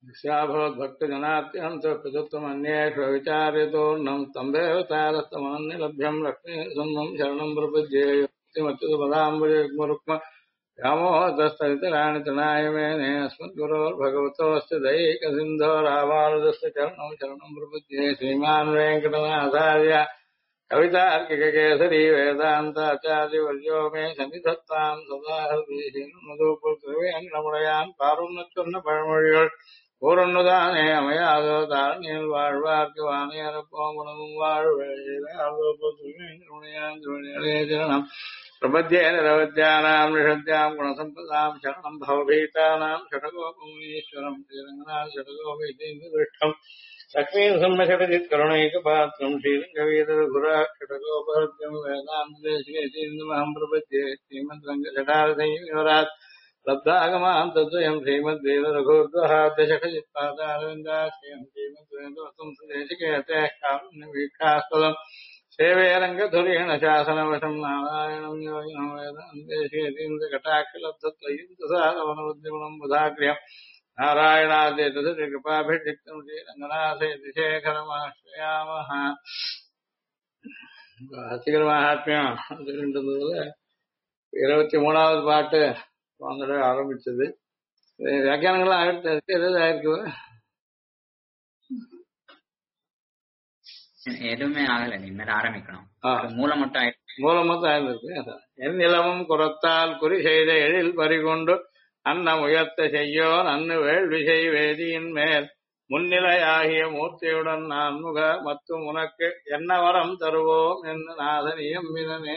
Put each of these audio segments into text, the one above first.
भक्तजनात्यन्त प्रदत्तमन्येषु विचार्यतोऽर्णम् तम्बेव तारस्तमन्यलभ्यम् लक्ष्मी सम्मम् शरणम् प्रपद्ये युक्तिमच्युतपदाम्बुजरुक्म व्यामोहतस्तरितराणि तनाय मेने अस्मद्गुरोर्भगवतोऽस्य दैकसिन्धो रामानुजस्य चरणम् शरणम् प्रपद्ये श्रीमान् वेङ्कटनाथार्य कवितार्किककेसरी वेदान्ताचार्यवर्यो मे सन्निधत्ताम् सदा हृदयेन्द्रमुडयान् पारुन्नचொன்ன பழமொழிகள் கூறொன்னுதானே அமையாதோ தாழ்நில் வாழ்வார்க்கு வாணியரப்போமுனமும் வாழ்வழியாம் பிரபத்யே நிரவத்யானாம் நிஷத்யாம் குணசம்பதாம் சரணம் பவபீதானாம் ஷடகோபமுனீஸ்வரம் ஸ்ரீரங்கநாத் ஷடகோபீஷ்டம் லக்ஷ்மீன் சம்மஷடஜித் கருணைகபாத்திரம் ஸ்ரீரங்கவீரகுராட்சடகோபஹர்த்தியம் வேதாந்தேசிகேதீந்திரமஹம் பிரபத்யே ஸ்ரீமத் ரங்கஷடாரசைவராத் लब्धागमां तद्वयं श्रीमद्वेदरघोद्वहाद्यशखजित्पादारविन्दाश्रयं श्रीमद्वेदवतं सुदेशिकेते कारुण्यवीक्षास्पदं सेवे रङ्गधुरेण शासनवशं नारायणं योगिनं वेदान्तेशिकेतीन्द्रकटाक्षलब्धत्वयिन्तसारवनवद्यगुणं बुधाग्र्यं नारायणाद्यैतकृपाभिषिक्तं श्रीरङ्गनाथयतिशेखरमाश्रयामः அத்திகரமாத்மியம் 23வது பாட்டு வாங்கட ஆரம்பிச்சது. வியாக்கியானங்கள்லாம் ஆயிரத்தி ஆயிருக்கு எதுவுமே ஆகல. இனிமேல் ஆரம்பிக்கணும். மூலம் மட்டும் ஆயிருந்திருக்கு. என் நிலமும் குறத்தால் குறி செய்த எழில் பறிகொண்டு அன்னம் உயர்த்த செய்யோன் அன்னு வேள்வி செய் வேதியின் மேல் முன்னிலையாகிய மூர்த்தியுடன் நான் முக மற்றும் உனக்கு என்ன வரம் தருவோம் என்று நாதனியம் மிதனே.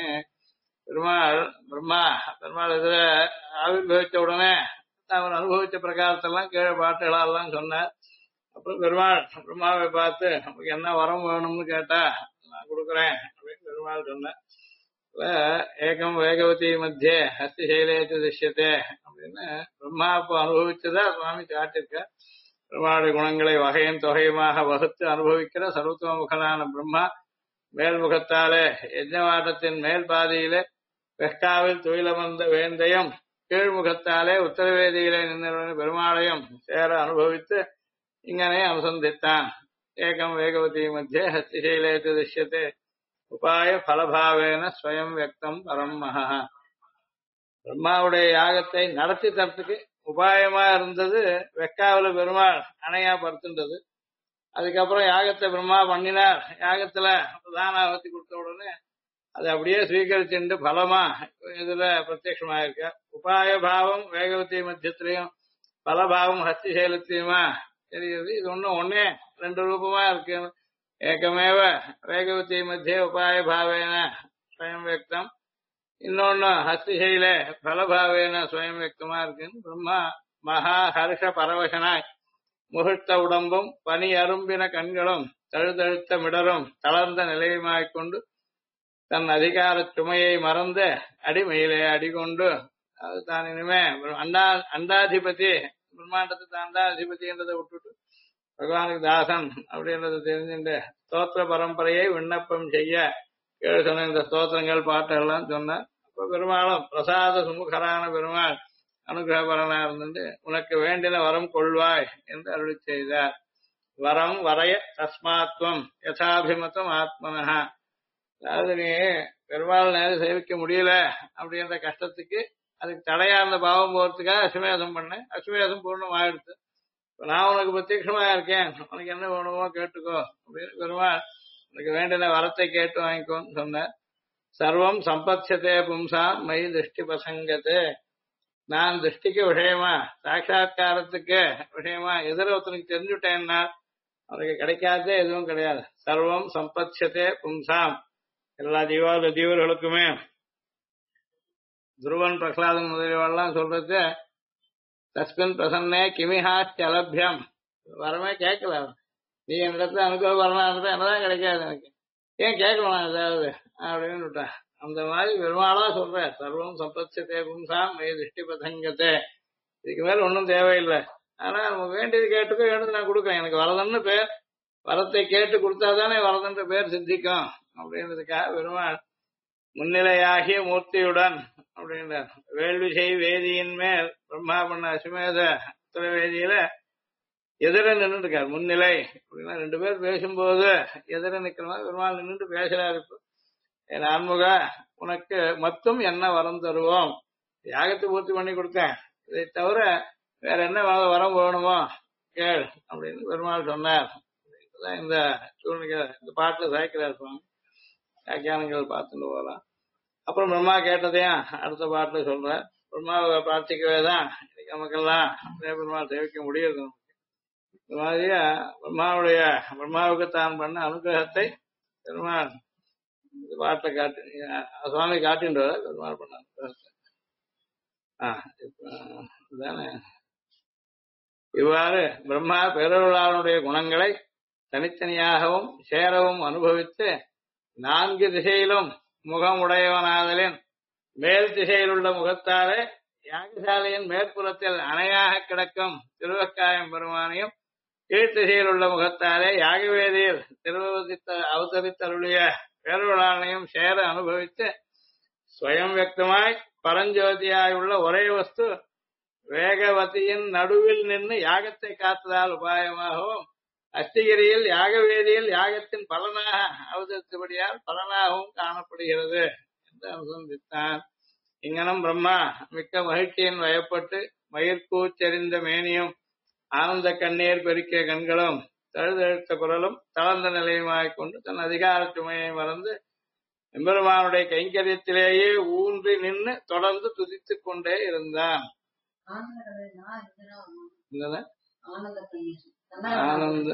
பெருமாள் இதுல ஆவிர்வகிச்ச உடனே அவர் அனுபவிச்ச பிரகாரத்தெல்லாம் கீழே பாட்டுகளெல்லாம் சொன்னார். அப்புறம் பெருமாவை பார்த்து நமக்கு என்ன வரம் வேணும்னு கேட்டா நான் கொடுக்குறேன் அப்படின்னு பெருமாள் சொன்னேன். ஏகம் வேகவதி மத்தியே ஹஸ்திசைலேச்சு திஷ்யத்தே அப்படின்னு பிரம்மா அப்போ அனுபவிச்சதா சுவாமி காட்டிருக்க. பெருமாளுடைய குணங்களை வகையும் தொகையுமாக வகுத்து அனுபவிக்கிற சர்வத்துவ முகனான பிரம்மா மேல்முகத்தாலே யஜ்ஞவாட்டத்தின் மேல் பாதியிலே வெஷ்டாவில் துயிலமர்ந்த வேந்தையும் கீழ்முகத்தாலே உத்தரவேதியிலே நின்ற பெருமாளையும் சேர அனுபவித்து இங்கனே அனுசந்தித்தான். ஏகம் வேகவதி மத்தியே ஹஸ்திசைலேச்சு திஷ்யத்தே உபாய பலபாவேன ஸ்வயம் வியக்தம் பரம் மகா. பிரம்மாவுடைய யாகத்தை நடத்தி தரத்துக்கு உபாயமா இருந்தது வெக்காவில பெருமாள் அணையா படுத்துன்றது. அதுக்கப்புறம் யாகத்தை பிரம்மா பண்ணினார். யாகத்துல பிரதானாவத்தி கொடுத்த உடனே அதை அப்படியே ஸ்வீகரிச்சுட்டு பலமா இதுல பிரத்யட்சமா இருக்க. உபாய பாவம் வேகவதி மத்தியத்திலையும் பலபாவம் ஹஸ்திசைலத்திலையுமா தெரியுது. இது ஒன்னே ரெண்டு ரூபமா இருக்கு. ஏகமேவ வேகவதி மத்திய உபாய பாவேன ஸ்வயம் வியக்தம், இன்னொன்னு ஹஸ்திசைல பலபாவேன ஸ்வயம் வியக்தமா இருக்குன்னு பிரம்மா மகா ஹர்ஷ பரவசனாய் முகூர்த்த உடம்பும் பனி அரும்பின கண்களும் தழுதழுத்த மிடரும் தளர்ந்த நிலையுமாய்க்கொண்டு தன் அதிகார சுமையை மறந்த அடிமையிலே அடிகொண்டு அது தான் இனிமே அண்டாதிபதி பிரம்மாண்டத்தை அண்டாதிபதின்றதை விட்டுட்டு பகவானுக்கு தாசன் அப்படின்றத தெரிஞ்சுட்டு ஸ்தோத்திர பரம்பரையை விண்ணப்பம் செய்ய கேள்வி சொன்ன இந்த ஸ்தோத்திரங்கள் பாட்டெல்லாம் சொன்னார். அப்ப பெருமாளும் பிரசாத சுமுகரான பெருமாள் அனுகிரகபரனா இருந்துட்டு உனக்கு வேண்டின வரம் கொள்வாய் என்று அருளி செய்தார். வரம் வரைய தஸ்மாத்வம் யதாபிமதம் ஆத்மனஹா. அதாவது நீ பெருமாள் நேரம் சேவிக்க முடியல அப்படின்ற கஷ்டத்துக்கு அதுக்கு தடையா இருந்த பாவம் போறதுக்காக அசுமேதம் பண்ணேன். அசுமேதம் பூர்ணம் ஆயிடுச்சு. நான் உனக்கு பிரத்யட்சமா இருக்கேன், உனக்கு என்ன வேணுமோ கேட்டுக்கோ அப்படின்னு பெருமாள் உனக்கு வேண்டின வரத்தை கேட்டு வாங்கிக்கோன்னு சொன்னார். சர்வம் சம்பத்சதே பும்சாம் மை திருஷ்டி பசங்கத்தே. நான் திருஷ்டிக்கு விஷயமா சாட்சா்காரத்துக்கு விஷயமா எதிர ஒருத்தனுக்கு தெரிஞ்சுட்டேன்னா அவனுக்கு கிடைக்காதே எதுவும் கிடையாது. சர்வம் சம்பத்சதே பும்சாம், எல்லா ஜீவர்களுக்குமே. துருவன் பிரகலாதன் முதலியவெல்லாம் சொல்றது தஸ்மின் பிரசன்னே கிமிஹாச்சலபியம். வரமே கேட்கல. நீ என் இடத்துல அனுகூல வரலாம் என்னதான் கிடைக்காது எனக்கு, ஏன் கேட்கலாம் ஏதாவது அப்படின்னு விட்டா. அந்த மாதிரி பெருமாளா சொல்ற சர்வம் சம்பத்சதே பும்சாம் மை திருஷ்டி பசங்கத்தே. இதுக்கு மேல ஒன்றும் தேவையில்லை. ஆனா நமக்கு வேண்டியது கேட்டுக்கோ, வேண்டியது நான் கொடுக்குறேன். எனக்கு வரதன்னு பேர், வரத்தை கேட்டு கொடுத்தாதானே வரதன்ற பேர் சித்திக்கும் அப்படின்றதுக்காக பெருமாள் முன்னிலையாகிய மூர்த்தியுடன் அப்படின்றார். வேள்வி செய் வேதியின் மேல் பிரம்மா பண்ண அசுமேத உத்தரவேதியில எதிர நின்று இருக்காரு முன்னிலை அப்படின்னா ரெண்டு பேர் பேசும்போது எதிர நிக்கிற மாதிரி பெருமாள் நின்றுட்டு பேசுறாரு. இப்போ என் ஆன்முக உனக்கு மொத்தம் என்ன வரம் தருவோம், யாகத்தை பூர்த்தி பண்ணி கொடுத்தேன், இதை தவிர வேற என்ன வரம் வேணுமோ கேள் அப்படின்னு பெருமாள் சொன்னார். இதுதான் இந்த சூழ்நிலை இந்த பாட்டுல சாய்க்கிறார் சுவாமி. வியாக்கியானங்கள் பார்த்துட்டு போகலாம். அப்புறம் பிரம்மா கேட்டதையும் அடுத்த பாட்டுல சொல்ற. பிரம்மாவை பிரார்த்திக்கவே தான் இன்னைக்கு நமக்கெல்லாம் பெருமாள் சேவிக்க முடியுது. இந்த மாதிரியா பிரம்மாவுக்கு தான் பண்ண அனுகிரகத்தை பெருமாள் இந்த பாட்டுல காட்டு சுவாமி காட்டின்ற பெருமாள் பண்ண அனுகிரகத்தை. இதானே இவ்வாறு பிரம்மா பேரருளாளனுடைய குணங்களை தனித்தனியாகவும் சேரவும் அனுபவித்து 4 திசையிலும் முகமுடையவனாதலின் மேல் திசையில் உள்ள முகத்தாலே யாகசாலையின் மேற்புறத்தில் அணையாக கிடக்கும் திருவக்காயம் பெருமானையும் கீழ்த்திசையில் உள்ள முகத்தாலே யாகவேதியில் அவதரித்தருளிய பேரருளாளனையும் சேர அனுபவித்து ஸ்வயம் வியக்தமாய் பரஞ்சோதியாய் உள்ள ஒரே வஸ்து வேகவதியின் நடுவில் நின்று யாகத்தை காத்ததால் உபாயமாகவும் அஸ்திகிரியில் யாகவேதியில் யாகத்தின் பலனாக அவதரித்தபடியால் பலனாகவும் காணப்படுகிறது என்று அனுசந்தித்தான். இங்கனம் பிரம்மா மிக்க மகிழ்ச்சியின் வயப்பட்டு மயிர்கூச்செறிந்த மேனியும் ஆனந்த கண்ணீர் பெருக்கிய கண்களும் தழுதழுத்த குரலும் தளர்ந்த நிலையுமாய்க் கொண்டு தன் அதிகார சுமையை மறந்து எம்பெருமானுடைய கைங்கரியத்திலேயே ஊன்றி நின்று தொடர்ந்து துதித்துக் கொண்டே இருந்தான். ஆனந்த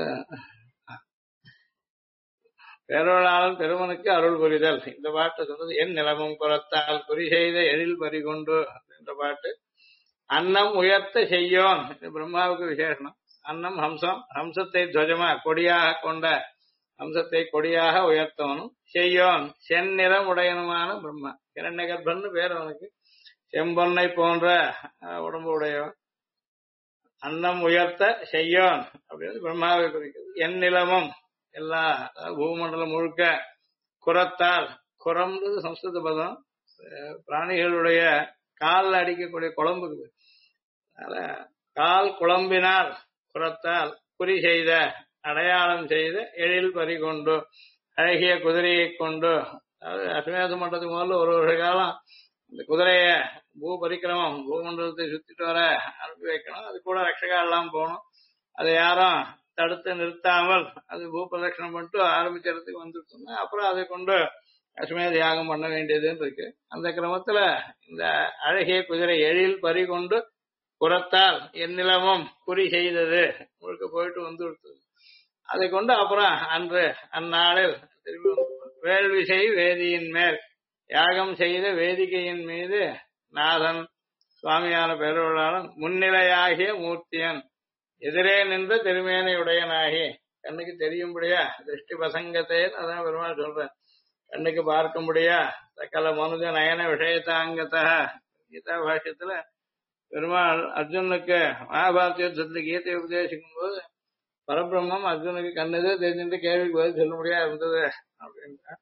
பேரொழாளன் பெருமனுக்கு அருள் புரிதல். இந்த பாட்டு சொல்றது என் நிலமும் புறத்தால் குறி செய்த எழில் பறிகொண்டு என்ற பாட்டு. அன்னம் உயர்த்த செய்யோன் பிரம்மாவுக்கு விசேஷனம். அன்னம் ஹம்சம், ஹம்சத்தை துவஜமா கொடியாக கொண்ட ஹம்சத்தை கொடியாக உயர்த்தவனும் செய்யோன் செந்நிறம் உடையனுமான பிரம்மா. இரண்யகர்பன்னு பேர் அவனுக்கு. செம்பொன்னை போன்ற உடம்பு உடையவன். அன்னம் உயர்த்த செய்யோன் அப்படின்னு பிரம்மாவை குறிக்கிறது. என் நிலமும் எல்லா பூமண்டலம் முழுக்க குரத்தால், குரம்ன்றது சம்ஸ்கிருத பதம், பிராணிகளுடைய காலில் அடிக்கக்கூடிய குழம்புக்கு. அதனால கால் குழம்பினால் குரத்தால் குறி செய்த அடையாளம் செய்த எழில் பறிகொண்டு அழகிய குதிரையை கொண்டு, அதாவது அஸ்வமேத மண்டலத்துக்கு முதல்ல ஒரு காலம் இந்த குதிரைய பூ பரிக்கிரமம் பூமண்டலத்தை சுத்திட்டு வர அனுப்பி வைக்கணும். அது கூட ரட்சகா எல்லாம் போகணும். அதை யாரும் தடுத்து நிறுத்தாமல் அது பூ பிரதட்சணம் பண்ணிட்டு ஆரம்பிச்ச இடத்துக்கு வந்துட்டோம்னா அப்புறம் அதை கொண்டு அஸ்வமேத யாகம் பண்ண வேண்டியதுன்னு இருக்கு. அந்த கிரமத்துல இந்த அழகிய குதிரை எழில் பறிகொண்டு புறத்தால் என் நிலமும் குறி செய்தது முழுக்க போயிட்டு வந்து விடுத்தது. அதை கொண்டு அப்புறம் அன்று அந்நாளில் திரும்பி வேள்விசை வேதியின் மேல் யாகம் செய்த வேதிகையின் மீது நாதன் சுவாமியான பேரொழாளன் முன்னிலையாகிய மூர்த்தியன் எதிரே நின்ற திருமேனையுடையனாகி கண்ணுக்கு தெரியும்படியா திருஷ்டி பசங்கத்தேன் அதான் பெருமாள் சொல்றேன். கண்ணுக்கு பார்க்கும்படியா சகல மனுஜ நயன விஷயத்தாங்கத கீதா பாஷ்யத்துல பெருமாள் அர்ஜுனுக்கு மகாபாரத யுத்தத்துல கீதை உபதேசிக்கும் போது பரபிரம்மம் அர்ஜுனுக்கு கண்ணதே தெரிஞ்சுட்டு கேள்விக்கு பதில் சொல்ல முடியாது இருந்தது அப்படின்னா,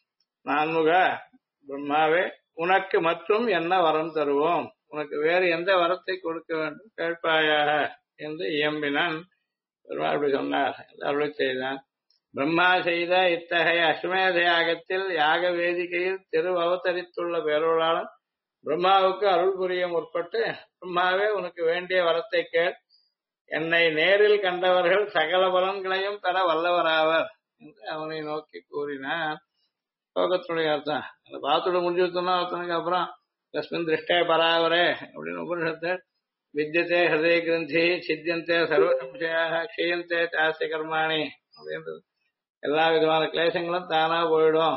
நான்முக பிரம்மாவே உனக்கு மற்றும் என்ன வரம் தருவோம், உனக்கு வேறு எந்த வரத்தை கொடுக்க வேண்டும் கேட்பாயாக என்று இயம்பினான். பெருமாள் அப்படி சொன்னார், அருளை செய்தான். பிரம்மா செய்த இத்தகைய அஸ்வமேத யாகத்தில் யாக வேதிகையில் திரு அவதரித்துள்ள பேரொழாளன் பிரம்மாவுக்கு அருள் புரிய முற்பட்டு, பிரம்மாவே உனக்கு வேண்டிய வரத்தை கேள், என்னை நேரில் கண்டவர்கள் சகல பலன்களையும் பெற வல்லவராவர் என்று அவனை நோக்கி கூறினார். ஸ்லோகத்துடைய அர்த்தம் அந்த பாத்தோட முடிஞ்சுட்டோம்னா ஒருத்தனுக்கு அப்புறம் தஸ்மின் திருஷ்டே பராவரே அப்படின்னு உபனிஷத்து வித்தியத்தே ஹிருதய கிரந்தி சித்தியந்தே சர்வ சம்சயாக க்ஷீயந்தே சாஸ்திய கர்மாணி அப்படின்றது. எல்லா விதமான கிளேசங்களும் தானா போயிடும்.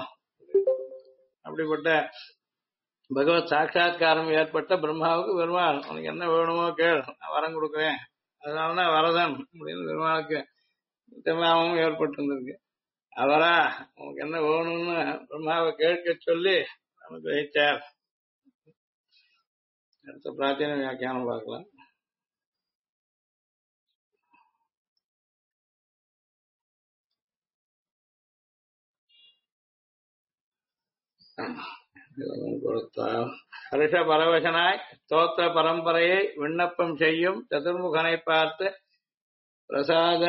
அப்படிப்பட்ட பகவத் சாட்சா்காரம் ஏற்பட்ட பிரம்மாவுக்கு பெருமாள் உனக்கு என்ன வேணுமோ கேள், நான் வரம் கொடுக்குறேன், அதனாலதான் வரதன் அப்படின்னு பெருமாளுக்கு திருநாமமும் ஏற்பட்டிருந்திருக்கு. அவரா உனக்கு என்ன வேணும்னு பிரம்மாவை கேட்க சொல்லி நமக்கு வைத்தார். அடுத்த பிராச்சீன வியாக்கியானம் பார்க்கலாம். கொடுத்தார். ஹரிஷ பரவசனாய் ஸ்தோத்திர பரம்பரையை விண்ணப்பம் செய்யும் சதுர்முகனை பார்த்து பிரசாத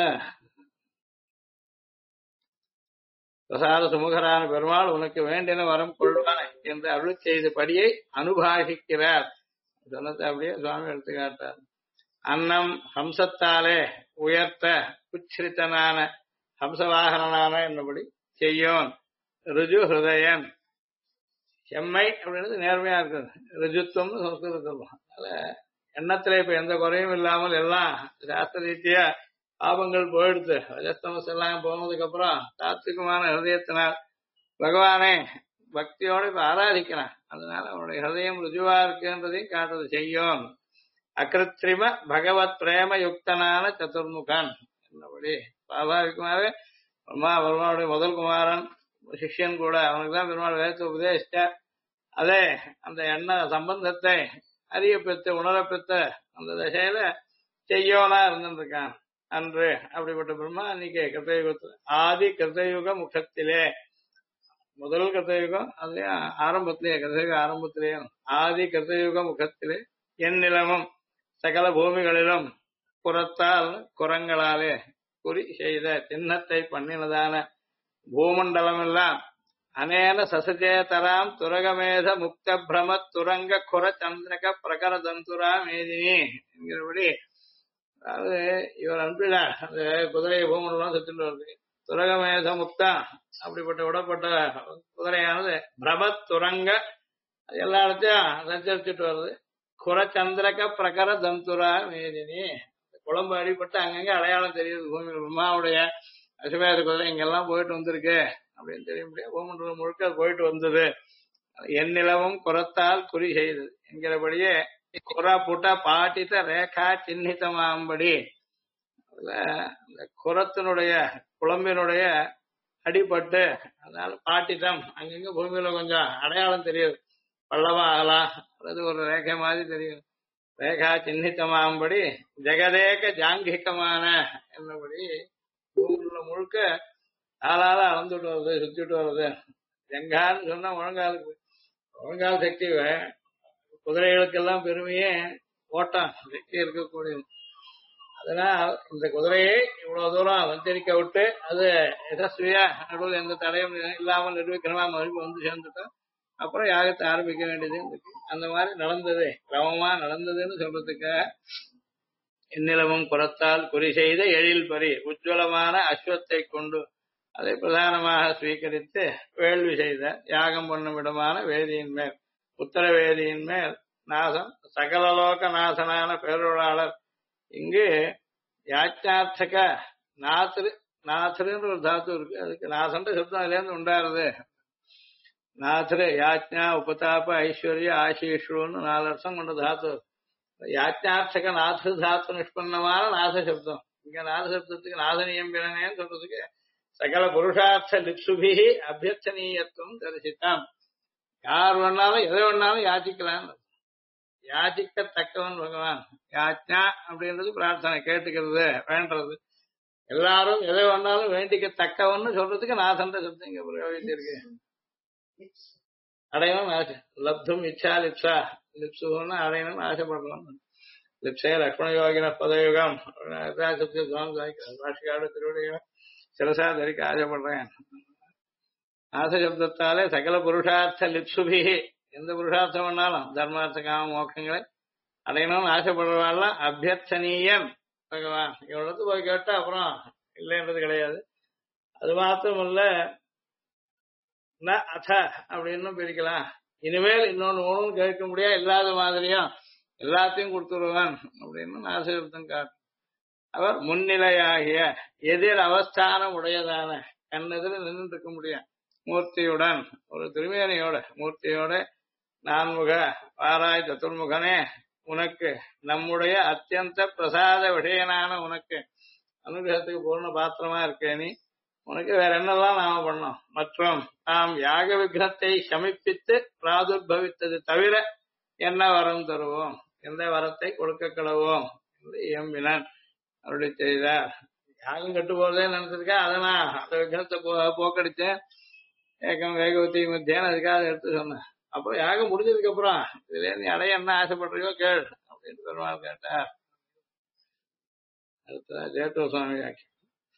சுமுகரான பெருமாள் உனக்கு வேண்டின வரம் கொள்வாய் என்று அருள் செய்தபடியை அனுபாகிக்கிறார். சொன்னதை அப்படியே சுவாமி எடுத்துக்காட்டார். அன்னம் ஹம்சத்தாலே உயர்த்த உச்சிரித்தனான ஹம்சவாகனான என்னபடி செய்யோன் ருஜு ஹிருதயன். செம்மை அப்படின்றது நேர்மையா இருக்குது. ருஜுத்துவம்னு சம்ஸ்கிருதம் சொல்லுவோம். அதனால எண்ணத்துல இப்ப எந்த குறையும் இல்லாமல் எல்லாம் சாஸ்திர ரீதியா பாபங்கள் போயிடுது. ரஜஸ்தமஸ் எல்லாம் போனதுக்கு அப்புறம் சாத்விகமான ஹிருதயத்தினால் பகவானே பக்தியோட இப்ப ஆராதிக்கிறான். அதனால அவனுடைய ஹிருதயம் ருஜுவா இருக்குன்றதையும் காட்டுறது. செய்யோன் அகிருத்திரிம பகவத் பிரேம யுக்தனான சதுர்முகன் என்னபடி சுவாபாவிகமாவே பெருமாளுடைய முதல் குமாரன் சிஷ்யன் கூட அவனுக்கு தான் பெருமாள் வேதத்தை உபதேசித்தார். அதே அந்த எண்ண சம்பந்தத்தை அறியப்பெற்று உணரப்பெற்ற அந்த தசையில செய்யோனா இருந்துருக்கான் அன்று. அப்படிப்பட்ட பிரம்மா அன்னைக்கு கிருத்தயுகத்துல ஆதி கிருத்தயுக முகத்திலே முதல் கிருத்தயுகம் அதுலயும் ஆரம்பத்திலேயே கிருத்தயுக ஆரம்பத்திலேயும் ஆதி கிருத்தயுக முகத்திலே என் நிலமும் சகல பூமிகளிலும் புறத்தால் குரங்களாலே குறி செய்த சின்னத்தை பண்ணினதான பூமண்டலம் எல்லாம் அனேன சசஜேதராம் துரகமேத முக்த பிரம துரங்க குர சந்திரக பிரகர தந்துரா மேதினி என்கிறபடி, அதாவது இவர் அனுப்பினார் அந்த குதிரையை பூமண்டலம் சுத்திட்டு வருது. துரகமேத முக்தா அப்படிப்பட்ட விடப்பட்ட குதிரையானது பிரமத் துரங்க எல்லா இடத்தையும் சஞ்சரிச்சுட்டு வருது. குரச்சந்திரக பிரகர தந்துரா மேதினி, குழம்பு அடிப்பட்டு அங்கங்க அடையாளம் தெரியுது. பூமியில் பிரம்மாவுடைய அசுமேத குதிரை இங்கெல்லாம் போயிட்டு வந்திருக்கு அப்படின்னு தெரிய முடியாது. பூமண்டலம் முழுக்க போயிட்டு வந்தது. என் நிலவும் குரத்தால் குறி செய்தது என்கிறபடியே குரா புட்ட பாட்டித்த ரேகா சின்னிதமாம்படி அந்த குரத்தினுடைய குழம்பினுடைய அடிபட்டு அதனால பாட்டித்தம் அங்கங்க பூமியில கொஞ்சம் அடையாளம் தெரியுது. பள்ளமா ஆகலாம் அல்லது ஒரு ரேகை மாதிரி தெரியும். ரேகா சின்னித்தமாம்படி ஜெகதேக ஜாங்கிகமான என்னபடி பூமியில முழுக்க ஆளால அளந்துட்டு வருது, சுத்திட்டு வருது. ஜங்கான்னு சொன்னா முழங்கால் சக்தி. குதிரைகளுக்கெல்லாம் பெருமையே ஓட்டம் சக்தி இருக்கக்கூடியது. அதனால் இந்த குதிரையை இவ்வளவு தூரம் சஞ்சரிக்க விட்டு அது யசஸ்வியா நடுவில் எந்த தடையும் இல்லாமல் நிர்வகிக்கணுமா மறுபடி வந்து சேர்ந்துட்டோம். அப்புறம் யாகத்தை ஆரம்பிக்க வேண்டியது அந்த மாதிரி நடந்தது, கிரமமா நடந்ததுன்னு சொல்றதுக்காக எந்நிலமும் புறத்தால் குறி செய்த எழில் பறி உஜ்வலமான அஸ்வத்தை கொண்டு அதை பிரதானமாக ஸ்வீகரித்து வேள்வி செய்த யாகம் பண்ணும் இடமான வேதியின் மேல் உத்தர வேதியின் மேல் நாசம் சகலலோக நாசனான பேரொருளாளர். இங்கு யாச்சார்த்தக நாத்திருன்ற ஒரு தாத்து இருக்கு. அதுக்கு நாசன்ற சப்தம் அதுல இருந்து உண்டாருது. நாத்திரு யாச்ஞா உபதாப ஐஸ்வர்ய ஆசீஷ்ணுன்னு 4 அர்த்தம் கொண்ட தாத்து. யாச்ஞார்த்தக நாத தாத்து நிஷ்பன்னமான நாத சப்தம். இங்க நாத சப்தத்துக்கு நாதனியம்பினேன்னு சொல்றதுக்கு சகல புருஷார்த்த லிப்சுபி அபியர்த்தனீயத்துவம் தரிசித்தான். யார் வேணாலும் எதை வேணாலும் யாச்சிக்கலாம். யாச்சிக்கத்தக்கவன் பகவான். யாச்ஞா அப்படின்றது பிரார்த்தனை, கேட்டுக்கிறது, வேண்டது. எல்லாரும் எதை வேணாலும் வேண்டிக்கத்தக்கவன்னு சொல்றதுக்கு நாசன்ற சப்தம் இங்க பிரயோகிச்சிருக்கு. அடையணும் ஆசை. லப்தும் இச்சா லிப்சா லிப்சுன்னு அடையணும் ஆசைப்படலாம். லிப்சே லக்ஷ்மண யோகின பதயுகம் பாஷிகாடு திருவடிகளை சிரசா தரிக்க ஆசைப்படுறேன். ஆசை சப்தத்தாலே சகல புருஷார்த்த லிப்சுபி எந்த புருஷார்த்தம் பண்ணாலும் தர்மார்த்த காம மோட்சங்களை அடையணும்னு ஆசைப்படுறவாள்லாம் அபியர்த்தனீயன் பகவான். இவ்வளவு போய் கேட்டா அப்புறம் இல்லைன்றது கிடையாது. அது மாத்திரமல்ல அத அப்படின்னு பிரிக்கலாம். இனிமேல் இன்னொன்னு ஒண்ணும் கேட்க முடியாது, இல்லாத மாதிரியும் எல்லாத்தையும் கொடுத்துருவான் அப்படின்னு ஆசீர்வாதம் காட்டும். அவர் முன்னிலையாகிய எதிர் அவஸ்தானம் உடையதான கண்ணெதிர நின்று இருக்க முடியும் மூர்த்தியுடன், ஒரு திருமேனியோட மூர்த்தியோட நான்முக வாராய் சதுர்முகனே உனக்கு நம்முடைய அத்தியந்த பிரசாத விஷயனான உனக்கு அனுகிரகத்துக்கு பூர்ண பாத்திரமா இருக்கே. நீ உனக்கு வேற என்னெல்லாம் நாம பண்ணோம். மற்றும் நாம் யாக விக்னத்தை சமிப்பித்து பிராதுர்பவித்தது தவிர என்ன வரம் தருவோம், எந்த வரத்தை கொடுக்க கிளவோம் என்று எம்பினான் அப்படி செய்தார். யாகம் கட்டு போறதே நினைச்சிருக்கா. அதை நான் அந்த விக்னத்தை போக்கடிச்சேன். ஏகம் வேகவதி மத்தியானம் அதுக்காக எடுத்து சொன்னேன். அப்புறம் யாகம் முடிஞ்சதுக்கு அப்புறம் இதுல நீ அடைய என்ன ஆசைப்படுறியோ கேள் அப்படின்னு பெருமாள் கேட்டார். அடுத்ததா ஜெயத்தோ சுவாமி ஆக்கி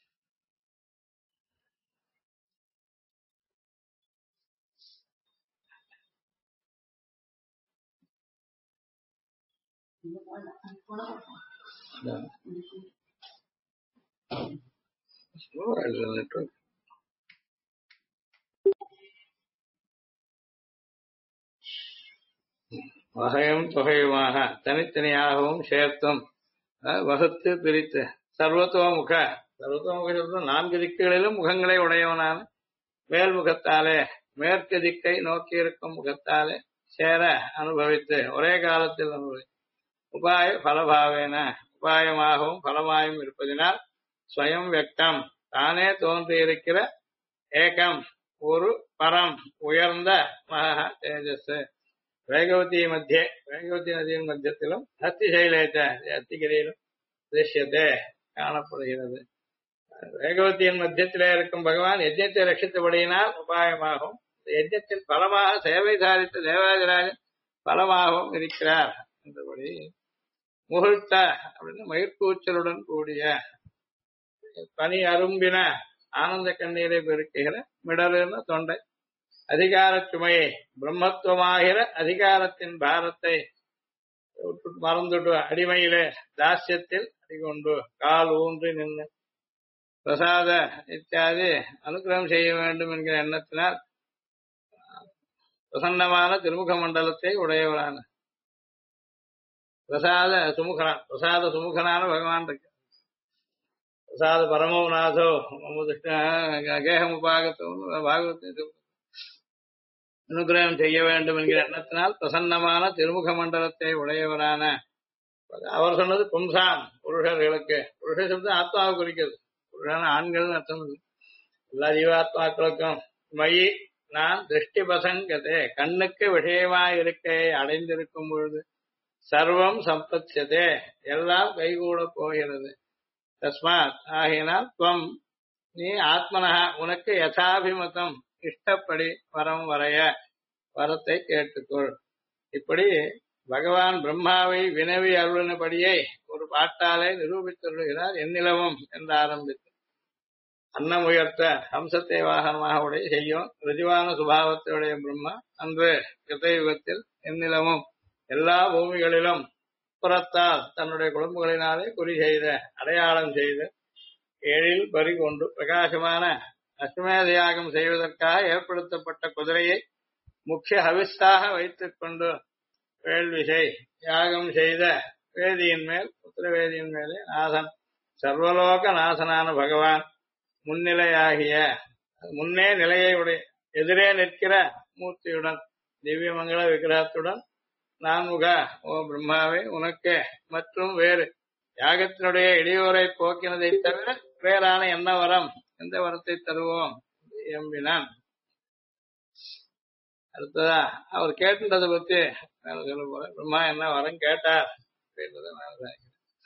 வகையும் தொகையுமாக தனித்தனியாகவும் சேர்த்தும் வகுத்து பிரித்து சர்வத்தோமுக சர்வத்தோமுக சொல்றது 4 திக்குகளிலும் முகங்களை உடையவனான மேல் முகத்தாலே மேற்கு திக்கை நோக்கி இருக்கும் முகத்தாலே சேர அனுபவித்து ஒரே காலத்தில் அனுபவித்து உபாய பலபாவேன உபாயமாகவும் பலமாயும் இருப்பதினால் ஸ்வயம் வியக்தம் தானே தோன்றியிருக்கிற ஏகம் ஒரு பரம் உயர்ந்த மகா தேஜஸ் வேகவதி மத்தியே வேகவதி நதியின் மத்தியத்திலும் ஹஸ்தி சைலேச்ச அத்திகிரியிலும் திருஷ்யத்தே காணப்படுகிறது. வேகவதியின் மத்தியத்திலே இருக்கும் பகவான் யஜ்ஞத்தை ரட்சித்தபடியினால் உபாயமாகவும் யஜ்ஞத்தில் பலமாக சேவை சாதித்த தேவாதிராஜன் பலமாகவும் இருக்கிறார் என்றபடி முகிழ்த்த அப்படின்னு மயிர்கூச்சலுடன் கூடிய பனி அரும்பின ஆனந்த கண்ணீரை பெருக்குகிற மிடருன தொண்டை அதிகார சுமையை பிரம்மத்துவமாகிற அதிகாரத்தின் பாரத்தை மறந்துட்டு அடிமையிலே தாஸ்யத்தில் அடிகொண்டு கால் ஊன்றி நின்று பிரசாத இத்தியாதி அனுகிரகம் செய்ய வேண்டும் என்கிற எண்ணத்தினால் பிரசன்னமான திருமுக மண்டலத்தை உடையவரான பிரசாத சுமுகனான பகவான் இருக்கு. பிரசாத பரமநாதோ கேகமுபாகத்தும் பாகவத்தை அனுகிரகம் செய்ய வேண்டும் என்கிற எண்ணத்தினால் பிரசன்னமான திருமுக மண்டலத்தை உடையவரான அவர் சொன்னது பும்சாம் புருஷர்களுக்கு புருஷ சப்தம் ஆத்மாவை குறிக்கிறது. புருஷான ஆண்கள் அர்த்தம் எல்லா ஜீவாத்மாக்களுக்கும் மயி நான் திருஷ்டி பசங்கதே கண்ணுக்கு விஷயமாய் இருக்கையை அடைந்திருக்கும் பொழுது சர்வம் சம்பத்யதே எல்லாம் கைகூட போகிறது. தஸ்மாத் ஆகினால் துவம் நீ ஆத்மனா உனக்கு யதாபிமதம் இஷ்டப்படி வரம் வரைய வரத்தை கேட்டுக்கொள். இப்படி பகவான் பிரம்மாவை வினவி அருளினபடியே ஒரு பாட்டாலே நிரூபித்துள்ளார். எந்நிலவும் என்று ஆரம்பித்து அன்னம் உயர்த்த ஹம்சத்தை வாகனமாக உடைய செய்யும் ருஜுவான சுபாவத்தையுடைய பிரம்மா அன்று கிருதயுகத்தில் எந்நிலமும் எல்லா பூமிகளிலும் புறத்தால் தன்னுடைய குடும்பங்களினாலே குறி செய்த அடையாளம் செய்து எழில் பறிகொண்டு பிரகாசமான அஸ்வமேத யாகம் செய்வதற்காக ஏற்படுத்தப்பட்ட குதிரையை முக்கிய ஹவிஸ்தாக வைத்துக் கொண்டு வேள்விசை யாகம் செய்த வேதியின் மேல் உத்தரவேதியின் மேலே நாதன் சர்வலோக நாசனான பகவான் முன்னிலையாகிய முன்னே நிலையை உடைய எதிரே நிற்கிற மூர்த்தியுடன் திவ்ய மங்கள விக்கிரகத்துடன் நான்முக ஓ பிரம்மாவே உனக்கு மற்றும் வேறு யாகத்தினுடைய இடையூரை போக்கினதை தவிர வேறான என்ன வரம் எந்த வரத்தை தருவோம் எம்பினான். அடுத்ததா அவர் கேட்டுன்றதை பத்தி சொல்ல போற பிரம்மா என்ன வரம் கேட்டார் அப்படின்றத நான்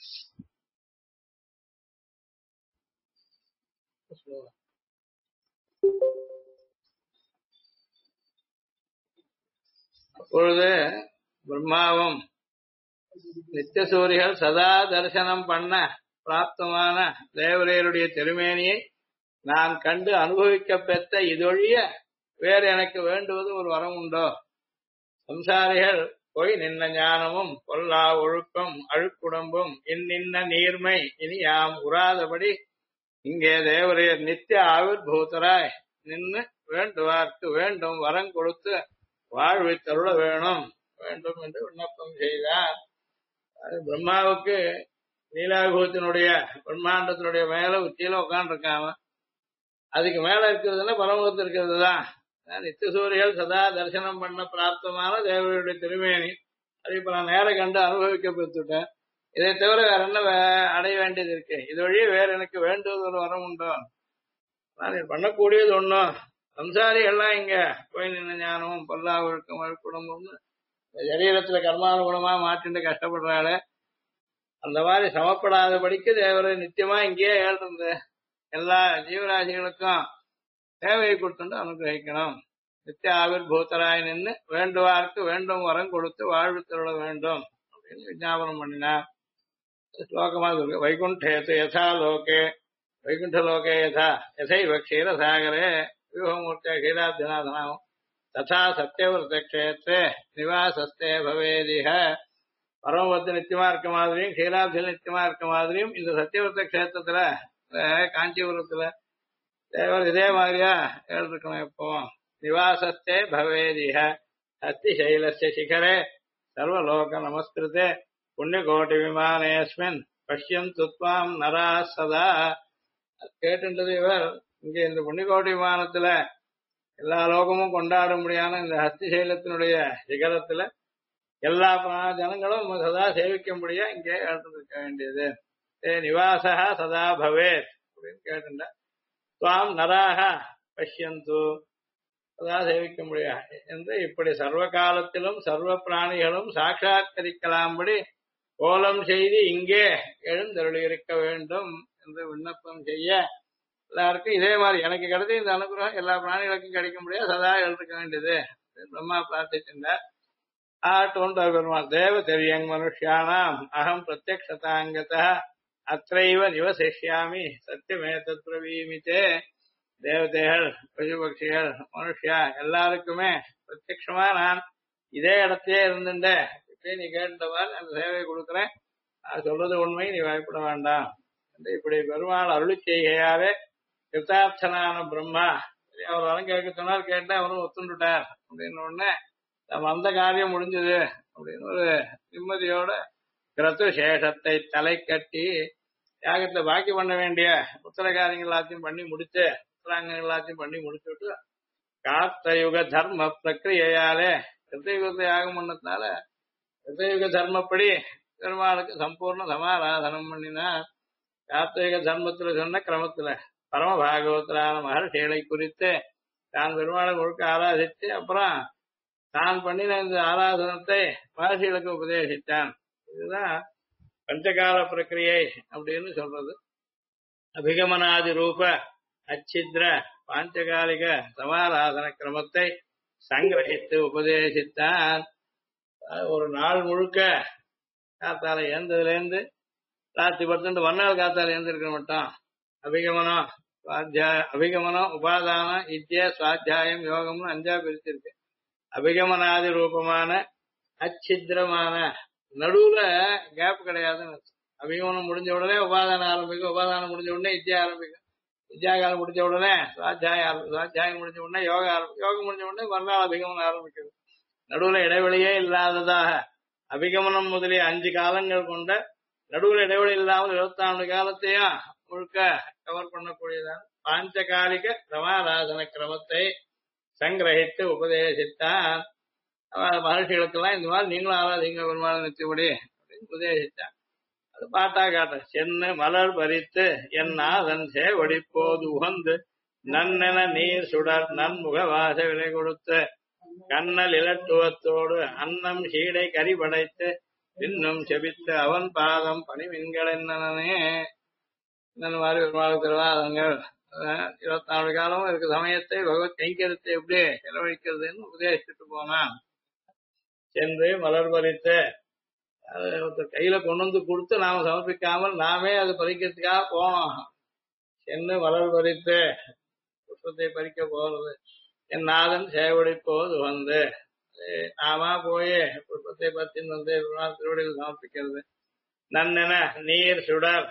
அப்பொழுது பிரம்மாவும் நித்தியசூரிகள் சதா தரிசனம் பண்ண பிராப்தமான தேவரையருடைய திருமேனியை நான் கண்டு அனுபவிக்க பெற்ற இதொழிய வேறு எனக்கு வேண்டுவது ஒரு வரம் உண்டோ? சம்சாரிகள் போய் நின்ன ஞானமும் பொல்லா ஒழுக்கம் அழுக்குடம்பும் இன்னின்ன நீர்மை இனி யாம் உறாதபடி இங்கே தேவரையர் நித்திய ஆவிர்பூதராய் நின்று வேண்டுவார்க்கு வேண்டும் வரம் கொடுத்து வாழ்வித்தருள வேணும் வேண்டும் என்று விண்ணப்பம் செய்தார். பிரம்மாவுக்கு நீலாவிபூத்தினுடைய பிரம்மாண்டத்தினுடைய மேல உச்சியில உட்கார்ந்து இருக்காம அதுக்கு மேல இருக்கிறதுனா பரமபுரத்து இருக்கிறது தான். நித்தியசூரிகள் சதா தரிசனம் பண்ண பிராப்தமான தேவருடைய திருமேனி அது இப்ப நான் நேர கண்டு அனுபவிக்க பெற்றுட்டேன். இதை தவிர வேற என்ன அடைய வேண்டியது இருக்கு? இது வழியே வேற எனக்கு வேண்டுவது ஒரு வரம் உண்டோ? நான் பண்ணக்கூடியது ஒண்ணும் சம்சாரிகள்லாம் இங்க போய் நின்ன ஞானமும் பொல்லா ஒழுக்கம் குடும்பம்னு சரீரத்துல கர்மானுகுணமா மாற்றிட்டு கஷ்டப்படுறாளே அந்த மாதிரி சமப்படாதபடிக்கு தேவரை நித்தியமா இங்கேயே ஏழ்ந்த எல்லா ஜீவராசிகளுக்கும் தேவையை கொடுத்துட்டு அனுகிரகிக்கணும். நித்திய ஆவிர்பூத்தராய் நின்று வேண்டுவார்க்கு வேண்டும் வரம் கொடுத்து வாழ்வு தருள வேண்டும் அப்படின்னு விஞ்ஞாபனம் பண்ணினார். ஸ்லோகமாக இருக்கு. வைகுண்டேது யதா லோகே வைகுண்டலோகே யதா யசைவ க்ஷீரசாகரே வியூகமூர்த்தியா க்ஷீராப்திநாதனாம் ததா சத்தியவிரத க்ஷேத்ரே நிவாசஸ்தே பவேதிஹ. பரமபத்து நித்தியமா இருக்க மாதிரியும் க்ஷீராப்தியில் நித்தியமா இருக்க மாதிரியும் இந்த சத்தியவிரத க்ஷேத்திரத்துல காஞ்சிபுரத்துல தேவர் இதே மாதிரியா எழுதிருக்கணும். எப்போ நிவாசஸ்தே பவேதிஹ அத்திசைலஸ்ய சிகரே சர்வலோக நமஸ்கிருதே புண்ணியகோட்டி விமானேஸ்மின் பஷ்யந்து த்வாம் நரா சதா. கேட்டுன்றது இவர் இங்க இந்த புண்ணியகோட்டி விமானத்துல எல்லா லோகமும் கொண்டாடும்படியான இந்த ஹஸ்திசைலத்தினுடைய சிகரத்துல எல்லா ஜனங்களும் சதா சேவிக்கும்படியா இங்கே எழுந்திருக்க வேண்டியது. நிவாசா சதா பவேத் அப்படின்னு கேட்டுண்ட துவாம் நராக பஷ்யந்து சதா சேவிக்க முடியா என்று இப்படி சர்வ காலத்திலும் சர்வ பிராணிகளும் சாட்சாத்கரிக்கலாம்படி கோலம் செய்து இங்கே எழுந்தருளியிருக்க வேண்டும் என்று விண்ணப்பம் செய்ய எல்லாருக்கும் இதே மாதிரி எனக்கு கிடைத்த இந்த அனுகிரகம் எல்லா பிராணிகளுக்கும் கிடைக்க முடியாது, சதா எழுதிருக்க வேண்டியது பிரம்மா பிரார்த்திச்சிருந்தார். ஆட்டோன்ற பெருமாள் தேவ தெரியங் மனுஷியானாம் அகம் பிரத்யக்ஷதாங்கதா அத்தைவ நிவசிஷ்யாமி சத்தியமே தத்ரவீமித்தே. தேவதைகள் பசுபக்ஷிகள் மனுஷியா எல்லாருக்குமே பிரத்யமா நான் இதே இடத்தையே இருந்துட்டே இப்ப நீ கேட்டவாறு அந்த சேவை கொடுக்குறேன், நான் சொல்றது உண்மை, நீ பயப்பட வேண்டாம் என்று இப்படி பெருமாள் அருளி செய்கையாவே கிருத்தார்த்தனான பிரம்மா அவர் வரம் கேட்க சொன்னார். கேட்டா அவரும் ஒத்துண்டுட்டார். அப்படின்னு உடனே நம்ம அந்த காரியம் முடிஞ்சது அப்படின்னு ஒரு நிம்மதியோட கிரத்து சேஷத்தை தலை கட்டி யாகத்தை பாக்கி பண்ண வேண்டிய உத்தர காரியங்கள் எல்லாத்தையும் பண்ணி முடிச்சு உத்தராங்கங்கள் எல்லாத்தையும் பண்ணி முடிச்சுட்டு கார்த்தயுக தர்ம பிரக்கிரியாலே கிருத்தயுகத்தை யாகம் பண்ணதுனால கிருத்தயுக தர்மப்படி பெருமாளுக்கு சம்பூர்ண சமாராதனம் பண்ணினா. கார்த்தயுக தர்மத்துல சொன்ன கிரமத்துல பரம பாகவதரான மகர்ஷிகளை குறித்து தான் பெருமாளை முழுக்க ஆராதிச்சு அப்புறம் தான் பண்ணின இந்த ஆராதனத்தை மகர்ஷிகளுக்கு உபதேசித்தான். இதுதான் பஞ்சகால பிரக்கிரியை அப்படின்னு சொல்றது. அபிகமனாதி ரூப அச்சித்ர பாஞ்சகாலிக சமாராதன கிரமத்தை சங்கிரகித்து உபதேசித்தான். ஒரு நாள் முழுக்க காத்தால ஏந்ததுல இருந்து ராத்திரி 10 மறுநாள் காத்தால ஏந்திருக்க மாட்டோம். அபிகமனம் அபிகமனம் உபாதான இத்திய சுவாத்தியாயம் யோகம்னு 5ஆ பிரிச்சிருக்கு. அபிகமனாதி ரூபமான அச்சித்திரமான நடுவுல கேப் கிடையாதுன்னு. அபிகமனம் முடிஞ்ச உடனே உபாதானம் ஆரம்பிக்கும், உபாதானம் முடிஞ்ச உடனே இத்தியா ஆரம்பிக்கும், வித்யாகாலம் முடிஞ்ச உடனே சுவாத்தியாயம் முடிஞ்ச உடனே யோகம் முடிஞ்ச உடனே மறுநாள் அபிகமனம் ஆரம்பிக்கிறது. நடுவுல இடைவெளியே இல்லாததாக அபிகமனம் முதலிய 5 காலங்கள் கொண்ட நடுவுல இடைவெளி இல்லாமல் 24 காலத்தையும் முழுக்க கவர் பண்ணக்கூடியதான் பாஞ்சகாலிக சமாராதன கிரமத்தை சங்கிரகித்து உபதேசித்தான். மகர்ஷிகளுக்கெல்லாம் இந்த மாதிரி நீங்களும் ஆராதிங்க பெருமாள் நிச்சயப்படி அப்படின்னு உபதேசித்தான். அது பாட்டா காட்ட சென்னு மலர் பறித்து என் நாதன் சேவடிப்போது உகந்து நன்னென நீர் சுடர் நன்முக வாச விலை கொடுத்து கண்ணல் இலட்டுவத்தோடு அன்னம் சீடை கறி படைத்து இன்னும் செபித்து அவன் பாதம் பணிமின்கள் என்னனே. இந்த மாதிரி பெருமாள் திருவாதங்கள் 24 காலமும் இருக்க சமயத்தை பகவத் கைங்கரத்தை எப்படி செலவழிக்கிறதுன்னு உபதேசிச்சுட்டு போனான். சென்று மலர் பறித்து கையில கொண்டு வந்து கொடுத்து நாம சமர்ப்பிக்காமல் நாமே அது பறிக்கிறதுக்காக போனோம். சென்று மலர் பறித்து புஷ்பத்தை பறிக்க போறது என் நாதன் சேவடி போது வந்து நாம போய் புஷ்பத்தை பத்தின்னு வந்து திருவடியில் சமர்ப்பிக்கிறது. நன்னென நீர் சுடர்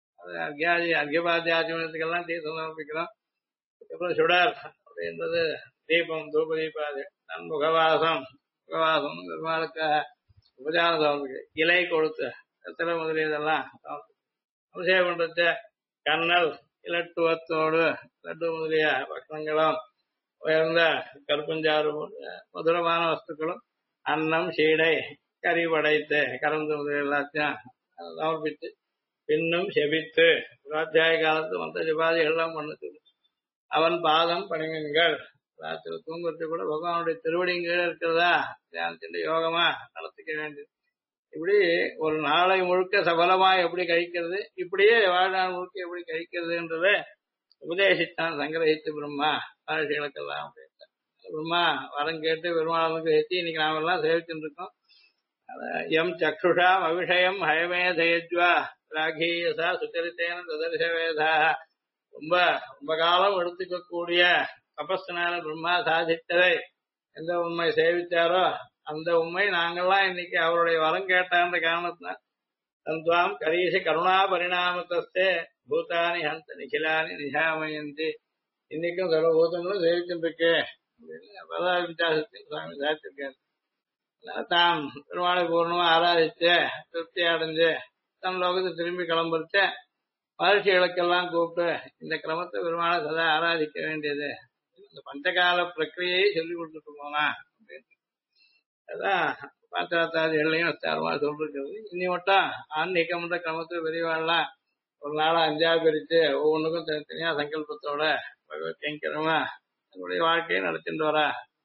அர்க்கியபாத்தியாச்சமனத்துக்கெல்லாம் தீர்த்தம் சமர்ப்பிக்கிறோம். அப்புறம் சுடர் அப்படின்றது தீபம் தூப தீபாதி. நன் முகவாசம் முகவாசம் பெருமாளுக்காக உபச்சாரம் சமர்ப்பிக்க இலை கொடுத்து வெத்தலை முதலியதெல்லாம் அபிஷேகம் பண்றது. கண்ணல் இலட்டுவத்தோடு லட்டு முதலிய பக்தங்களும் உயர்ந்த கருப்பஞ்சாறு மதுரமான வஸ்துக்களும் அன்னம் சீடை கறி படைத்து கறந்து முதலிய எல்லாத்தையும் சமர்ப்பித்து பின்னும் செபித்து சுவாத்தியாய காலத்து மற்ற ஜபாதிகள் எல்லாம் பண்ணுது. அவன் பாதம் பணிமீன்கள் ராத்திரி தூங்குறது கூட பகவானுடைய திருவடிங்கீழ இருக்கிறதா தியானத்தின் யோகமா நடத்திக்க வேண்டியது. இப்படி ஒரு நாளை முழுக்க சபலமா எப்படி கழிக்கிறது, இப்படியே வாழ்நாள் முழுக்க எப்படி கழிக்கிறதுன்றத உபதேசித்தான் சங்கரஹித்து பிரம்மா மகர்ஷிகளுக்கெல்லாம். பிரம்மா வரம் கேட்டு பெருமாளுக்கு ஏற்றி இன்னைக்கு நாம எல்லாம் சேவிச்சுட்டு இருக்கோம். எம் சக்ஷுஷாம் அவிஷயம் ஹயமேதயஜ்வா ராகீயசா சுச்சரித்தேன ததர்ஷ வேதா. ரொம்ப ரொம்ப காலம் எடுத்துக்கக்கூடிய தபஸ்னால பிரம்மா சாதித்ததை எந்த உண்மை சேவித்தாரோ அந்த உண்மை நாங்கள்லாம் இன்னைக்கு அவருடைய வரம் கேட்டான்ற காரணத்தினால் தந்த்வாம் கரீஷ கருணா பரிணாமத்தே பூதானி ஹந்த நிகிலானி நிஷாமயந்தி. இன்னைக்கும் சர்வ பூதங்களும் சேவிச்சுட்டு இருக்கு அப்படின்னு பிரதான வித்தியாசத்தை சுவாமி சாதிச்சிருக்காரு. தான் பெருமாளை பூர்ணமா ஆராதிச்சு திருப்தி அடைஞ்சு தன் லோகத்தை திரும்பி கிளம்புறச்ச மகிழ்ச்சிகளுக்கெல்லாம் கூப்பிட்டு இந்த கிரமத்தை பெருமாளை சதா ஆராதிக்க வேண்டியது, இந்த பஞ்சகால பிரக்கிரியை சொல்லி கொடுத்துட்டு போனா அப்படின்னு. அதான் பாத்திராத்தாதிகள்லையும் விஸ்தாரமா சொல்லிருக்கிறது. இன்னி மட்டும் ஆன்மீகம்ன்ற கிரமத்தை பெரியவாள்லாம் ஒரு நாளா அஞ்சா பிரிச்சு ஒவ்வொன்றுக்கும் தனித்தனியா சங்கல்பத்தோட பகவத் கைங்கரமா தன்னுடைய வாழ்க்கையை நடத்திட்டு வரா.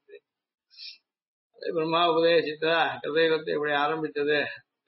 பிரம்மா உபதேசித்தா கிருதயுகத்தை இப்படி ஆரம்பித்தது.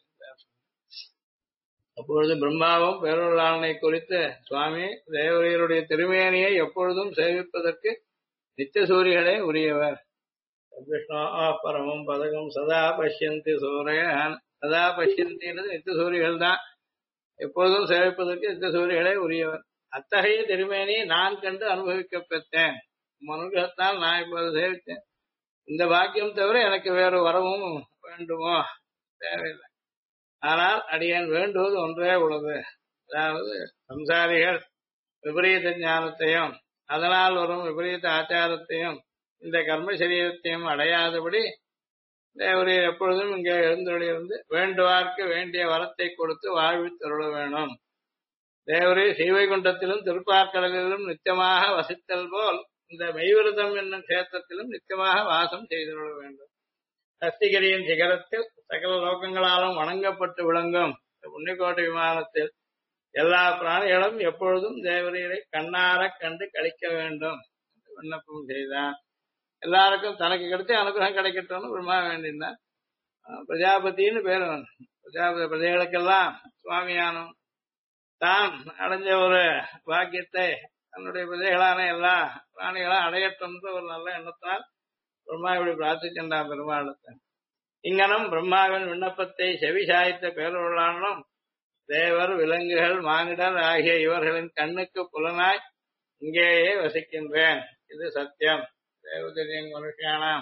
அப்பொழுது பிரம்மாவும் பேரொருளாளனை குறித்து சுவாமி தேவரையருடைய திருமேனியை எப்பொழுதும் சேவிப்பதற்கு நித்திய சூரியர்களே உரியவர். விஷ்ணு பரமம் பதகம் சதா பஷ்யந்தி சூரியன். சதா பஷ்யந்தின்றது நித்திய சூரியர்கள் தான், எப்பொழுதும் சேவிப்பதற்கு நித்திய சூரியர்களே உரியவர். அத்தகைய திருமேனியை நான் கண்டு அனுபவிக்க பெற்றேன். மனுஷத்தால் நான் இப்போது சேவித்தேன். இந்த பாக்கியம் தவிர எனக்கு வேறு வரவும் வேண்டுமோ? தேவையில்லை. ஆனால் அடியேன் வேண்டுவது ஒன்றே உள்ளது. அதாவது சம்சாரிகள் விபரீத ஞானத்தையும் அதனால் வரும் விபரீத ஆச்சாரத்தையும் இந்த கர்ம சரீரத்தையும் அடையாதபடி தேவரீர் எப்பொழுதும் இங்கே எழுந்தொழிலிருந்து வேண்டுவார்க்கு வேண்டிய வரத்தை கொடுத்து வாழ்வித் தருள வேணும். தேவரீர் ஸ்ரீவைகுண்டத்திலும் திருப்பார்கடலிலும் நிச்சயமாக வசித்தல் போல் இந்த மெய்விரதம் என்னும் கஷேத்திரத்திலும் நிச்சயமாக வாசம் செய்துள்ள வேண்டும். ஹஸ்திகிரியின் சிகரத்தில் சகல லோகங்களாலும் வணங்கப்பட்டு விளங்கும் புண்ணியகோட்டை விமானத்தில் எல்லா பிராணிகளும் எப்பொழுதும் தேவரீரை கண்ணார கண்டு கழிக்க வேண்டும் என்று விண்ணப்பம் செய்தான். எல்லாருக்கும் தனக்கு கிடைத்து அனுகிரகம் கிடைக்கட்டும்னு பிரம்மா வேண்டினார். பிரஜாபதினு பேரு. பிரஜாபதி பிரஜைகளுக்கெல்லாம் சுவாமியானும் தான் அடைஞ்ச ஒரு பாக்கியத்தை தன்னுடைய பிரஜைகளான எல்லா பிராணிகளும் அடையட்டும்ன்ற ஒரு நல்ல எண்ணத்தால் பிரம்மா இப்படி பிரார்த்திக்கின்றான் பெருமாளத்தை. இங்கனம் பிரம்மாவின் விண்ணப்பத்தை செவி சாய்த்த பேரொருளானும் தேவர் விலங்குகள் மானிடர் ஆகிய இவர்களின் கண்ணுக்கு புலனாய் இங்கேயே வசிக்கின்றேன், இது சத்தியம், தேவதரின் மனுஷியானாம்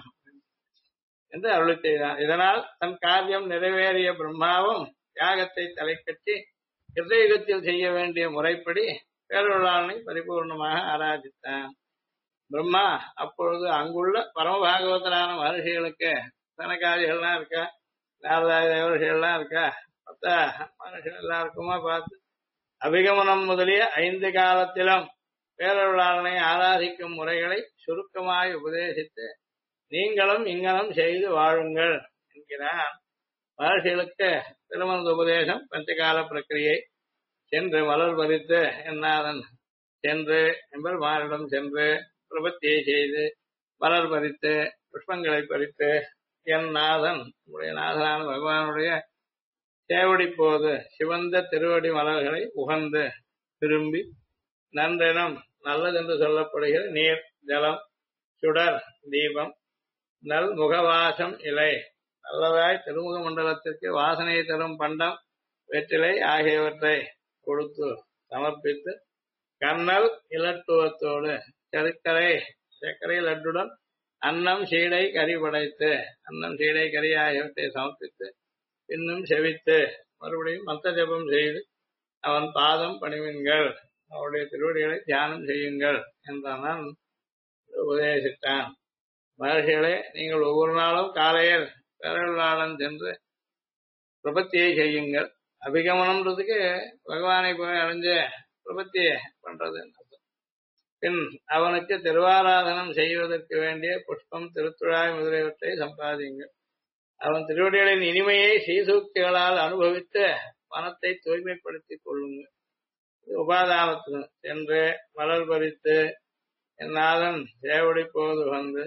என்று அருளி செய்தான். இதனால் தன் காரியம் நிறைவேறிய பிரம்மாவும் யாகத்தை தலைக்கட்டி கிருதயுகத்தில் செய்ய வேண்டிய முறைப்படி பேரொருளானை பரிபூர்ணமாக ஆராதித்தான். பிரம்மா அப்பொழுது அங்குள்ள பரமபாகவதரான மகர்ஷிகளுக்கு தனக்காரிகள்லாம் இருக்கா, நாரதாய தேவர்கள்லாம் இருக்கா, மற்ற மனுஷன் எல்லாருக்குமா பார்த்து அபிகமனம் முதலிய 5 காலத்திலும் பேரொருளாளனை ஆராதிக்கும் முறைகளை சுருக்கமாய் உபதேசித்து நீங்களும் இங்கனம் செய்து வாழுங்கள் என்கிறான். மகர்ஷிகளுக்கு திருமண உபதேசம் பஞ்சகால பிரக்கிரியை. சென்று மலர் பறித்து என்னாதன் சென்று எம்பெருமானிடம் சென்று பிரபத்தியை செய்து மலர் பறித்து புஷ்பங்களை பறித்து என் நாதன் நம்முடைய நாதனான பகவானுடைய சேவடி போது சிவந்த திருவடி மலர்களை உகந்து திரும்பி நன்றெனும் நல்லதென்று சொல்லப்படுகிற நீர், ஜலம், சுடர், தீபம், நல் முகவாசம் இலை, நல்லதாய் திருமுக மண்டலத்திற்கு வாசனை தரும் பண்டம், வெற்றிலை ஆகியவற்றை கொடுத்து சமர்ப்பித்து கண்ணல் இலட்டுவத்தோடு சர்க்கரை லட்டுடன் அன்னம் சீடை கறி படைத்து அன்னம் சீடை கறி ஆகியவற்றை சமர்ப்பித்து இன்னும் செவித்து மறுபடியும் மத்த ஜபம் செய்து அவன் பாதம் பணிவீங்கள், அவருடைய திருவடிகளை தியானம் செய்யுங்கள் என்றான் உபதேசித்தான். மகர்ஷிகளே, நீங்கள் ஒவ்வொரு நாளும் காலையில் பேரொருளாளன் சென்று பிரபத்தியை செய்யுங்கள். அபிகமனம்ன்றதுக்கு பகவானை போய் அடைஞ்ச பிரபத்தியை பண்றது. பின் அவனுக்கு திருவாராதனம் செய்வதற்கு வேண்டிய புஷ்பம், திருத்துழாய் முதலியவற்றை சம்பாதியுங்கள். அவன் திருவடிகளின் இனிமையை ஸ்ரீசூக்திகளால் அனுபவித்து மனத்தை தூய்மைப்படுத்திக் கொள்ளுங்கள். உபாதானத்து சென்று மலர் பறித்து என்னாதன் சேவடி போது வந்து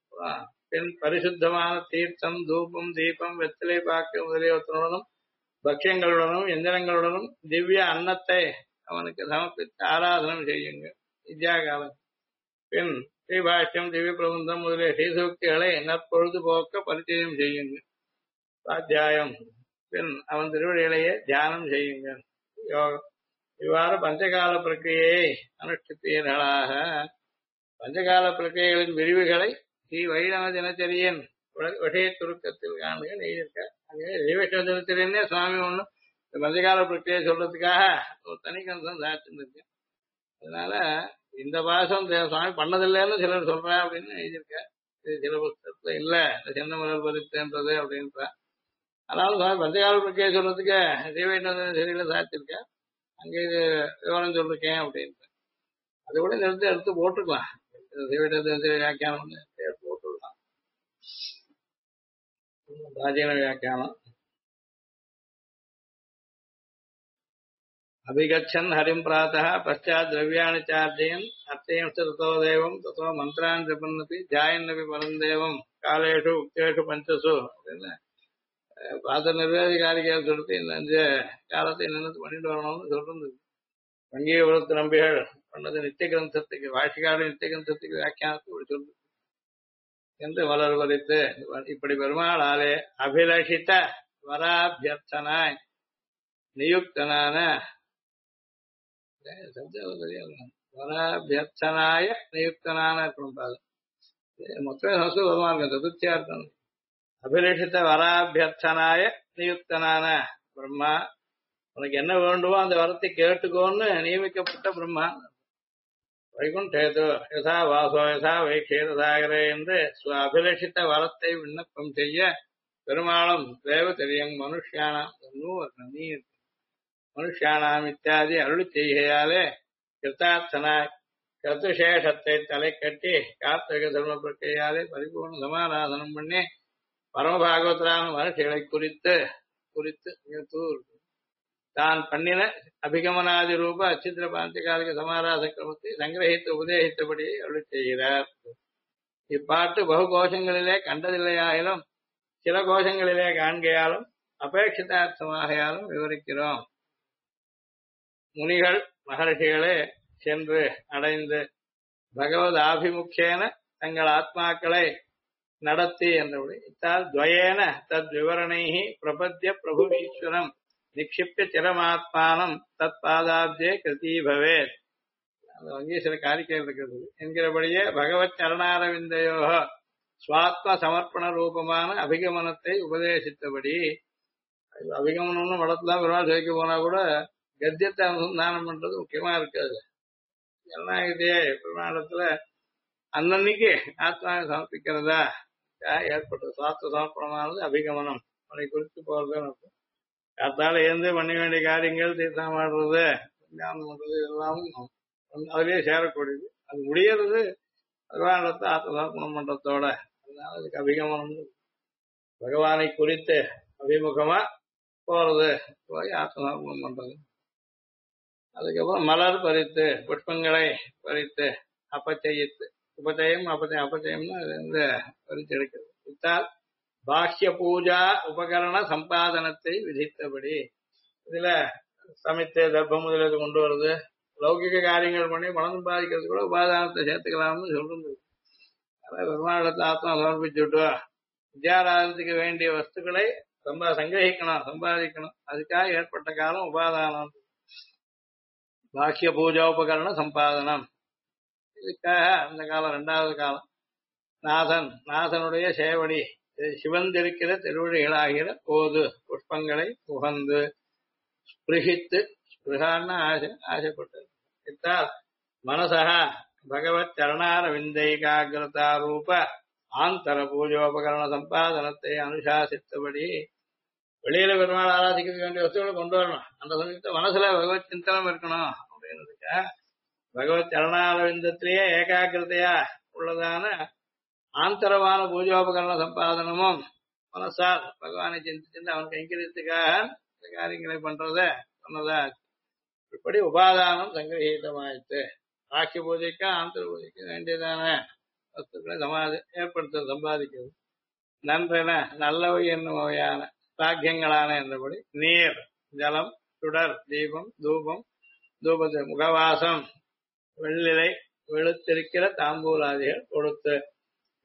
பின் பரிசுத்தமான தீர்த்தம், தூபம், தீபம், வெற்றிலை பாக்கு முதலியவற்றுடனும் பக்ஷங்களுடனும் எந்திரங்களுடனும் திவ்ய அன்னத்தை அவனுக்கு சமர்ப்பித்து ஆராதனம் செய்யுங்கள். வித்யாகாலம் பின் ஸ்ரீபாஷ்யம், திவ்ய பிரபந்தம் முதலிய ஸ்ரீசூக்திகளை நற்பொழுது போக்க பரிச்சயம் செய்யுங்கள். சுவாத்தியாயம் பின் அவன் திருவடிகளையே தியானம் செய்யுங்கள். யோகம் இவ்வாறு பஞ்சகால பிரக்கிரியை அனுஷ்டித்தீர்களாக. பஞ்சகால பிரக்கிரிகளின் விரிவுகளை ஸ்ரீ வைணவ தினச்சரியின் விஷய சுருக்கத்தில் காண்க எழுதியிருக்க. வைஷ்ணவ தினச்சரியன்னே சுவாமி ஒண்ணு இந்த பஞ்சகால பிரக்கிரியை சொல்றதுக்காக ஒரு தனி கந்தம் சாட்சிருந்திருக்கு. அதனால இந்த பாசம் சுவாமி பண்ணதில்லைன்னு சிலர் சொல்றேன் அப்படின்னு எழுதியிருக்க. இது சில புத்தகத்துல இல்ல இந்த சின்ன முதல் பரித்துன்றது அப்படின்ற. ஆனாலும் சுவாமி பஞ்சகால பிரக்கிரியை சொல்றதுக்கு ஸ்ரீ வைஷ்ணவ சரியில சாட்சிருக்கேன். அங்க இது விவரம் சொல்லிருக்கேன் அப்படின்ட்டு அது கூட இந்த எடுத்து போட்டுக்கலாம். வியாக்கியானம் எடுத்து போட்டுக்கலாம். பிராச்சீன வியாக்கியானம். அபிகச்சன் ஹரிம் பிராத்தः பశ్చాத் திரவியாணி சார்ஜயன் அர்த்தயம் ததோ தேவம் ததோ மந்திரான் ஜபன்னபி ஜாயன்னபி பரந்தேவம் காலேஷு உக்தேஷு பஞ்சசு அப்படின்னு பாத நிர்வேதிகாரிகள் சொல்லிட்டு இந்த 5 காலத்தை நினைத்து பண்ணிட்டு வரணும்னு சொல்றது. வங்கிய உலகத்து நம்பிகள் பண்ணது நித்திய கிரந்தத்துக்கு வாஷிகாடு நித்திய கிரந்தத்துக்கு வியாக்கியானத்துக்கு சொல்றது என்று வளர் வலித்து இப்படி பெருமாளாலே அபிலஷித்த வராபியர்த்தனாய் நியுக்தனான வராபியர்த்தனாய நியுக்தனான இருக்கணும். பாது மொத்தமே சமஸ்கிருத வருமா இருக்கும். சதுர்த்தியா இருக்கணும். அபிலஷித்த வராபியர்த்தனாய நியுக்தனான பிரம்மா உனக்கு என்ன வேண்டுமோ அந்த வரத்தை கேட்டுக்கோன்னு நியமிக்கப்பட்ட பிரம்மா. வைகுண்டேது யதா வாசோ யதா வைக்ஷேதசாகரே என்று அபிலஷித்த வரத்தை விண்ணப்பம் செய்ய பெருமாளும் தேவ தெரியும் மனுஷியானாம் நீர் மனுஷியானாம் இத்தியாதி அருளி செய்கையாலே கிருத்தார்த்தனாய் கருத்துசேஷத்தை தலை கட்டி கார்த்திக தர்ம பிரக்கையாலே பரிபூர்ண சமாராதனம் பண்ணி பரமபாகவதரான மனுஷிகளை குறித்து தான் பண்ணின அபிகமனாதி ரூப அச்சித்திர பாஞ்சகாலிக சமாராத கிரமத்தை சங்கிரகித்து உபதேசித்தபடியே அருளி செய்கிறார். இப்பாட்டு பகு கோஷங்களிலே கண்டதில்லையாயிலும் சில கோஷங்களிலே காண்கையாலும் அபேட்சிதார்த்தமாகையாலும் விவரிக்கிறோம். முனிகள் மகர்ஷிகளே சென்று அடைந்து பகவத் ஆபிமுக்கியன தங்கள் ஆத்மாக்களை நடத்தி என்றபடி இத்தால் துவயேன தத் விவரணை பிரபத்திய பிரபுவீஸ்வரம் நிக்ஷிப்ய சிரமாத்மானம் தத் பாதாப்தே கிருதி பவேத். அந்த வங்கி சில காரிக்கைகள் இருக்கிறது என்கிறபடியே பகவத் சரணாரவிந்தையோ சுவாத்ம சமர்ப்பண ரூபமான அபிகமனத்தை உபதேசித்தபடி. அபிகமனம்னு வளர்த்துலாம் பெருமாள் சேர்க்க போனா கூட கத்தியத்தை அனுசந்தானம் பண்றது முக்கியமா இருக்காது. ஜனநாயகத்தையே பெருமாளத்துல அன்னன்னைக்கு ஆத்மாவை சமர்ப்பிக்கிறதா ஏற்பட்ட சுவாத்ம சமர்ப்பணமானது அபிகமனம். அதை குறித்து போறது காத்தால இருந்து பண்ண வேண்டிய காரியங்கள் தீர்த்தம் ஆடுறது தியானம் பண்றது எல்லாம் அதுலயே சேரக்கூடியது. அது முடியறது பகவானத்தை ஆத்ம சமர்ப்பணம் பண்றதோட. அதனால அதுக்கு அபிகமனம் பகவானை குறித்து அபிமுகமா போறது போய் ஆத்ம சமர்ப்பணம் பண்றது. அதுக்கப்புறம் மலர் பறித்து புஷ்பங்களை பறித்து அப்பச்செய்த்து உபச்சயம் அப்பச்சயம்னா அது வந்து பறித்து எடுக்கிறது. இத்தால் பாஹ்ய பூஜா உபகரண சம்பாதனத்தை விதித்தபடி இதுல சமைத்து தர்ப்பம் முதலீடு கொண்டு வருது. லௌகிக காரியங்கள் பண்ணி பணம் சம்பாதிக்கிறது கூட உபாதானத்தை சேர்த்துக்கலாம்னு சொல்றது. அதாவது பெருமாளத்தை ஆத்மா சமர்ப்பிச்சு விட்டு வித்யாராதனத்துக்கு வேண்டிய வஸ்துக்களை சம்பாதிக்கணும். அதுக்காக ஏற்பட்ட காலம் உபாதானம். பாக்கிய பூஜா உபகரண சம்பாதனம். இதுக்காக அந்த காலம் 2வது காலம் நாதனுடைய சேவடி சிவந்திருக்கிற திருவடிகளாகிற போது புஷ்பங்களை புகந்து ஸ்பிருகித்து ஸ்பிருகான்னு ஆசைப்பட்டது. இத்தால் மனசா பகவத் சரணார விந்தைகாகிரதா ரூப ஆந்தர பூஜோபகரண சம்பாதனத்தை அனுசாசித்தபடி வெளியில பெருமாள் ஆராதிக்க வேண்டிய வஸ்துகளை கொண்டு வரணும். அந்த சமயத்தை மனசுல பகவத் சிந்தனம் இருக்கணும் அப்படின்றதுக்கா பகவத் சரணாரவிந்தத்திலேயே ஏகாகிரதையா உள்ளதான ஆந்தரமான பூஜோபகரண சம்பாதனமும் மனசால் பகவானை சிந்திச்சு அவன் கைங்கரியத்துக்காக காரியங்களை பண்றத சொன்னதா. இப்படி உபாதானம் சங்கிரகீதமாயிட்டு ராக்கி பூஜைக்கு ஆந்தர பூஜைக்கு வேண்டியதான வஸ்துக்களை சம்பாதிக்கிறது. நன்றென நல்லவை என்னும் வகையான சாக்கியங்களான என்றபடி நீர் ஜலம் சுடர் தீபம் தூபம் தூபத்து முகவாசம் வெள்ளிலை வெளுத்திருக்கிற தாம்பூலாதிகள் கொடுத்து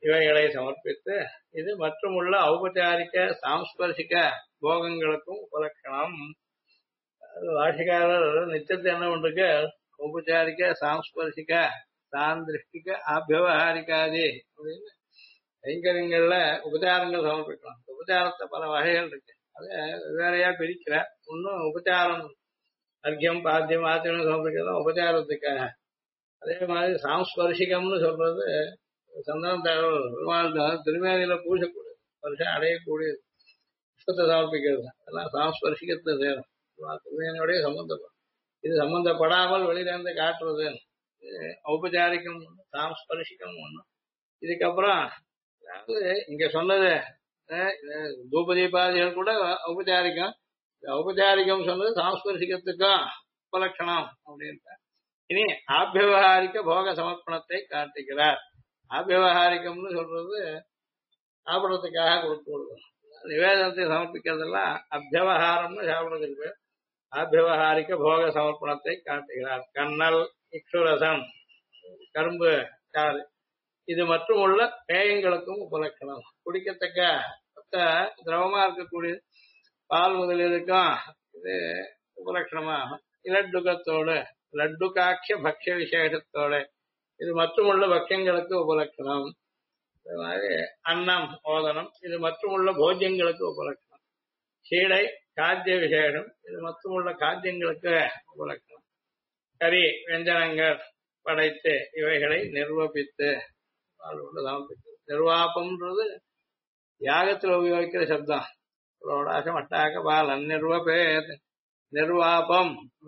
இவைகளை சமர்ப்பித்து இது மற்றுமுள்ள ஔபச்சாரிக்க சாம்ஸ்பர்சிக போகங்களுக்கும் உபலட்சணம். வாஷிகாரர் நிச்சயத்தை என்ன பண்றது, ஔபச்சாரிக்க சாம்ஸ்பர்சிக சாந்திருஷ்டிக அபியவகாரிகாதி அப்படின்னு கைங்கரியங்கள்ல உபச்சாரங்கள் சமர்ப்பிக்கலாம். உபச்சாரத்தை பல வகைகள் இருக்கு, அதை வேறையா பிரிக்கிற. ஒன்னும் உபச்சாரம் அர்க்கியம் பாத்தியம் ஆத்தியம் சமர்ப்பிக்கிறதா உபச்சாரத்துக்காக. அதே மாதிரி சாம்ஸ்பர்சிகம்னு சொல்றது சந்தனம் பெருமாள் திருமேனியில பூசக்கூடியது, வருஷம் அடையக்கூடியது, புஷ்பத்தை சமர்ப்பிக்கிறது, அதெல்லாம் சாம்ஸ்பர்சிகத்தை சேரும், திருமேனியோடய சம்பந்தப்படும். இது சம்பந்தப்படாமல் வெளியிலேருந்து காட்டுறது ஔபச்சாரிக்கம் ஒண்ணு, சாம்ஸ்பர்சிகம் ஒண்ணு. இதுக்கப்புறம் அதாவது இங்க சொன்னது தூபதீபாதிகள் கூட ஔபச்சாரிக்கம், ஔபச்சாரிக்கம் சொன்னது சாம்ஸ்பர்சிகத்துக்கும் உபலட்சணம் அப்படின்ட்டு. இனி ஆபியவகாரிக்க போக சமர்ப்பணத்தை காட்டுகிறார். ஆபியவகாரிக்கம்னு சொல்றது சாப்பிடறதுக்காக கொடுத்து நிவேதனத்தை சமர்ப்பிக்கிறதெல்லாம் அபியவகாரம்னு சாப்பிடுறதுக்கு ஆபியவகாரிக்க போக சமர்ப்பணத்தை காட்டுகிறார். கண்ணல், இக்ஷுரசம், கரும்பு சாறு, இது மற்றும் உள்ள பேயங்களுக்கும் உபலட்சணம். குடிக்கத்தக்க திரவமா இருக்கக்கூடிய பால் முதலியதுக்கும் இது உபலட்சணமாகும். இலட்டுகத்தோடு லட்டுகாட்சிய பக்ஷ விசேஷத்தோடு இது மற்றும் உள்ள பக்ஷங்களுக்கு உபலட்சணம். அது மாதிரி அன்னம் ஓதனம் இது மற்றும் உள்ள போஜ்யங்களுக்கு உபலட்சணம். சீடை காத்திய விசேஷம் இது மற்றும் உள்ள காத்தியங்களுக்கு உபலட்சணம். கறி வெஞ்சனங்கள் படைத்து இவைகளை நிர்வபித்து நிர்வாபம்ன்றது யாகத்தில் உபயோகிக்கிற சப்தம். புரோடாசம் அட்டாக பாலன் நிர்வபேத். நிர்வாபம்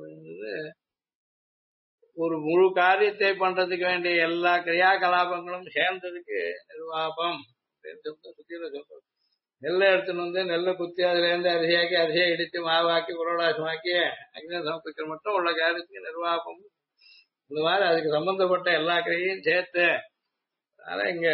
ஒரு முழு காரியத்தை பண்றதுக்கு வேண்டிய எல்லா கிரியா கலாபங்களும் சேர்ந்ததுக்கு நிர்வாபம் சுத்தியில சொல்றது. நெல்லை எடுத்துன்னு வந்து நெல்லை குத்தி அதுல இருந்து அரிசியாக்கி அரிசியை இடித்து மாவாக்கி புரோடாசமாக்கி அக்னி சமர்ப்பிக்கிற மட்டும் உள்ள காரியத்துக்கு நிர்வாபம். இந்த மாதிரி அதுக்கு சம்பந்தப்பட்ட எல்லா கிரையும் சேர்த்து அதனால இங்க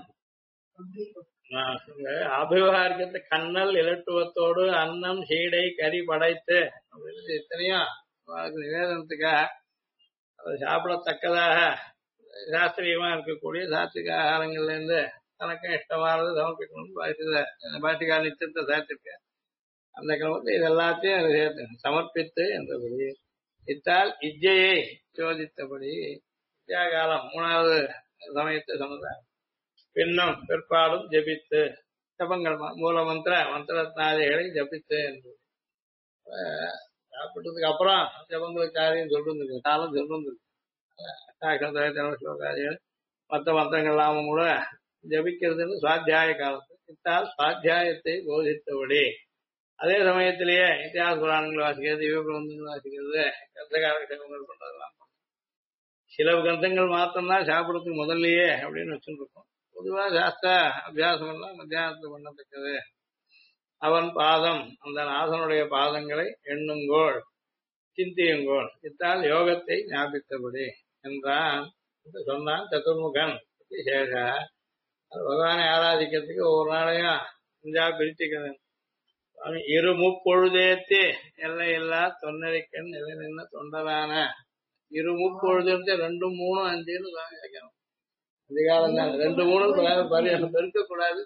அபிவகாரிக்கத்தை கண்ணல் இலட்டுவத்தோடு அன்னம் சீடை கறி படைத்து அப்படின்னு இத்தனையும் நிவேதனத்துக்காக அதை சாப்பிடத்தக்கதாக சாஸ்திரியமா இருக்கக்கூடிய சாத்விக ஆகாரங்கள்ல இருந்து தனக்கும் இஷ்டமானது சமர்ப்பிக்கணும்னு பாட்டிகா நிச்சயத்தை சேர்த்திருக்க. அந்த கிரமத்தை இது எல்லாத்தையும் சேர்த்து சமர்ப்பித்து என்றபடி இத்தால் இஜ்ஜையை சோதித்தபடி இஜ்ஜா காலம் மூணாவது சமயத்தை சமுதாயம் பின்னும் பிற்பாடும் ஜபித்து ஜபங்கள் மூல மந்திரத்னாதிகளை ஜபித்து என்று சாப்பிட்டதுக்கு அப்புறம் ஜபங்களுக்கு காரியம் சொல்லிருந்துருக்கு, காலம் சொல்லிருந்துருக்கு. ஸ்லோகாதிகள் மற்ற மந்திரங்கள்லாமும் கூட ஜபிக்கிறதுன்னு சுவாத்தியாய காலத்து இத்தால் சுவாத்தியாயத்தை போதித்தபடி அதே சமயத்திலேயே இத்தியாச புராணங்கள் வாசிக்கிறது, திவ்யபிரபந்தங்கள் வாசிக்கிறது, கந்தகார ஜபங்கள் பண்றதெல்லாம் சில கிரந்தங்கள் மாத்திரம்தான் சாப்பிடறதுக்கு முதல்லயே அப்படின்னு வச்சுருக்கோம். பொதுவாக சாஸ்திர அபியாசம் எல்லாம் மத்தியானத்துக்கு பண்ணத்தக்கது. அவன் பாதம் அந்த நாதனுடைய பாதங்களை எண்ணுங்கோள் சிந்தியுங்கோள் இத்தால் யோகத்தை ஞாபித்தபடி என்றான் சொன்னான். சதுர்முகன் சேஷ பகவானை ஆராதிக்கிறதுக்கு ஒவ்வொரு நாளையும் இந்தா பிரிச்சுக்கிறேன். இரு முப்பொழுதேத்தி எல்லை இல்லா தொன்னரிக்கண் நிலை நின்ன தொண்டரான இரு முப்பொழுது 2 3 5 வைக்கணும். அதிகாரம் தான் 2 3 பெருக்கக்கூடாது.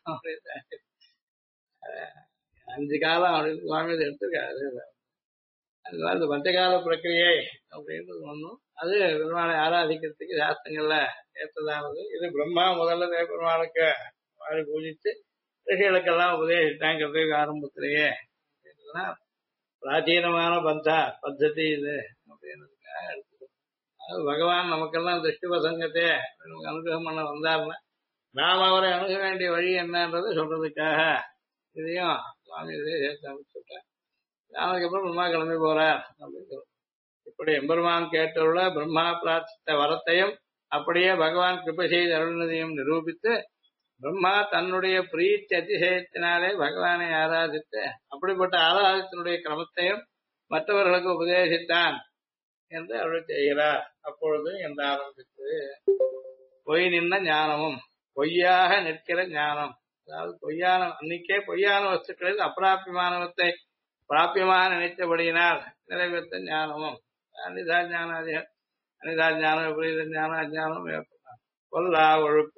5 காலம் அப்படின்னு சுவாமி எடுத்திருக்காரு. அது மாதிரி இந்த பஞ்சகால பிரக்கிரியை அப்படின்றது ஒண்ணும் அது பெருமாளை ஆராதிக்கிறதுக்கு சாஸ்திரங்கள்ல ஏற்றதானது. இது பிரம்மா முதல்ல பெருமாளுக்கு வாரி பூஜித்து ரிஷிகளுக்கெல்லாம் உபதேசித்தாங்கிறதுக்கு ஆரம்பத்திலேயே பிராச்சீனமான பத்ததி இது அப்படின்றதுக்காக எடுத்துக்கணும். அது பகவான் நமக்கெல்லாம் திருஷ்டி பிரசங்கத்தை அனுகிரகம் பண்ண வந்தாருன்னா நாம் அவரை அணுக வேண்டிய வழி என்னன்றதை சொல்றதுக்காக இதையும் சுவாமி இதே சேர்த்து அமைச்சுட்டேன். அதுக்கப்புறம் பிரம்மா கிளம்பி போறார் அப்படின்னு இப்படி எம்பெருமான் கேட்டுள்ள பிரம்மா பிரார்த்தித்த வரத்தையும் அப்படியே பகவான் கிருபை செய்து அருள்நதியும் நிரூபித்து பிரம்மா தன்னுடைய பிரீத்தி அதிசயத்தினாலே பகவானை ஆராதித்து அப்படிப்பட்ட ஆராதத்தினுடைய கிரமத்தையும் மற்றவர்களுக்கு உபதேசித்தான் என்று அருள் செய்கிறார். அப்பொழுது என்று ஆரம்பித்து பொய் நின்ன ஞானமும் பொய்யாக நிற்கிற ஞானம், அதாவது பொய்யான அன்னைக்கே பொய்யான வஸ்துக்களில் அப்பிராபியமானவத்தை பிராபியமாக நினைத்தபடியினால் நிறைவேற்ற ஞானமும் அனிதா ஞானாதிகள் அனிதா ஞானம் விபரீத ஞானம் அஜானம் ஏற்பட்டான். கொல்லா ஒழுக்கம்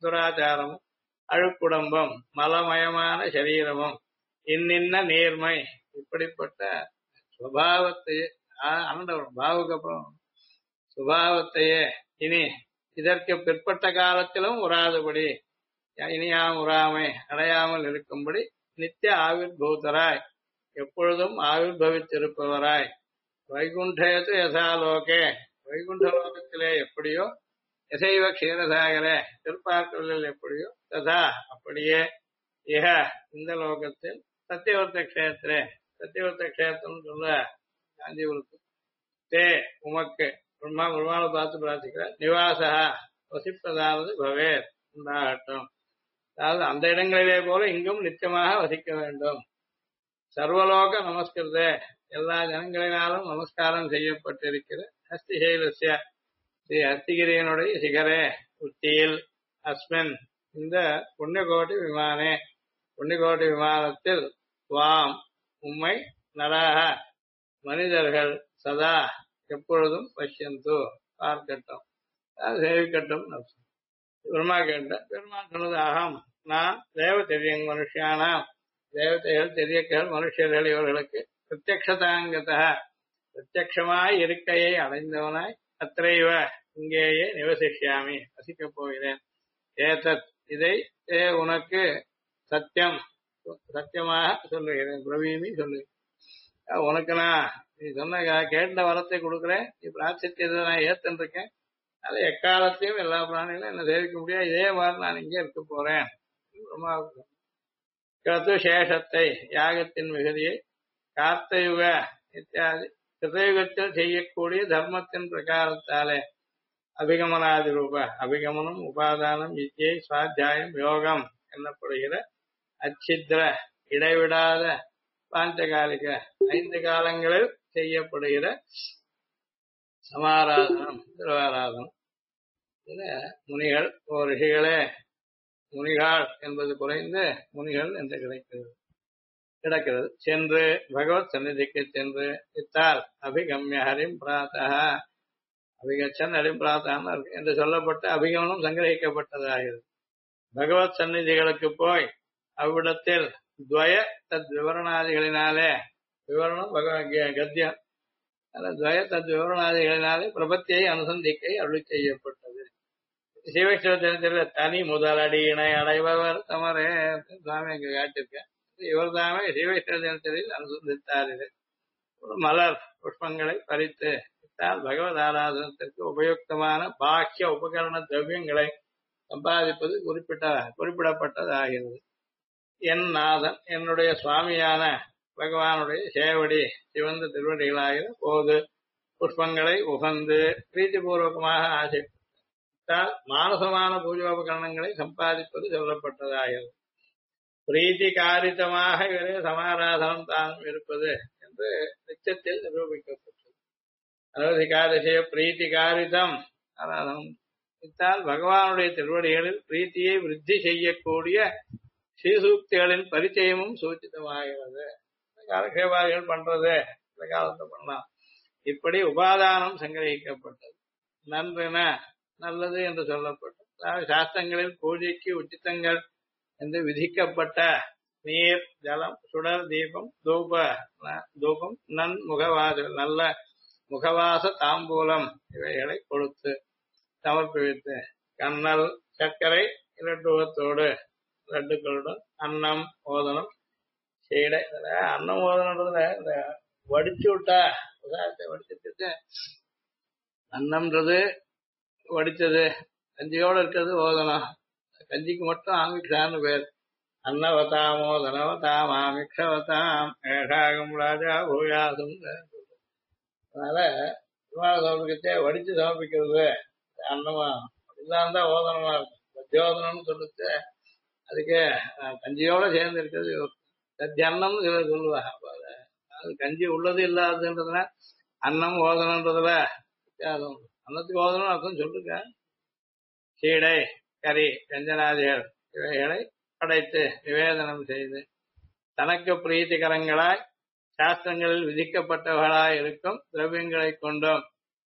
துராச்சாரமும் அழுக்குடம்பம் மலமயமான சரீரமும் இன்னின்ன நேர்மை இப்படிப்பட்ட சுபாவத்தையே ஆண்டவன் பாவுக்கு அப்புறம் சுபாவத்தையே இனி இதற்கு பிற்பட்ட காலத்திலும் உறாதபடி இனியாம் உறாமை அடையாமல் இருக்கும்படி நித்திய ஆவிர்பூதராய் எப்பொழுதும் ஆவிர்பவித்திருப்பவராய் வைகுண்டேது யசாலோகே வைகுண்ட லோகத்திலே எப்படியோ எசைவ க்ஷீரசாகரே திருப்பார்க்கலில் எப்படியோ ததா அப்படியே இஹ இந்த லோகத்தில் சத்தியவர்த்த கஷேத்திரே சத்தியவர்த்த கஷேத்திரம் சொல்ல காஞ்சிபுரத்து தே உமக்கு பிரம்மாவை பார்த்து பிரார்த்திக்கிற நிவாசா வசிப்பதாவது பவே உண்டாகட்டும். அதாவது அந்த இடங்களிலே போல இங்கும் நிச்சயமாக வசிக்க வேண்டும். சர்வலோக நமஸ்கிருதே எல்லா ஜனங்களினாலும் நமஸ்காரம் செய்யப்பட்டிருக்கிற ஹஸ்திசைலஸ்ய ஸ்ரீ ஹஸ்திகிரியனுடைய சிகரே உச்சியில் அஸ்மின் இந்த புண்ணியகோட்டி விமானே புண்ணியகோட்டி விமானத்தில் வாம் உம்மை நராக மனிதர்கள் சதா எப்பொழுதும் பஷ்யந்து பார்க்கட்டும் சேவிக்கட்டும். பெருமா கேட்ட பெருமாள் சொன்னது அகம் நான் தேவதெரியங் மனுஷியானாம் தேவதைகள் தெரியக்கள் மனுஷர்கள் இவர்களுக்கு பிரத்யக்ஷதாங்கத பிரத்யக்ஷமாய் இருக்கையை அடைந்தவனாய் அத்தைவ இங்கேயே நிவசிஷ்யாமி வசிக்கப் போகிறேன். ஏதத் இதை உனக்கு சத்தியம் சத்தியமாக சொல்லுகிறேன் பிரவீமி சொல்லு. உனக்கு நான் நீ சொன்ன கேட்ட வரத்தை கொடுக்குறேன். நீ பிரார்த்தித்ததை நான் ஏத்துருக்கேன். அது எக்காலத்தையும் எல்லா பிராணிகளும் என்ன சேவிக்க முடியாது. இதே மாதிரி நான் இங்கே இருக்க போறேன். கது சேஷத்தை யாகத்தின் மிகுதியை கார்த்தயுக இத்தியாதி கிருதயுகத்தில் செய்யக்கூடிய தர்மத்தின் பிரகாரத்தாலே அபிகமனாதி ரூப அபிகமனம் உபாதானம் வித்யை சுவாத்தியாயம் யோகம் என்னப்படுகிற அச்சித்ர இடைவிடாத பாஞ்சகாலிக 5 காலங்களில் செய்யப்படுகிற சமாராதனம் திருவாராதனம். இதுல முனிகள் ரிஷிகளே முனிகாள் என்பது குறைந்து முனிகள் என்று கிடக்கிறது. சென்று பகவத் சந்நிதிக்கு சென்று இத்தால் அபிகம்ய ஹரிம் பிராத்தா அபிகச்சன் ஹரிம் பிராத்தான்னு இருக்கு என்று சொல்லப்பட்ட அபிகமனம் சங்கிரகிக்கப்பட்டதாகிறது. பகவத் சந்நிதிகளுக்கு போய் அவ்விடத்தில் துவய தத் விவரணாதிகளினாலே விவரணம் கத்தியம் துவய தத் விவரணாதிகளினாலே பிரபத்தியை அனுசந்திக்கை அருளி செய்யப்பட்டது. சிவசிவத்தில தனி முதலடியினை அடைபவர் தமரே சுவாமி அங்கு காட்டிருக்க இவர் தாமே சிவசிவத்தில் அனுசந்தித்தார்கள். மலர் புஷ்பங்களை பறித்து பகவத் ஆராதனத்திற்கு உபயுக்தமான பாக்கிய உபகரண திரவியங்களை சம்பாதிப்பது குறிப்பிடப்பட்டதாகிறது. என் நாதன் என்னுடைய சுவாமியான பகவானுடைய சேவடி சிவந்த திருவடிகளாகிற போது புஷ்பங்களை உகந்து பிரீத்திபூர்வகமாக ஆசைப்பட்டால் மானசமான பூஜோபகரணங்களை சம்பாதிப்பது சொல்லப்பட்டதாகிறது. பிரீத்தி காரிதமாக இவரே சமாராதனம் தான் இருப்பது என்று நிச்சயத்தில் நிரூபிக்கப்பட்டது. அனவதிகாதசிய பிரீத்தி காரிதம் ஆராதனம் இத்தால் பகவானுடைய திருவடிகளில் பிரீத்தியை விருத்தி செய்யக்கூடிய ஸ்ரீசூக்திகளின் பரிச்சயமும் சூச்சிதமாகிறது. காலக்ஷேபாதிகள் பண்றது இந்த காலத்தை பண்ணலாம். இப்படி உபாதானம் சங்கிரகிக்கப்பட்டது. நன்றென நல்லது என்று சொல்லப்பட்டது. சாஸ்திரங்களில் பூஜைக்கு உச்சித்தங்கள் என்று விதிக்கப்பட்ட நீர் ஜலம் சுடர் தீபம் தூபம் நல்ல முகவாச தாம்பூலம் இவைகளை கொடுத்து சமர்ப்பித்து கண்ணல் சர்க்கரை இரட்டுவத்தோடு லட்டுக்களுடன் அன்னம் ஓதனம் செய்ட. அன்னம் ஓதனன்றதுல இந்த வடிச்சு விட்டா உதாரணத்தை வடிச்சுட்டு அன்னம்ன்றது வடிச்சது கஞ்சியோட இருக்கிறது ஓதனம். கஞ்சிக்கு மட்டும் ஆமிக்ஷான்னு பேர். அன்னவதாமோ தனவதாம் ஆமிக்ஷவதாம் ஏஷாகம் ராஜா பூயாசும். அதனால சமர்ப்பிக்கச்சே வடிச்சு சமர்ப்பிக்கிறது அன்னமா அப்படிதான் தான் ஓதனமா இருக்கும். மத்தியோதனம்னு சொல்லிச்சு அதுக்கு கஞ்சியோட சேர்ந்து இருக்கிறது சத்தியன்னம்னு சில சொல்லுவாங்க. அது கஞ்சி உள்ளது இல்லாததுன்றதுனா அன்னம் ஓதனன்றதுல வித்தியாசம். அன்னத்துக்கு ஓதனம் அர்த்தம் சொல்லுங்க. சீடை கறி வெஞ்சனாதிகள் இவைகளை படைத்து நிவேதனம் செய்து தனக்கு பிரீத்திகரங்களாய் சாஸ்திரங்களில் விதிக்கப்பட்டவர்களாய் இருக்கும் திரவியங்களை கொண்டும்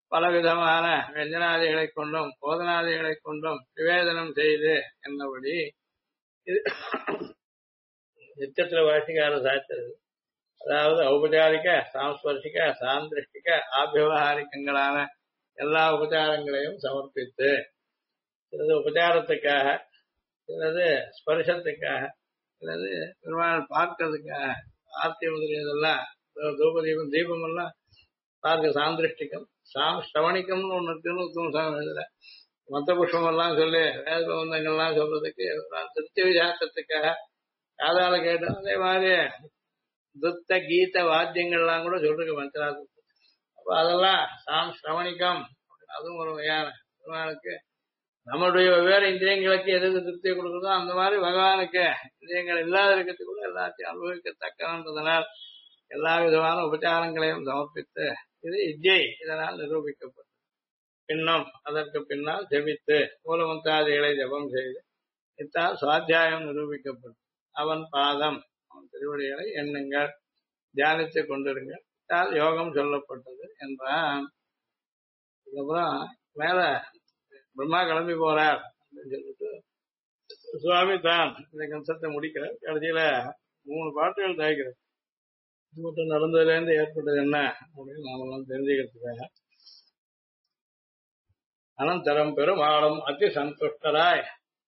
பலவிதமான வெஞ்சனாதிகளை கொண்டும் போதனாதிகளை கொண்டும் நிவேதனம் செய்து என்னபடி இது நித்தியத்துல வாசிக்கார சாய்த்தது. அதாவது ஔபச்சாரிக சாம்ஸ்பர்ஷிக சாந்திருஷ்டிக ஆபியவகாரிக்கங்களான எல்லா உபச்சாரங்களையும் சமர்ப்பித்து சிலது உபச்சாரத்துக்காக, சிலது ஸ்பர்ஷத்துக்காக, சிலது பெருமாள் பார்க்கறதுக்காக, ஆர்த்தி முதலியதெல்லாம் தூபதீபம் தீபம் எல்லாம் பார்க்க சாந்திருஷ்டிகம் ஸ்ரவணிக்கம்னு ஒண்ணு இருக்குன்னு உத்தமசாமி எழுதுல. மத்த புஷ்பம் எல்லாம் சொல்லி வேத பிரபந்தங்கள்லாம் சொல்றதுக்கு திருப்தி விசாரத்துக்காக காதால கேட்டோம். அதே மாதிரி துத்த கீத வாத்தியங்கள்லாம் கூட சொல்றதுக்கு மந்திராது. அப்ப அதெல்லாம் சிரவணிக்கம், அதுவும் ஒரு வகையான பெருமானுக்கு நம்மளுடைய வெவ்வேறு இந்திரியங்களுக்கு எது திருப்தியை கொடுக்குறதோ அந்த மாதிரி பகவானுக்கு இந்திரியங்கள் இல்லாத இருக்கிறது கூட எல்லாத்தையும் அனுபவிக்கத்தக்கன்றதனால் எல்லா விதமான உபச்சாரங்களையும் சமர்ப்பித்து இது இஜ்ஜை இதனால் நிரூபிக்கப்பட்டது. பின்னம் அதற்கு பின்னால் ஜெபித்து மூலமந்திராதிகளை ஜபம் செய்து இத்தால் சுவாத்தியாயம் நிரூபிக்கப்பட்டது. அவன் பாதம் அவன் திருவடிகளை எண்ணுங்கள், தியானித்துக் கொண்டிருங்கள், இத்தால் யோகம் சொல்லப்பட்டது என்றான். அதுக்கப்புறம் மேல பிரம்மா கிளம்பி போறார் அப்படின்னு சொல்லிட்டு சுவாமி தான் இந்த கம்சத்தை முடிக்கிறார். கடைசியில 3 பாட்டுகள் தயாரிக்கிறார். மட்டும் நடந்ததுல இருந்து ஏற்பட்டது என்ன அப்படின்னு நாமெல்லாம் தெரிஞ்சுக்கிறதுக்காக. அனந்தரம் பெருமாளும் அதி சந்துஷ்டராய்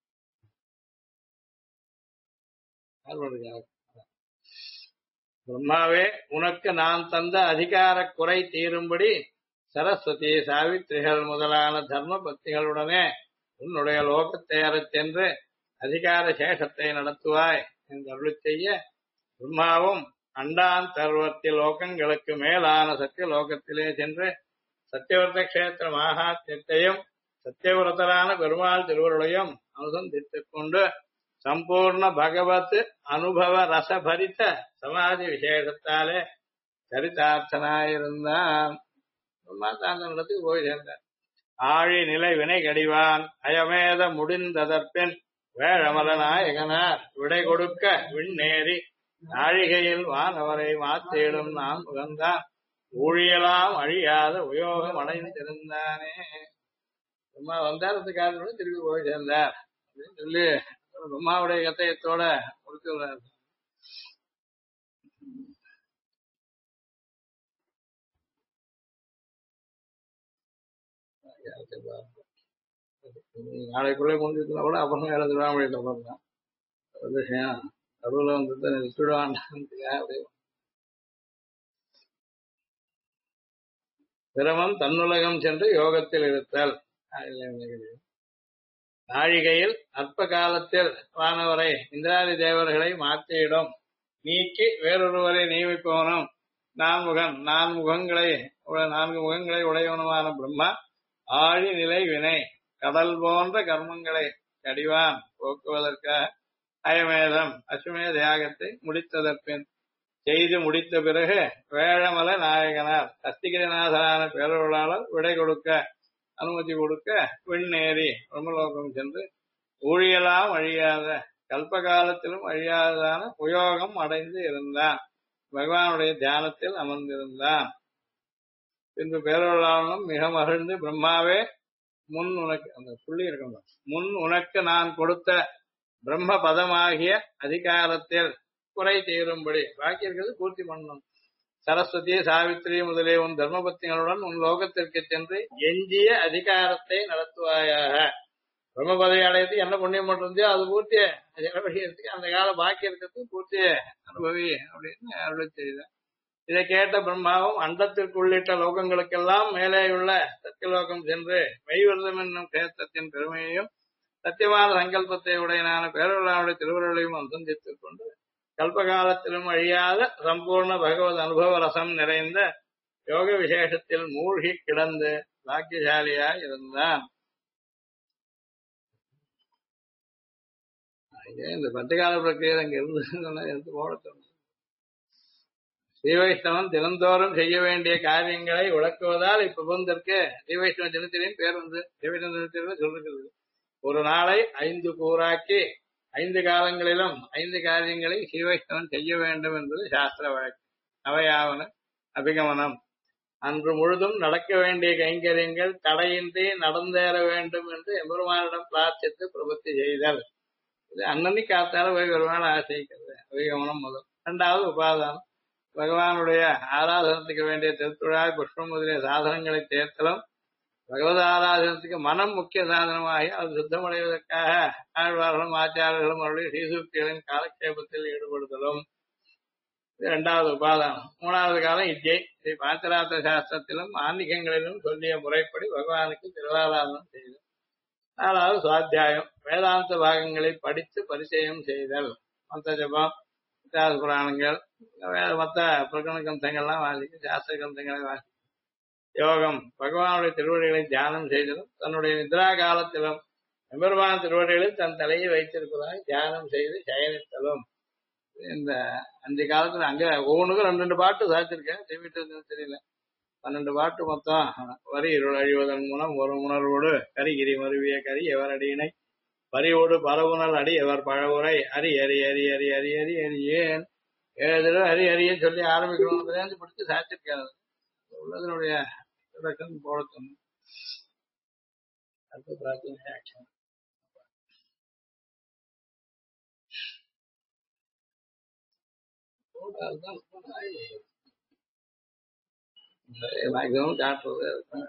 பிரம்மாவே, உனக்கு நான் தந்த அதிகார குறை தீரும்படி சரஸ்வதி சாவித்திரிகள் முதலான தர்ம பக்திகளுடனே உன்னுடைய லோகத்தை அறச் சென்று அதிகார சேஷத்தை நடத்துவாய் என்று அருளிச் செய்ய, பிரம்மாவும் அண்டாந்தர்வத்தி லோகங்களுக்கு மேலான சத்திய லோகத்திலே சென்று சத்தியவர்த்த கஷேத்திர மகாத்மியத்தையும் சத்தியவிரதரான பெருமாள் திருவருளையும் அனுசந்தித்துக் கொண்டு சம்பூர்ண பகவத் அனுபவ ரசபரித்த சமாதி விசேஷத்தாலே சரிதார்த்தனாயிருந்தான். பிரம்மாத்தாண்டத்துக்கு போய் சேர்ந்தார். ஆழி நிலை வினை கடிவான் அயமேத முடிந்ததற்பின் வேழமல நாயகனார் விடை கொடுக்க விண்ணேறி நாழிகையில் வானவரை மாத்திடும் நான் முகந்தான் ஊழியலாம் அழியாத உயோகம் அடைந்திருந்தானே. பிரம்மா வந்தாரத்துக்காக திருப்பி போய் சேர்ந்தார் அப்படின்னு சொல்லி பிரம்மாவுடைய கத்தையத்தோட முடிச்சுள்ளார். நாளைக்குள்ளே முடிஞ்சுக்கலாம் கூட அப்புறம் வேற திருவாமொழி தொடர்ந்தான் விஷயம் நடுவில் வந்து நிறுத்திடுவான். பிரமம் தன்னுலகம் சென்று யோகத்தில் இருத்தல். நாழிகையில் அற்ப காலத்தில் வானவரை இந்திராதி தேவர்களை மாற்றியிடும் நீக்கி வேறொருவரை நியமிப்பவனும் நான்கு முகங்களை உடையவனுமான பிரம்மா ஆழி நிலை வினை கடல் போன்ற கர்மங்களை கடிவான் போக்குவதற்காக அயமேதம் அசுமேத யாகத்தை முடித்ததற்பின் செய்து முடித்த பிறகு வேழமல நாயகனார் அஸ்திகிரிநாதரான பேரொருளாளர் விடை கொடுக்க அனுமதி கொடுக்க விண்ணேறி பிரம்மலோகம் சென்று ஊழியலாம் அழியாத கல்ப காலத்திலும் அழியாததான உயோகம் அடைந்து இருந்தான். பகவானுடைய தியானத்தில் அமர்ந்திருந்தான். பின்பு பேரொருளாளனும் மிக மகிழ்ந்து பிரம்மாவே, முன் உனக்கு அந்த புள்ளி இருக்கணும், முன் உனக்கு நான் கொடுத்த பிரம்ம பதமாகிய அதிகாரத்தில் குறை தீரும்படி பாக்கி இருக்கிறது பூர்த்தி பண்ணணும். சரஸ்வதி சாவித்திரி முதலிய உன் தர்மபத்திகளுடன் உன் லோகத்திற்கு சென்று எஞ்சிய அதிகாரத்தை நடத்துவாயாக. பிரம்ம பதவி அடையது என்ன புண்ணியம் மட்டும் அது பூர்த்திய நிறைவேறதுக்கு அந்த காலம் பாக்கி இருக்கிறது பூர்த்திய அனுபவி அப்படின்னு அருளை செய்த. இதை கேட்ட பிரம்மாவும் அண்டத்திற்குள்ளிட்ட லோகங்களுக்கெல்லாம் மேலேயுள்ள சத்தியலோகம் சென்று மெய்விரதம் என்னும் கேத்திரத்தின் பெருமையையும் சத்தியமான சங்கல்பத்தை உடையனான பேரொருளாவுடைய திருவருளையும் அனுசந்தித்துக் கொண்டு கல்பகாலத்திலும் அழியாத சம்பூர்ண பகவத் அனுபவ ரசம் நிறைந்த யோக விசேஷத்தில் மூழ்கி கிடந்து பாக்கியசாலியாய் இருந்தான். இந்த பத்துகால பிரக்கிரியை அங்க இருந்து எடுத்து போட சொன்ன ஸ்ரீவைஷ்ணவன் தினந்தோறும் செய்ய வேண்டிய காரியங்களை விளக்குவதால் இப்பிரபந்தற்கு ஸ்ரீவைஷ்ணவ தினத்திலையும் பேர் வந்து ஸ்ரீவைஷ்ணவ தினத்திலும் சொல்லிருக்கிறது. ஒரு நாளை 5 கூறாக்கி 5 காலங்களிலும் 5 காரியங்களை ஸ்ரீவைஷ்ணவன் செய்ய வேண்டும் என்பது சாஸ்திர வழக்கு. அவையாவன அபிகமனம், அன்று முழுதும் நடக்க வேண்டிய கைங்கரியங்கள் தடையின்றி நடந்தேற வேண்டும் என்று எம்பெருமானிடம் பிரார்த்தித்து பிரபத்தி செய்தல். இது அன்னன்னி காத்தால போய் பெருமாள் ஆசைக்கிறது அபிகமனம் முதல். இரண்டாவது உபாதானம். பகவானுடைய ஆராதனத்துக்கு வேண்டிய திருத்துழா புஷ்பம் முதலிய சாதனங்களை தேர்த்தலும் பகவத் ஆராதனத்துக்கு மனம் முக்கிய சாதனமாகி அது சுத்தமடைவதற்காக ஆழ்வார்களும் ஆச்சாரர்களும் அவருடைய ஸ்ரீசூக்திகளின் காலக்ஷேபத்தில் ஈடுபடுதலும் இரண்டாவது உபாதானம். மூணாவது காலம் இஜ்ஜை. ஸ்ரீ பாஞ்சராத்திர சாஸ்திரத்திலும் ஆன்மீகங்களிலும் சொல்லிய முறைப்படி பகவானுக்கு திருவாராதனம் செய்தல். நாலாவது சுவாத்தியாயம். வேதாந்த பாகங்களை படித்து பரிச்சயம் செய்தல். மத்த ஜபம், இத்திஹாச புராணங்கள், மற்ற பிரகடன கிரந்தங்கள்லாம் வாசிக்க, சாஸ்திர கிரந்தங்களை வாசிக்க. யோகம். பகவானுடைய திருவடிகளை தியானம் செய்தலும் தன்னுடைய நித்ரா காலத்திலும் எம்பெருமான திருவடிகளில் தன் தலையை வைத்திருப்பதாக தியானம் செய்து சயனித்தலும். இந்த 5 காலத்துல அங்க ஒவ்வொன்றுக்கும் 2 பாட்டு சாத்திருக்கேன். தெரியல 12 பாட்டு மொத்தம். வரி இருள் அழிவதன் மூலம் ஒரு உணர்வோடு கரிகிரி மருவிய கரி எவர் அடியினை பரிவோடு பரவுணல் அடி எவர் பழவுரை அரி அரி அரி அரி அரி அரி அரி ஏன் 7 தடவை ஹரி ஹரின்னு சொல்லி ஆரம்பிக்கணும் படித்து சாத்திருக்காரு. உள்ளதனுடைய போடத்தணும். அடுத்த பிரார்த்தனை ஆக்ஷன். மேக்சிமம் காட்டுறது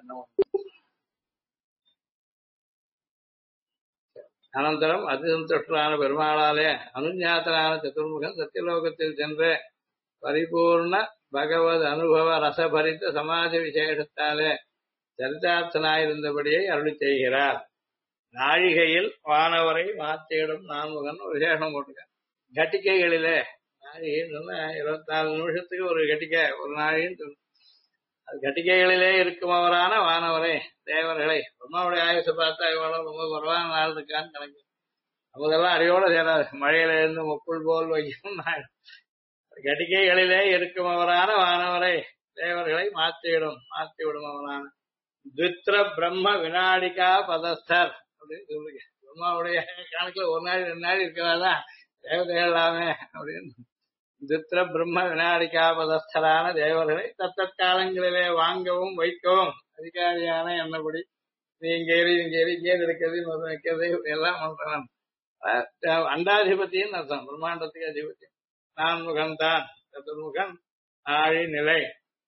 அனந்தரம் அதிசந்தோஷரான பெருமாளாலே அனுஞாத்தரான சதுர்முகன் சத்தியலோகத்தில் சென்று பரிபூர்ண பகவத் அனுபவ ரசபரித்த சமாஜ விசேஷத்தாலே சரிதார்த்தனாயிருந்தபடியை அருளி செய்கிறார். நாழிகையில் வானவரை மாத்தியிடும் நான்முகன் ஒரு விசேஷம் போட்டுக்க. கட்டிக்கைகளிலே நாழிகைன்னு சொன்னா 24 நிமிஷத்துக்கு ஒரு கட்டிக்கை, ஒரு நாழிகைன்னு சொல்லு. அது கட்டிக்கைகளிலே இருக்குமவரான வானவரை தேவர்களை பிரம்மாவுடைய ஆயுசை பார்த்தா இவ்வளவு ரொம்ப குறைவான நாள் இருக்கான்னு கணக்கு. நமதெல்லாம் அடியோட சேராது. மழையில இருந்து முக்குள் போல் வைக்கும் நாள். கட்டிக்கைகளிலே இருக்குமவரான வானவரை தேவர்களை மாற்றிவிடும் அவரான துவித்ர பிரம்ம வினாடிகா பதஸ்தர் அப்படின்னு சொல்லுங்க. பிரம்மாவுடைய கணக்குல ஒரு நாள் 2 நாள் இருக்கிறாதான் தேவதைகள் எல்லாமே அப்படின்னு. துவித்ர பிரம்ம வினாடிகா பதஸ்தரான தேவர்களை தத்தற்காலங்களிலே வாங்கவும் வைக்கவும் அதிகாரியான என்னபடி நீ இங்கே இருக்கிறது வைக்கிறது எல்லாம் பண்றான். அண்டாதிபத்தின்னு அர்த்தம். பிரம்மாண்டத்துக்கு அதிபதி. நான்முகன் தான் சதுர்முகன் ஆழி நிலை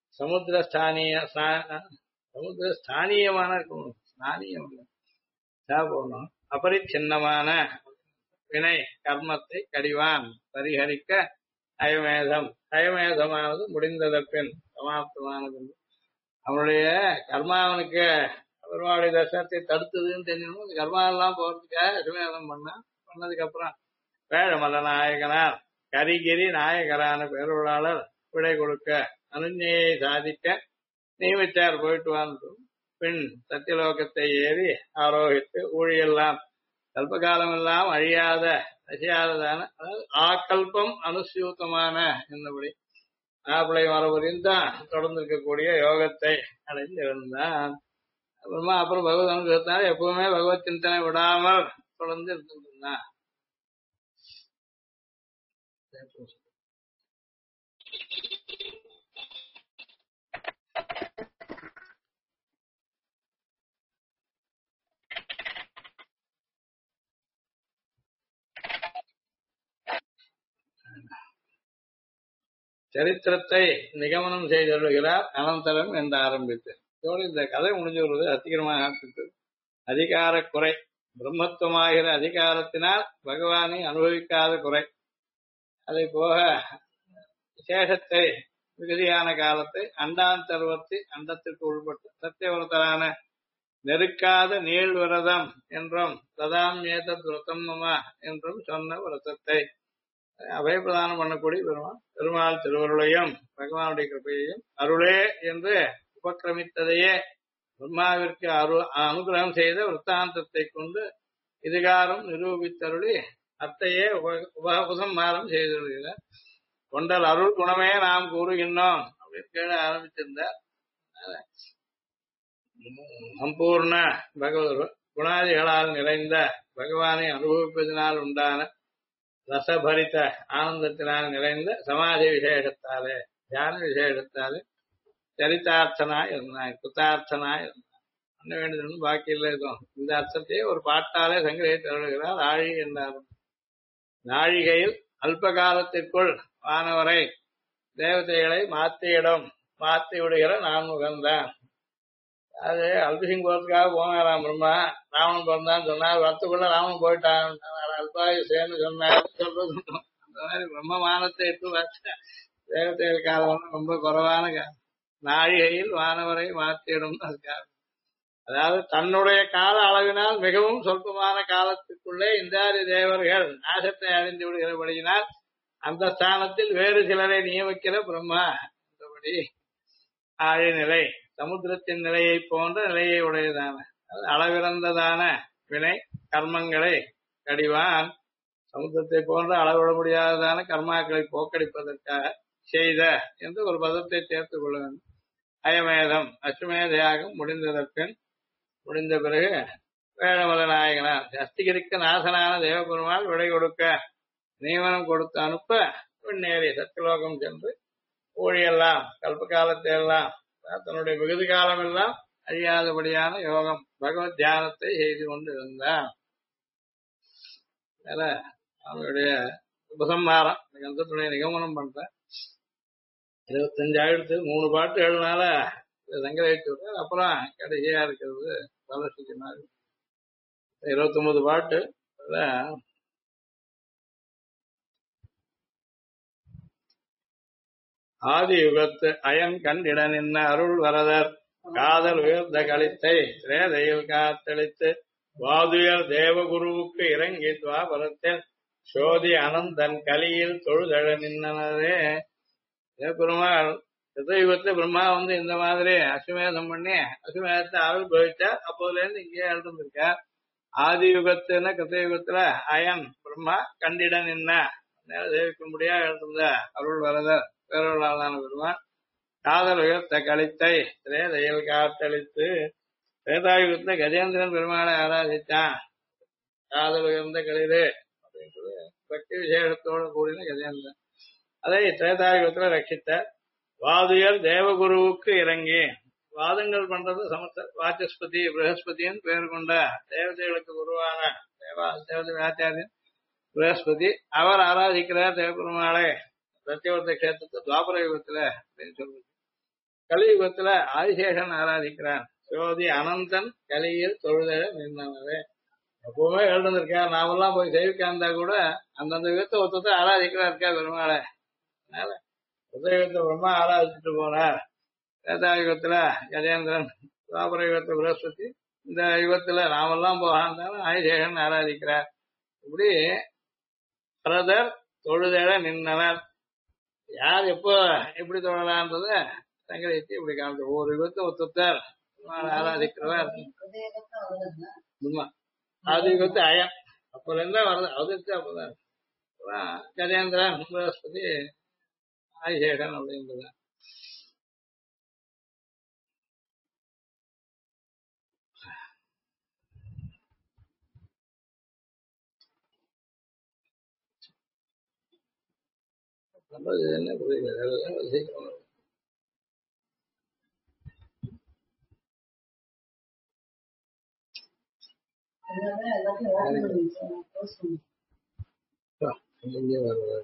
சமுத்திரஸ்தானியமான இருக்கணும். ஸ்நானியம் போகணும். அபரிச்சின்னமான வினை கர்மத்தை கடிவான் பரிஹரிக்க அயமேதமானது முடிந்ததற்பின் சமாப்தமானது. அவனுடைய கர்மா அவனுக்கு பெருமாளுடைய தர்சனத்தை தடுத்ததுன்னு தெரியணும். கர்மாவெல்லாம் போறதுக்காக அசுமேதம் பண்ணதுக்கு அப்புறம் வேழமல்ல நாயகனார் கரிகிரி நாயகரான பேரொருளாளர் விடை கொடுக்க அனுஞையை சாதிக்க நியமித்தார். போயிட்டு வந்து பின் சத்தியலோகத்தை ஏறி ஆரோகித்து ஊழியெல்லாம் கல்பகாலம் எல்லாம் அழியாததான ஆக்கல்பம் அனுசியூத்தமான என்னபடி ஆப்பிளை மரபுரியும் தான் தொடர்ந்து இருக்கக்கூடிய யோகத்தை அடைந்திருந்தான். அப்புறம் பகவத் அனுகிரகத்தால் எப்பவுமே பகவத் சிந்தனை விடாமல் தொடர்ந்து இருந்திருந்தான். சரித்திரத்தை நிகமனம் செய்தருகிறார் அனந்தரம் என்று ஆரம்பித்து இதோடு இந்த கதை முடிஞ்சு வருவது அத்திகரமாக ஆரம்பித்தது. அதிகார குறை. பிரம்மத்துவமாகிற அதிகாரத்தினால் பகவானை அனுபவிக்காத குறை. அதை போக விசேஷத்தை மிகுதியான காலத்தை அண்டாந்தர்வர்த்தி அண்டத்திற்கு உள்பட்டு சத்தியவரத்தரான நெருக்காத நீள் விரதம் என்றும் ததாமியேத விரதம் மமா என்றும் சொன்ன விரதத்தை அபயப்பிரதானம் பண்ணக்கூடிய பெருமாள் திருவருளையும் பகவானுடைய கிருப்பையையும் அருளே என்று உபக்கிரமித்ததையே பிரம்மாவிற்கு அனுகிரகம் செய்த விற்த்தாந்தத்தை கொண்டு இதுகாரம் நிரூபித்தருளி அத்தையே உபசம்ஹாரம் செய்திருக்கிறார். கொண்டல் அருள் குணமே நாம் கூறுகின்றோம் அப்படின்னு கேட ஆரம்பிச்சிருந்தார். சம்பூர்ண பகவத் குணாதிகளால் நிறைந்த பகவானை அனுபவிப்பதனால் உண்டான ரசபரித்த ஆனந்தத்தினால் நிறைந்த சமாதி விசேஷத்தாலே தியான விசேஷத்தாலே சரிதார்த்தனாய் இருந்தாய், குத்தார்த்தனாய் இருந்தாய். பண்ண வேண்டியது பாக்கி இல்லை. இதுவும் இந்த அர்த்தத்தையே ஒரு பாட்டாலே சங்கிரகித்து அருளுகிறார். ஆழி என்றார். நாழிகையில் அல்ப காலத்திற்குள் வானவரை தேவதைகளை மாத்தி விடுகிற நான் முகந்தான். அது அல்பசிங் போறதுக்காக போனாராம் பிரம்மா. ராவணன் பிறந்தான்னு சொன்னார். வரத்துக்குள்ள ராவணன் போயிட்டான். அல்பாயுசேன்னு சொன்னார். சொல்றது அந்த மாதிரி பிரம்மமானத்தை எடுத்து பார்த்தா தேவதைகள் காலம் ரொம்ப குறைவான காலம். நாழிகையில் வானவரை மாற்றிடும் அதுக்காக. அதாவது தன்னுடைய கால அளவினால் மிகவும் சொற்பமான காலத்துக்குள்ளே இந்தாதி தேவர்கள் நாசத்தை அடைந்து விடுகிறபடியினால் அந்த ஸ்தானத்தில் வேறு சிலரை நியமிக்கிற பிரம்மா என்றபடி ஆழிநிலை சமுத்திரத்தின் நிலையை போன்ற நிலையை உடையதான அளவிறந்ததான வினை கர்மங்களை கடிவான். சமுத்திரத்தை போன்ற அளவிட முடியாததான கர்மாக்களை போக்கடிப்பதற்காக செய்த என்று ஒரு பதத்தை சேர்த்துக் கொள்ள வேண்டும். அயமேதம் அசுமேதையாகம் முடிந்த பிறகு வேழமல நாயகனார் அஸ்திகிரிக்க நாசனான தேவபெருமாள் விடை கொடுக்க நியமனம் கொடுத்து அனுப்ப விண்ணேறி சத்தியலோகம் சென்று ஊழியெல்லாம் கல்ப காலத்தை எல்லாம் தன்னுடைய விகுதி காலம் எல்லாம் அழியாதபடியான யோகம் பகவத் தியானத்தை செய்து கொண்டு இருந்தார். அவனுடைய உபசம்மாரம் கந்தத்துடைய நிகமனம் பண்ற 25 3 பாட்டு எழுனால சங்கரகிச்சு விட்டார். அப்புறம் கடைசியா இருக்கிறது பலசுக்கு 29 பாட்டு. ஆதி யுகத்து அயன் கண்டிட நின்ன அருள் வரதர் காதல் உயர்ந்த கழித்தை திரேதையில் காத்தளித்து வாதுயர் தேவகுருவுக்கு இறங்கி துவாபரத்தில் சோதி அனந்தன் கலியில் தொழுதழ நின்னனரே. பெருமாள் கிருத்தயுகத்துல பிரம்மா இந்த மாதிரி அசுமேதம் பண்ணி அசுமேதத்தை ஆவிர்வவிச்சார். அப்போதுல இருந்து இங்கேயே எழுந்திருக்கார். ஆதி யுகத்துன்னா கிருத்தயுகத்துல அயன் பிரம்மா கண்டிட நின்ன தேவிக்கும்படியா எழுந்த அருள் வரதர் பேரொருளாளான பெருமான் காதல் உயர்த்த கழித்தை திரேதையில் காத்தளித்து திரேதாயுகத்துல கஜேந்திரன் பெருமாளை ஆராதித்தான். காதல் உயர்ந்த களிறு அப்படின்றது பக்தி விசேஷத்தோடு கூடின கஜேந்திரன். அதை திரேதாயுகத்துல ரட்சித்த வாதுயர் தேவகுருவுக்கு இறங்கி வாதங்கள் பண்றது சமஸ்த வாச்சஸ்பதி பிரகஸ்பதியின் பெயர் கொண்ட தேவதைகளுக்கு குருவான தேவதை ஆச்சாரியன் பிரகஸ்பதி அவர் ஆராதிக்கிறார் தேவபெருமாளை சத்தியவர்த்த கஷேத்திரத்தை துவாபர யுகத்துல அப்படின்னு சொல்றது. கலியுகத்துல ஆதிசேஷன் ஆராதிக்கிறான். சோதி அனந்தன் கலியில் தொழுதழ நின்றனரே. எப்பவுமே எழுந்திருக்கார். நாமெல்லாம் போய் சேவிக்காந்தா கூட அந்தந்த யுகத்தை ஒருத்தத்தை ஆராதிக்கிறா இருக்கா பெருமாளை. அதனால உதயயுகத்தை பிரம்மா ஆராதிச்சுட்டு போனார். வேதாயுகத்துல கஜேந்திரன், துவாபர யுகத்தை பிரகஸ்பதி, இந்த யுகத்துல நாமெல்லாம் போகாந்தாலும் ஆதிசேஷன் ஆராதிக்கிறார். இப்படி பரதர் தொழுதழ நின்றனர். யார் எப்போ எப்படி தொழலான்றத சங்கரித்து இப்படி காமிச்சு ஒவ்வொரு யுகத்தை ஒருத்தர் ஆராதிக்கிறவர். ஆதி யுகத்து அயன் அப்பல இருந்தா வருது. அவதரிச்சு அப்பதான் கஜேந்திரன் பிரகஸ்பதி ஆதிசேஷன் அப்படின்றது. என்ன புரியல சீக்கிரம் இங்கே வருவார்.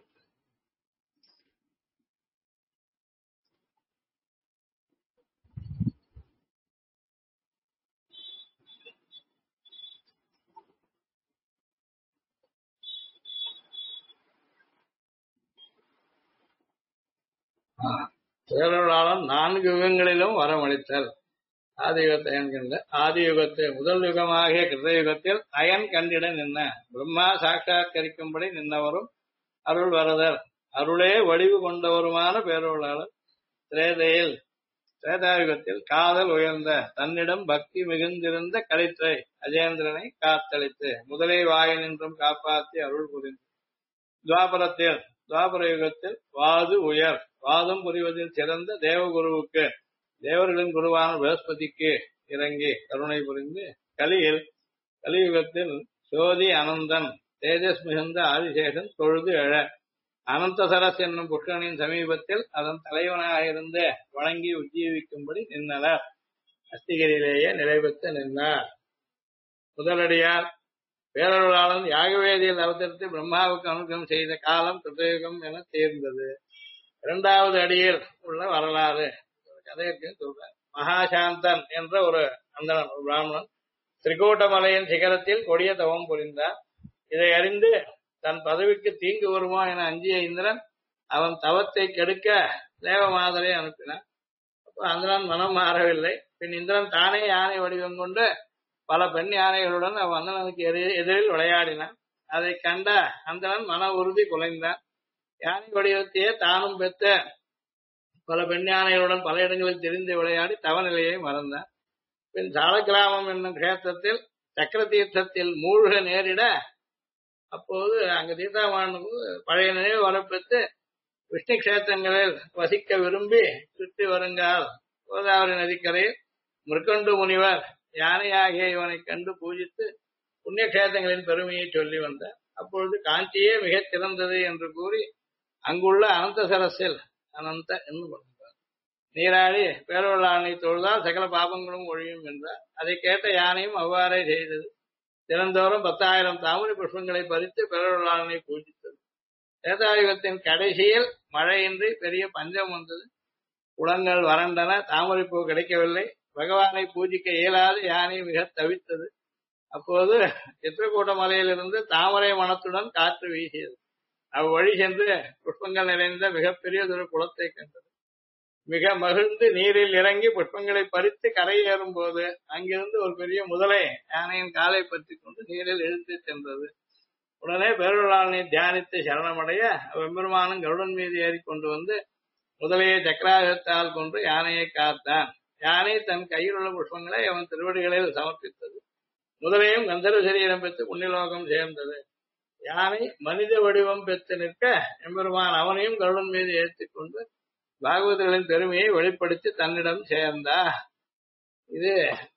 பேரொருளாளன் 4 யுகங்களிலும் வரமளித்தல். ஆதி யுகத்தை அயன் கண்ட ஆதி யுகத்தை முதல் யுகமாகிய கிருதயுகத்தில் அயன் கண்டிட நின்ன பிரம்மா சாட்சாத்கரிக்கும்படி நின்னவரும் அருள் வரதர் அருளே வடிவு கொண்டவருமான பேரொருளாளர் திரேதாயுகத்தில் காதல் உயர்ந்த தன்னிடம் பக்தி மிகுந்திருந்த களிற்றை அஜேந்திரனை காத்தளித்து முதலை வாயில் நின்றும் காப்பாற்றி அருள் புரிந்து துவாபர யுகத்தில் வாதம் புரிவதில் சிறந்த தேவகுருவுக்கு தேவர்களின் குருவான பிரகஸ்பதிக்கு இறங்கி கருணை புரிந்து கலியுகத்தில் சோதி அனந்தன் தேஜஸ் மிகுந்த ஆதிசேஷன் தொழுது எழ அனந்தசரஸ் என்னும் புஷ்கரனின் சமீபத்தில் அதன் தலைவனாக இருந்து வணங்கி உஜ்ஜீவிக்கும்படி நின்றனர். அஸ்திகிரியிலேயே நிலை பெற்று நின்றார். முதலடியார் பேரருளாளன் யாகவேதியில் அவதரித்து பிரம்மாவுக்கு அனுகிரகம் செய்த காலம் கிருதயுகம் என தேர்ந்தது. இரண்டாவது அடியில் உள்ள வரலாறு கதைக்கு சொல்றார். மகாசாந்தன் என்ற ஒரு அந்தணன், ஒரு பிராமணன் திரிகூட்டமலையின் சிகரத்தில் கொடிய தவம் புரிந்தார். இதை அறிந்து தன் பதவிக்கு தீங்கு வருமோ என அஞ்சிய இந்திரன் அவன் தவத்தை கெடுக்க தேவமாதரை அனுப்பினான். அப்போ அந்தணன் மனம் மாறவில்லை. பின் இந்திரன் தானே யானை வடிவம் கொண்டு பல பெண் யானைகளுடன் அவ்வந்தனனுக்கு எதிரில் விளையாடினான். அதை கண்ட அந்தணன் மன உறுதி குலைந்தான். யானை வடிவத்தையே தானும் பெற்ற பல பெண் யானைகளுடன் பல இடங்களில் தெரிந்து விளையாடி தவநிலையை மறந்தான். பின் சாலக்கிராமம் என்னும் கஷேத்திரத்தில் சக்கர தீர்த்தத்தில் மூழ்க நேரிட அப்போது அங்கு தீர்த்தமானது பழைய நினைவு வரப்பெற்று விஷ்ணு கஷேத்திரங்களில் வசிக்க விரும்பி சுற்றி வருங்கால் கோதாவரி நதிக்கரையில் முற்கொண்டு முனிவர் யானையாகிய இவனை கண்டு பூஜித்து புண்ணிய கஷேத்திரங்களின் பெருமையை சொல்லி வந்தார். அப்பொழுது காஞ்சியே மிகச் சிறந்தது என்று கூறி அங்குள்ள அனந்தசரஸில் அனந்த என்று கொண்டார். நீராடி பேரவளானை தொழுதால் சகல பாபங்களும் ஒழியும் என்றார். அதை கேட்ட யானையும் அவ்வாறே செய்தது. தினந்தோறும் 10,000 தாமரை புஷ்பங்களை பறித்து பேரவளானை பூஜித்தது. சேதாயுகத்தின் கடைசியில் மழையின்றி பெரிய பஞ்சம் வந்தது. குளங்கள் வறண்டன, தாமரைப்பூ கிடைக்கவில்லை. பகவானை பூஜிக்க இயலாது யானை மிக தவித்தது. அப்போது சித்திரக்கூட்ட மலையிலிருந்து தாமரை மணத்துடன் காற்று வீசியது. அவ்வழி சென்று புஷ்பங்கள் நிறைந்த மிகப்பெரியதொரு குளத்தை கண்டது. மிக மகிழ்ந்து நீரில் இறங்கி புஷ்பங்களை பறித்து கரையேறும் போது அங்கிருந்து ஒரு பெரிய முதலை யானையின் காலை பற்றி கொண்டு நீரில் இழுத்து சென்றது. உடனே பேரருளாளனை தியானித்து சரணமடைய வெம்பெருமானும் கருடன் மீது ஏறி கொண்டு வந்து முதலையை சக்கராயுதத்தால் கொண்டு யானையை காத்தான். யானை தன் கையில் உள்ள புஷ்பங்களை அவன் திருவடிகளில் சமர்ப்பித்தது. முதலையும் கந்தர்வ சரீரம் பெற்று புண்ணியலோகம் சேர்ந்தது. யானை மனித வடிவம் பெற்று நிற்க எம்பெருமான் அவனையும் கருடன் மீது ஏற்றிக் கொண்டு பாகவதர்களின் பெருமையை வெளிப்படுத்தி தன்னிடம் சேர்ந்தார். இது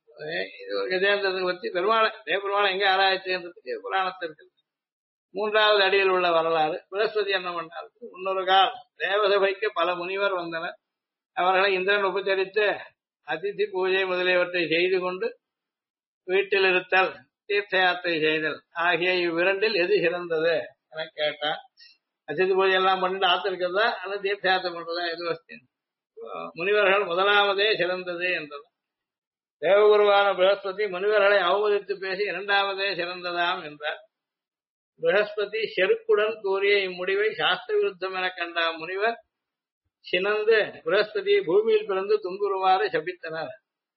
ஒரு கஜேந்திரத்தை பற்றி பெருமாளை எங்க ஆராய்ச்சின்றதுக்கு புராணத்திற்கு. மூன்றாவது அடியில் உள்ள வரலாறு. பிரகஸ்பதி என்ன பண்ணார்? முன்னொரு கால் தேவசபைக்கு பல முனிவர் வந்தனர். அவர்களை இந்திரன் உபச்சரித்து அதிதி பூஜை முதலியவற்றை செய்து கொண்டு வீட்டில் இருத்தல், தீர்த்த யாத்திரை செய்தல் ஆகிய இவ்விரண்டில் எது சிறந்தது என கேட்டார். அதிதி பூஜை எல்லாம் பண்ணிட்டு ஆத்திருக்கிறதா அல்லது தீர்த்த யாத்திரை பண்றதா எது வசதி? முனிவர்கள் முதலாவதே சிறந்தது என்றது. தேவகுருவான பிரகஸ்பதி முனிவர்களை அவமதித்து பேசி இரண்டாவதே சிறந்ததாம் என்றார். பிரகஸ்பதி செருக்குடன் கூறிய இம்முடிவை சாஸ்திர விருத்தம் என கண்ட முனிவர் சினந்து பிரகஸ்பதியை பூமியில் பிறந்து துன்புறுமாறு சபித்தனர்.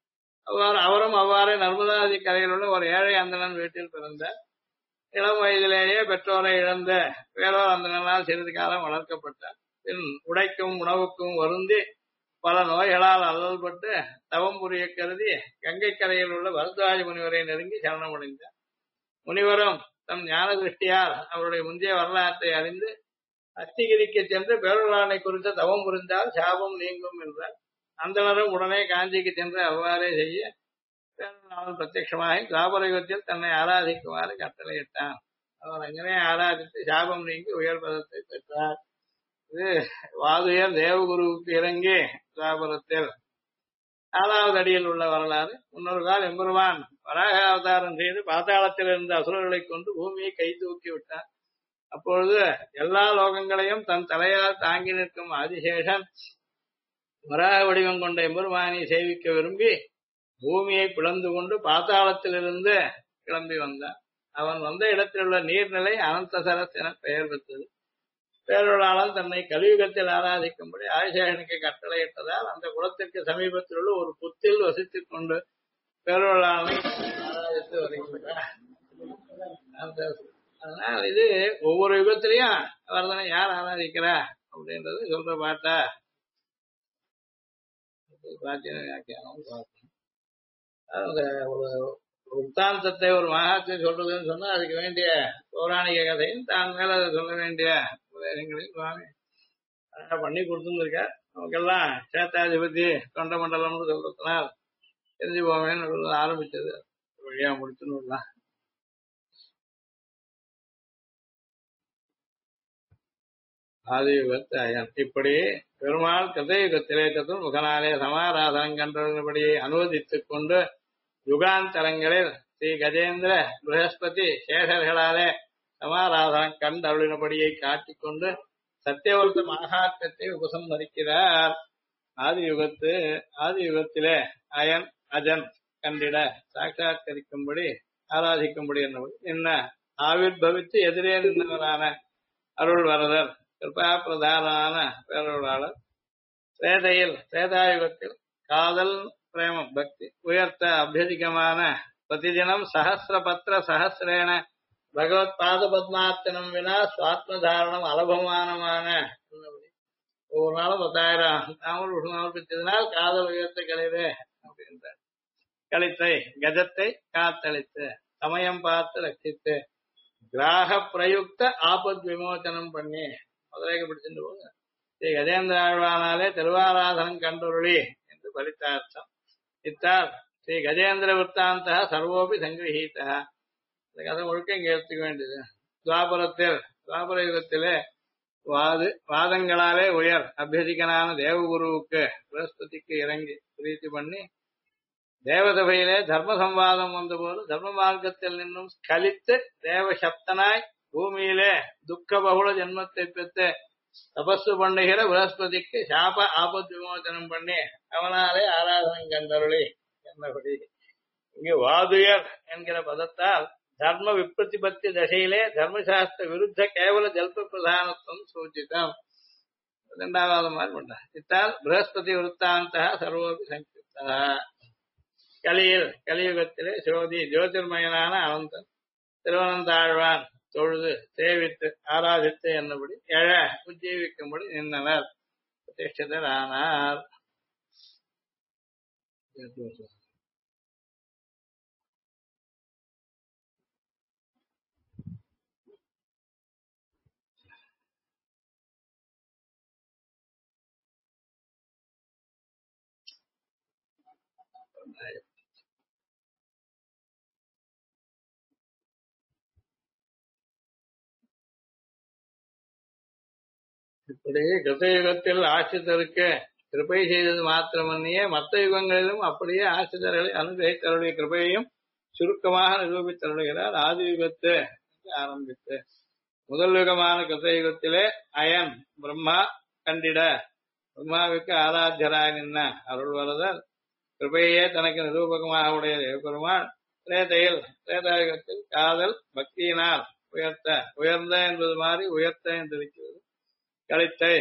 அவரும் அவ்வாறே நர்மதா நதி கரையில் உள்ள ஒரு ஏழை அந்தணன் வீட்டில் பிறந்தார். இளம் வயதிலேயே பெற்றோரை இழந்த வேறோர் அந்தணனால் சிறிது காலம் வளர்க்கப்பட்டார். பின் உடைக்கும் உணவுக்கும் வருந்தி பல நோய்களால் அல்லல்பட்டு தவம் புரிய கருதி கங்கை கரையில் உள்ள பரத்வாஜ முனிவரை நெருங்கி சரணமடைந்தார். முனிவரும் தம் ஞான திருஷ்டியால் அவருடைய முந்தைய வரலாற்றை அறிந்து அஸ்திகிரிக்கு சென்று பேரருளானை குறித்த தவம் புரிந்தால் சாபம் நீங்கும் என்றார். அந்தனரும் உடனே காஞ்சிக்கு சென்று அவ்வாறே செய்ய பேரருளாளன் பிரத்யட்சமாகி துவாபரயுகத்தில் தன்னை ஆராதிக்குமாறு கட்டளையிட்டான். அவர் அங்கனே ஆராதித்து சாபம் நீங்கி உயர் பதத்தை பெற்றார். இது வாதுயர் தேவகுருவுக்கு இறங்கி துவாபரத்தில். 4வது அடியில் உள்ள வரலாறு. முன்னொரு கால் எம்பெருமான் வராக அவதாரம் செய்து பாதாளத்தில் இருந்த அசுரர்களை கொண்டு பூமியை கை தூக்கி விட்டார். அப்பொழுது எல்லா லோகங்களையும் தன் தலையால் தாங்கி நிற்கும் ஆதிசேஷன் வராக வடிவம் கொண்ட எம்பெருமானை சேவிக்க விரும்பி பூமியை பிளந்து கொண்டு பாதாளத்திலிருந்து கிளம்பி வந்தான். அவன் வந்த இடத்தில் உள்ள நீர்நிலை அனந்தசரஸ் என பெயர் பெற்றது. பேரருளாளன் தன்னை கலியுகத்தில் ஆராதிக்கும்படி ஆதிசேஷனுக்கு கட்டளையிட்டதால் அந்த குளத்திற்கு சமீபத்தில் உள்ள ஒரு புத்தில் வசித்துக் கொண்டு பேரருளாளனை ஆராதித்து வருகின்றார். அதனால் இது ஒவ்வொரு யுகத்திலையும் அவர்தானே யார் ஆராதிக்கிறா அப்படின்றது சொல்ற பாட்டா ஒரு உத்தாந்தத்தை ஒரு மகாத்மை சொல்றதுன்னு சொன்னா அதுக்கு வேண்டிய பௌராணிக கதையும் தான் மேல அதை சொல்ல வேண்டிய உபதேசங்களையும் சுவாமி பண்ணி கொடுத்துருக்க. நமக்கெல்லாம் சேத்தாதிபதி தொண்ட மண்டலம்னு சொல்றதுனால் தெரிஞ்சு போவேன்னு ஆரம்பிச்சது வழியா முடிச்சுன்னு. ஆதியுகத்து அயன். இப்படி பெருமாள் கிருதயுகத்திலே முகனாலே சமாராதனம் கண்டபடியை அனுவதித்துக் கொண்டு யுகாந்தரங்களில் ஸ்ரீ கஜேந்திர ப்ரஹஸ்பதி சேஷர்களாலே சமாராதனம் கண்டருளினபடியை காட்டிக்கொண்டு சத்தியவர்த்த மகாத்மத்தை உபசம்ஹரிக்கிறார். ஆதியுகத்திலே அயன் அஜன் கண்டிட சாட்சாத்கரிக்கும்படி ஆராதிக்கும்படி என்ன ஆவிர்பவித்து எதிரே நின்றவரான அருள் வரதர் கிருபா பிரதானான பேரருளாளர் சேதாயுகத்தில் காதல் பிரேமம் பக்தி உயர்த்த அபியதிகமான பிரதிதினம் சஹசிரபத்திர சஹசிரேன பகவத் பாத பத்மார்த்தனம் வினா சுவாத்மதாரணம் அலபமானமான ஒவ்வொரு நாளும் 10,000 தாமல் சமர்ப்பித்ததினால் காதல் உயர்த்த கலைவே அப்படின்ற கழித்தை கஜத்தை காத்தளித்து சமயம் பார்த்து ரட்சித்து கிராக பிரயுக்த ஆபத் விமோச்சனம் பண்ணி முதலேக பிடிச்சிட்டு போக ஸ்ரீ கஜேந்திர ஆழ்வானாலே திருவாராதனம் கண்டுருளி என்று பலித்தார்த்தம். இத்தால் ஸ்ரீ கஜேந்திர விற்த்தாந்த சர்வோபி சங்கிரஹீத. இந்த கதை முழுக்க இங்க எடுத்துக்க வேண்டியது. துவாபர யுகத்திலே வாதங்களாலே உயர் அபியதிகனான தேவகுருவுக்கு பிரகஸ்பதிக்கு இறங்கி பிரீத்தி பண்ணி தேவசபையிலே தர்ம சம்வாதம் வந்தபோது தர்ம மார்க்கத்தில் நின்றும் ஸ்கலித்து தேவசப்தனாய் பூமியிலே துக்க பகுல ஜென்மத்தை பெற்று தபசு பண்ணுகிற பிரகஸ்பதிக்கு சாப ஆபத் விமோசனம் பண்ணி அவனாலே ஆராதனம் கண்டருளி என்னபடி இங்கு வாதுயர் என்கிற பதத்தால் தர்ம விப்ரதிபத்தி தசையிலே தர்மசாஸ்திர விருத்த கேவல ஜல்ப பிரதானத்துவம் சூச்சிதம். 2வது மாதிரி பண்ற. இத்தால் பிரகஸ்பதி விற்த்தாந்த சர்வோபி சங்கிப்தா. கலியுகத்திலே ஜோதிர்மயனான அனந்தன் திருவனந்தாழ்வான் தொழுது சேவித்து ஆராதித்து என்னபடி எழ உஜ்ஜீவிக்கும்படி நின்றனர் பிரதிஷ்டிதரானார். இப்படி கிருதயுகத்தில் ஆசிரியருக்கு கிருபை செய்தது மாத்திரமன்னியே மற்ற யுகங்களிலும் அப்படியே ஆசிரியர்களை அனுகிரகித்தருடைய கிருபையையும் சுருக்கமாக நிரூபித்தருளுகிறார். ஆதியுகத்து ஆரம்பித்து முதல் யுகமான கிருதயுகத்திலே அயன் பிரம்மா கண்டிட பிரம்மாவுக்கு ஆராத்தியராய் நின்ன அருள் வரதர் கிருபையே தனக்கு நிரூபகமாக உடைய தேவபெருமாள் திரேதாயுகத்தில் காதல் பக்தியினால் உயர்ந்த என்பது மாதிரி உயர்த்த என்றிருக்கிறது. கழித்தை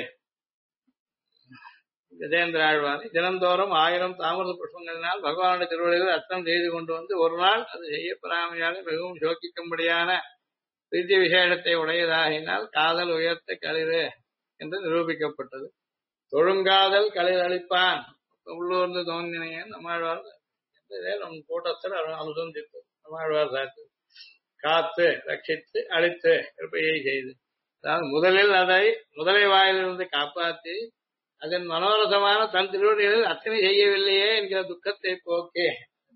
கஜேந்திர ஆழ்வாரை தினந்தோறும் 1000 தாமிர புஷ்பங்களினால் பகவானுடைய திருவள்ளுவர் அர்த்தம் செய்து கொண்டு வந்து ஒரு நாள் அது செய்யப்படாமையாலே மிகவும் சோக்கிக்கும்படியான பிரீத்தி விசேஷத்தை உடையதாகினால் காதல் உயர்த்த களிறு என்று நிரூபிக்கப்பட்டது. தொழுங்காதல் களிர் அளிப்பான் உள்ளூர்ந்து தோன்றினேன் நம்மாழ்வார் நம் கூட்டத்தில் அனுசந்திப்பு நம்மாழ்வார் சாத்து காத்து ரட்சித்து அழித்து கிருப்பையை செய்து அதாவது முதலில் அதை முதலை வாயிலிருந்து காப்பாற்றி அதன் மனோரசமான தன் திருவடிகளில் அத்தனை செய்யவில்லையே என்கிற துக்கத்தை போக்கே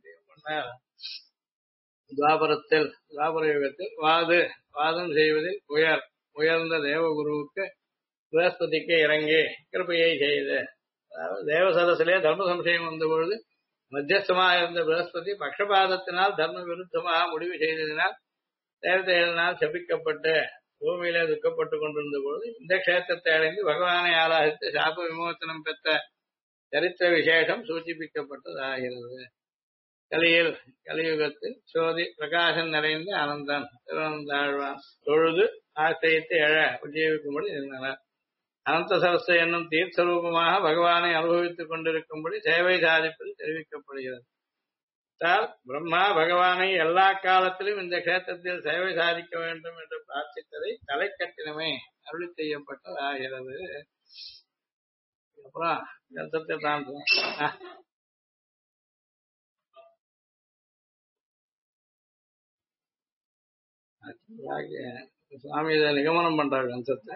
துவாபர யுகத்தில் வாதம் செய்வதில் உயர்ந்த தேவகுருவுக்கு பிரகஸ்பதிக்கு இறங்கி கிருப்பையை செய்து அதாவது தேவசதசிலே தர்ம சம்சயம் வந்த பொழுது மத்தியஸ்தமாக இருந்த பிரகஸ்பதி பக்ஷபாதத்தினால் தர்ம விருத்தமாக முடிவு செய்ததினால் தேவதைகளினால் சபிக்கப்பட்டு பூமியிலே துக்கப்பட்டு கொண்டிருந்த பொழுது இந்த கஷேத்திரத்தை அடைந்து பகவானை ஆராதித்து சாப விமோசனம் பெற்ற சரித்திர விசேஷம் சூச்சிப்பிக்கப்பட்டதாகிறது. கலியுகத்தில் சோதி பிரகாசம் நிறைந்த அனந்தன் திருவனந்தாழ்வான் தொழுது ஆசிரியத்து எழ உஜீவிக்கும்படி இருந்தனர். அனந்த சரஸ்து என்னும் தீர்த்தரூபமாக பகவானை அனுபவித்துக் கொண்டிருக்கும்படி சேவை சாதிப்பது தெரிவிக்கப்படுகிறது. பிரம்மா பகவானை எல்லா காலத்திலும் இந்த கஷேத்திரத்தில் சேவை சாதிக்க வேண்டும் என்று பிரார்த்தித்ததை தலைக்கட்டினமே அருளி செய்யப்பட்டதாகிறது. அப்புறம் கிரந்தத்தை தான் சுவாமி இதை நிகமனம் பண்றாரு கிரந்தத்தை.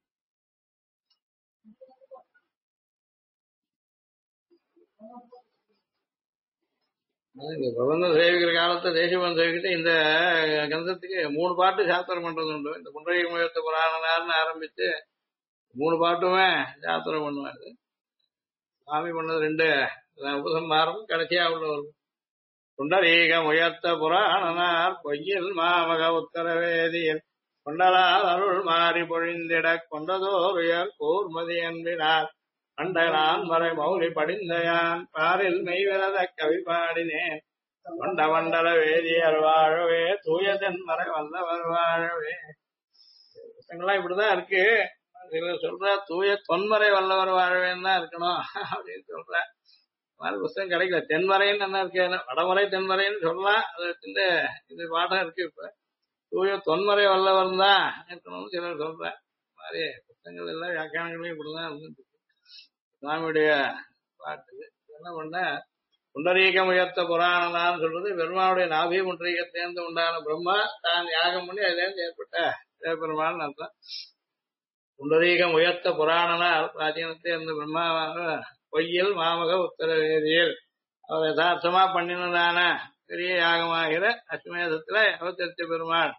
இந்த பிரபந்தம் சேவிக்கிற காலத்தை தேசிபன் சேவிக்கிட்டு இந்த கிரந்தத்துக்கு 3 பாட்டு சாஸ்திரம் பண்றது உண்டு. இந்த புண்டரீக முயற்சி புராணனார்னு ஆரம்பிச்சு 3 பாட்டுமே சாத்திரம் பண்ணுவாரு. சுவாமி பண்ணது 2 உபசம்ஹாரம் கடைசியா உள்ள ஒரு புண்டரீகம் உயர்த்த புராணனார் பொய்யில் மாமக உத்தரவேதியில் கொண்டலால் அருள் மாறி பொழிந்திட கொண்டதோர் உயர் கூர்மதி என்பினார் கண்டனான் மறை மௌலி படிந்தையான் பாரில் மெய்விரத கவி பாடினேன் கொண்ட மண்டல வேதியர் வாழவே தூயதன் மறை வல்லவர் வாழவே. புத்தகங்கள்லாம் இப்படிதான் இருக்கு. சிலர் சொல்ற தூய தொன்மறை வல்லவர் வாழவேன்னு தான் இருக்கணும் அப்படின்னு சொல்ற மாதிரி புத்தகம் கிடைக்கல. தென்மறைன்னு என்ன இருக்கு, வடமறை தென்மறைன்னு சொல்லலாம். அதை வச்சுட்டு இது பாடம் இருக்கு. இப்ப தூய தொன்மறை வல்லவர் தான் இருக்கணும்னு சிலர் சொல்ற மாதிரி புத்தகங்கள் எல்லாம் வியாக்கியானங்களையும் இப்படிதான் இருந்துட்டு சுவாமியுடைய பாட்டு. என்ன பண்ண புண்டரீகம் உயர்த்த புராணனான்னு சொல்றது பெருமானுடைய நாபிய புண்டரீகத்திலிருந்து உண்டான பிரம்மா தான் யாகம் பண்ணி அதிலேருந்து ஏற்பட்ட சிவபெருமான் அர்த்தம். புண்டரீகம் உயர்த்த புராணனார் பிராச்சீனத்தை இருந்த பிரம்மாவாக பொய்யில் மாமக உத்தரவேதியில் அவர் யதார்த்தமா பண்ணினதான பெரிய யாகமாகிற அஸ்வமேதத்துல அவதரித்த பெருமாள்.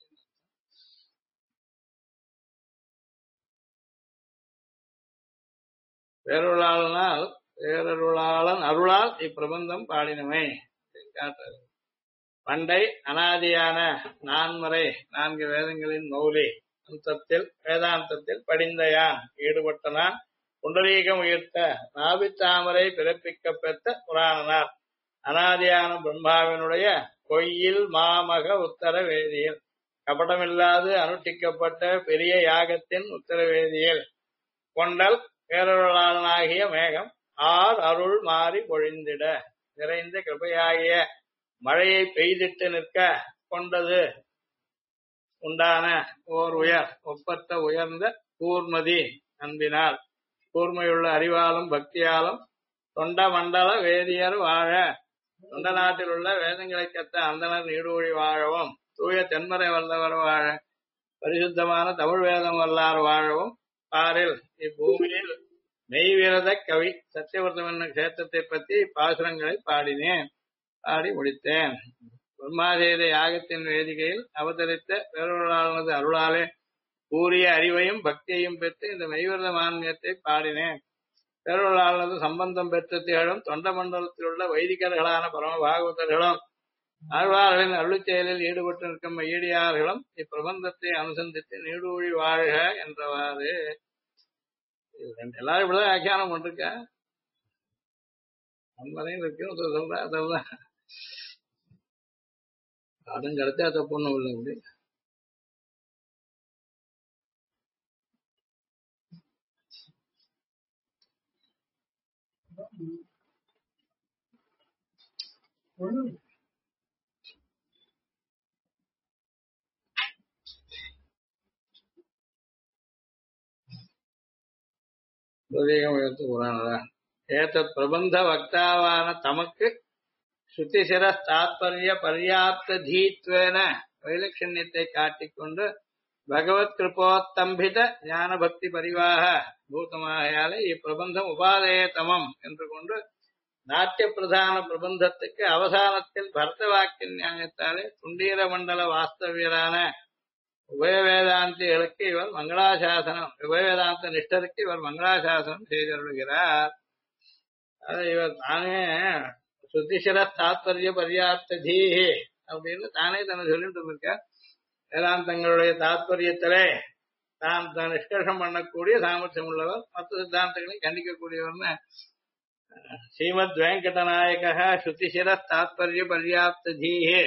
பேரருளாளனால் பேரருளாளன் அருளால் இப்பிரபந்தம் பாடினமை காட்டுறது. பண்டை அனாதியான நான்மறை 4 வேதங்களின் மௌலி அந்தத்தில் வேதாந்தத்தில் படிந்தையான் ஈடுபட்டனான் புண்டரீகம் உயர்த்த நாபித்தாமரை பிறப்பிக்க பெற்ற புராணனார் அனாதியான பிரம்மாவினுடைய பொய்யில் மாமக உத்தர வேதியில் கபடமில்லாது அனுஷ்டிக்கப்பட்ட பெரிய யாகத்தின் உத்தரவேதியில் கொண்டல் பேரருளாளனாகிய மேகம் அருள் மாறி பொழிந்திட நிறைந்த கிருபையாகிய மழையை பெய்திட்டு நிற்க கொண்டது உண்டான ஓர் உயர் ஒப்பற்ற உயர்ந்த கூர்மதி அன்பினால் கூர்மையுள்ள அறிவாலும் பக்தியாலும் தொண்ட மண்டல வேதியர் வாழ தொண்ட நாட்டில் உள்ள வேதங்களை கத்த அந்தனர் நீடூழி வாழவும் தூய தென்மறை வல்லவர் வாழ பரிசுத்தமான தமிழ் வேதம் வல்லார் வாழவும் பாரில் இப்பூமியில் மெய்விரத கவி சத்தியவர்த்தம் என்னும் கஷேத்திரத்தை பற்றி பாசுரங்களை பாடினேன், பாடி முடித்தேன். பிரம்மா செய்த யாகத்தின் வேதிகையில் அவதரித்த பேரருளாளனது அருளாலே கூறிய அறிவையும் பக்தியையும் பெற்று இந்த மெய்விரத மான்மியத்தை பாடினேன். பேரருளாளனது சம்பந்தம் பெற்று திகழும் தொண்ட மண்டலத்தில் உள்ள வைதிகர்களான பரம பாகவதர்களும் ஆழ்வார்களின் அருள் செயலில் ஈடுபட்டு நிற்கும் ஈடியார்களும் இப்பிரபந்தத்தை அனுசந்தித்து நீடூழி வாழ்க என்றவாறு. எல்லாரும் இப்படிதான் வியாக்கியானம் பண்ணிருக்க. அன்பரையும் இருக்கு சொல்ற அதெல்லாம் அதுவும் கிடைச்சா தப்புன்னு இல்லை. அப்படி ஏதத் பிரபந்த வக்தாவான தமக்கு ஸ்ருதிசிர தாத்பரிய பர்யாப்த தீத்வேன வைலட்சண்யத்தை காட்டிக்கொண்டு பகவத் கிருபோத்தம்பித ஞான பக்தி பரிவாக பூதமாகையாலே இப்பிரபந்தம் உபாதேயதமம் என்று கொண்டு நாட்டிய பிரதான பிரபந்தத்துக்கு அவசானத்தில் பரத வாக்கிய நியாயத்தாலே துண்டீர மண்டல வாஸ்தவியரான உபயவேதாந்திகளுக்கு இவர் மங்களாசாசனம் உபயவேதாந்த நிஷ்டருக்கு இவர் மங்களாசாசனம் செய்தருளுகிறார். இவர் தானே சுத்திசிர தாத்பரிய பர்யாப்த தீஹி அப்படின்னு தானே தன்னை சொல்லிட்டு இருக்கார். வேதாந்தங்களுடைய தாத்பரியத்திலே தான் நிஷ்கர்ஷம் பண்ணக்கூடிய சாமர்த்தியம் உள்ளவர், மற்ற சித்தாந்தங்களையும் கண்டிக்கக்கூடியவர்னு ஸ்ரீமத் வெங்கடநாயக ஸ்ருதிசிர தாத்பரிய பர்யாப்த தீஹி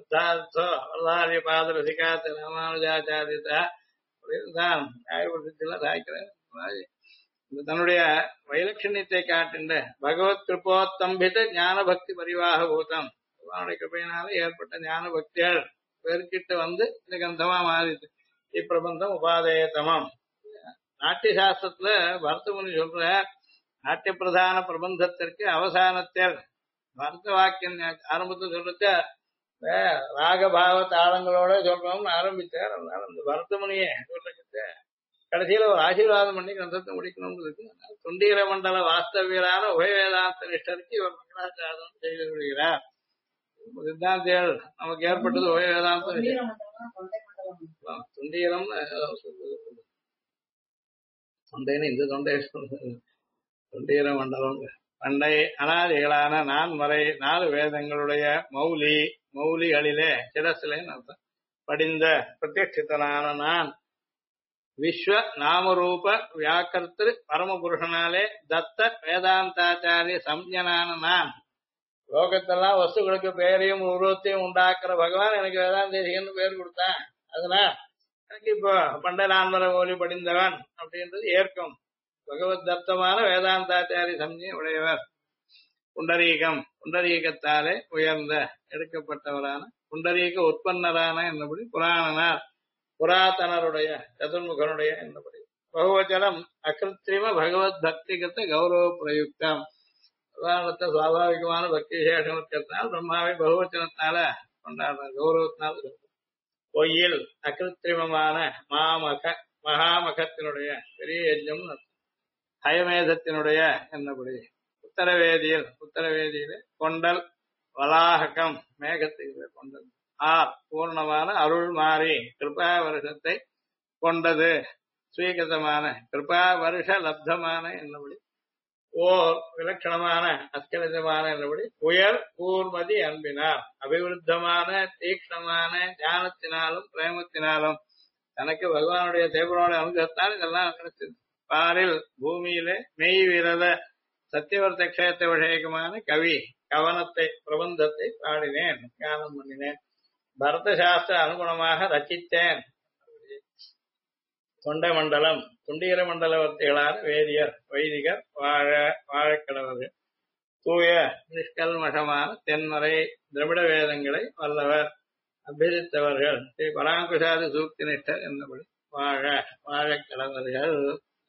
பாதரசிகாத் ராமானுஜாச்சாரியதா அப்படின்னு தான் நியாயப்படுத்திலாம் சாய்க்கிறேன். தன்னுடைய வைலட்சண்யத்தை காட்டுகின்ற பகவத் கிருபோத்தம்பித ஞான பக்தி பரிவாக பூதம் அவனுடைய கிருப்பையினால ஏற்பட்ட ஞான பக்திகள் பெருக்கிட்டு வந்து இந்த கிரந்தமா மாறிது. இப்பிரபந்தம் உபாதேயதமம். நாட்டிய சாஸ்திரத்துல பரதமுனி சொல்ற நாட்டிய பிரதான பிரபந்தத்திற்கு அவசானத்தில் பரத வாக்கியம் ஆரம்பத்தில் சொல்றத ராகபாவ தாளங்களோட சொல்றோம்னு ஆரம்பிச்சார். அதனால அந்த பரதமுனியை சொல்றதுக்கு கடைசியில ஒரு ஆசீர்வாதம் பண்ணி கிரந்தத்தை முடிக்கணும்னு இருக்கு. துண்டீர மண்டல வாஸ்தவியரான உபயவேதாந்த நிஷ்டருக்கு இவர் மங்களாச்சாரம் செய்து விடுகிறார். சித்தாந்திகள் நமக்கு ஏற்பட்டது உபயவேதாந்த துண்டீரம் தொண்டைன்னு இந்த தொண்டை தொண்டீர மண்டலம். பண்டை அனாதிகளான நான்மறை 4 வேதங்களுடைய மௌலிகளிலே சிரசிலேன்னு அர்த்தம் படிந்த பிரத்யட்சித்தனான நான் விஸ்வ நாமரூப வியாக்கர்த்திரு பரமபுருஷனாலே தத்த வேதாந்தாச்சாரிய சம்ஞனான நான் லோகத்தெல்லாம் வஸ்துகளுக்கு பேரையும் உருவத்தையும் உண்டாக்குற பகவான் எனக்கு வேதாந்தேசிகன்னு பேர் கொடுத்தான். அதனால் எனக்கு இப்போ பண்டை நான்மறை மௌலி படிந்தவன் அப்படின்றது ஏற்கும். பகவத் தத்தமான வேதாந்தாச்சாரிய சம்ஞை உடையவர். புண்டரீகத்தாலே உயர்ந்த எடுக்கப்பட்டவரான புண்டரீக உற்பன்னரான என்னபடி புராணனார் புராதனருடைய சதுர்முகனுடைய என்னபடி பகவச்சலம் அகிருத்திரிம பகவத் பக்திகத்த கௌரவ பிரயுக்தம். உதாரணத்தை சுவாபாவிகமான பக்தி விசேஷத்தினால் பிரம்மாவை பகவச்சனத்தால கொண்டாடுற கௌரவத்தினால் பொய்யில் அகிருத்திரிமமான மகாமகத்தினுடைய பெரிய யஜ்ஞம் ஹயமேதத்தினுடைய என்னபடி உத்தரவேதியில கொண்டல் வலாககம் மேகத்துக்கு கொண்டல் பூர்ணமான அருள் மாறி கிருபா வருஷத்தை கொண்டது ஸ்வீகிருதமான கிருபா வருஷ லப்தமான என்னபடி ஓர் விலட்சணமான அஸ்கலிதமான என்னபடி உயர் கூர்மதி அன்பினால் அபிவிருத்தமான தீக்ஷ்ணமான ஞானத்தினாலும் பிரேமத்தினாலும் தனக்கு பகவானுடைய தேவனோட அனுகிரகத்தால் இதெல்லாம் கிடைச்சது. பாரில் பூமியிலே மெய் விரத சத்தியவர்த்த கஷேத்திர விஷயகமான கவனத்தை பிரபந்தத்தை பாடினேன், கானம் பண்ணினேன், பரத சாஸ்திர அனுகுணமாக ரச்சித்தேன். தொண்டை மண்டலம் துண்டீர மண்டலவர்த்திகளான வைதிகர் வாழக்கடவர்கள் தூய நிஷ்கல்மஷமான தென்மறை திரவிட வேதங்களை வல்லவர் அபியசித்தவர்கள் ஸ்ரீ பராங்குஷாதி சூக்தி நிஷ்டர் என்னபடி வாழக்கடவர்கள்.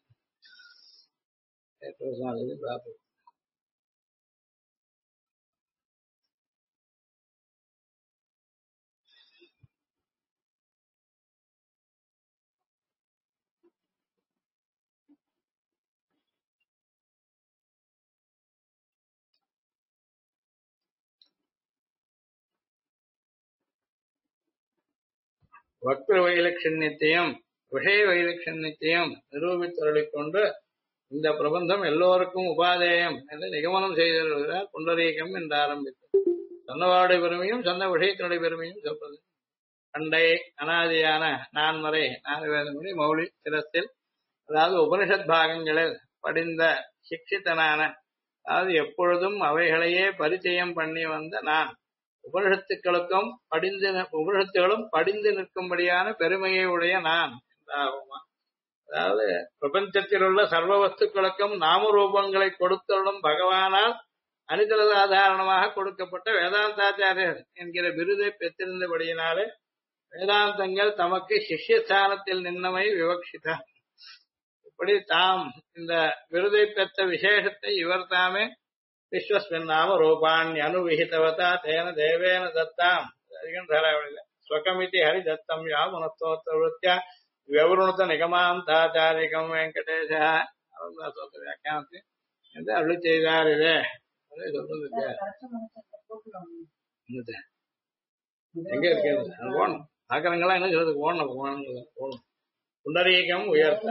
வக்ர வைலட்சண்யத்தையும் விஷய வைலட்சண்யத்தையும் நிரூபித்தருளிக் கொண்டு இந்த பிரபந்தம் எல்லோருக்கும் உபாதேயம் என்று நிகமனம் செய்திருக்கிறார். புண்டரீகம் என்று ஆரம்பித்தது. சொன்னவாருடைய பெருமையும் சொன்ன விஷயத்தினுடைய பெருமையும் சொல்றது. பண்டை அனாதியான நான்மறை 4 வேதங்களுடைய மௌலி சிரத்தில், அதாவது உபனிஷத் பாகங்களில் படிந்த சிக்ஷித்தனான, அதாவது எப்பொழுதும் அவைகளையே பரிச்சயம் பண்ணி வந்த நான் உபனிஷத்துக்களும் படிந்து நிற்கும்படியான பெருமையை உடைய நான் என்றாகுமா. அதாவது பிரபஞ்சத்தில் உள்ள சர்வ வஸ்துக்களுக்கும் நாமரூபங்களை கொடுத்தருளும் பகவானால் அனிதரதாதாரணமாக கொடுக்கப்பட்ட வேதாந்தாச்சாரியர் என்கிற விருதை பெற்றிருந்தபடியினாலே வேதாந்தங்கள் தமக்கு சிஷ்யஸ்தானத்தில் நின்னமை விவக்ஷிதா. இப்படி தாம் இந்த விருதை பெற்ற விசேஷத்தை இவர் தாமே விஸ்வஸ்மின் நாம ரூபாணி அனுவிஹிதவதா தேன தேவேன தத்தாம் ஸ்வகமிதி ஹரி தத்தம் யாமுனஸ்தோத்தியா விவருணத்த நிகமாந்தாச்சாரிகம் வெங்கடேச வியாக்கியானத்தை என்று அருள் செய்தார். இதே சொல்றது எங்க இருக்கிறது போகணும் ஆக்கரங்கள்லாம் என்ன சொல்றது போகணும். புண்டரீகம்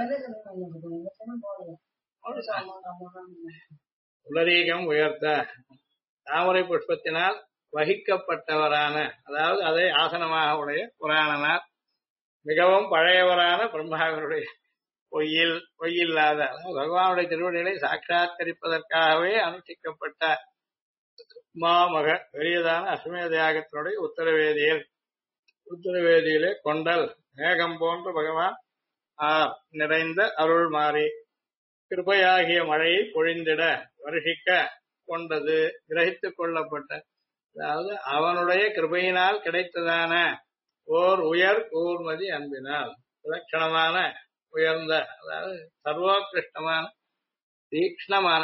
உயர்த்த தாமரை புஷ்பத்தினால் வகிக்கப்பட்டவரான, அதாவது அதை ஆசனமாக உடைய புராணனார், மிகவும் பழையவரான பிரம்மாவினுடைய பொய்யில்லாத பகவானுடைய திருவடிகளை சாட்சாத்கரிப்பதற்காகவே அனுஷ்டிக்கப்பட்ட மாமக பெரியதான அஸ்வமேத யாகத்தினுடைய உத்தரவேதியிலே கொண்டல் மேகம் போன்ற பகவான் நிறைந்த அருள் மாறி கிருபையாகிய மழையை பொழிந்திட வருஷிக்க கொண்டது கிரகித்துக் கொள்ளப்பட்ட, அதாவது அவனுடைய கிருபையினால் கிடைத்ததான ஓர் உயர் கூர்மதி அன்பினால் விலட்சணமான உயர்ந்த, அதாவது சர்வோத்கிருஷ்டமான தீக்ஷ்ணமான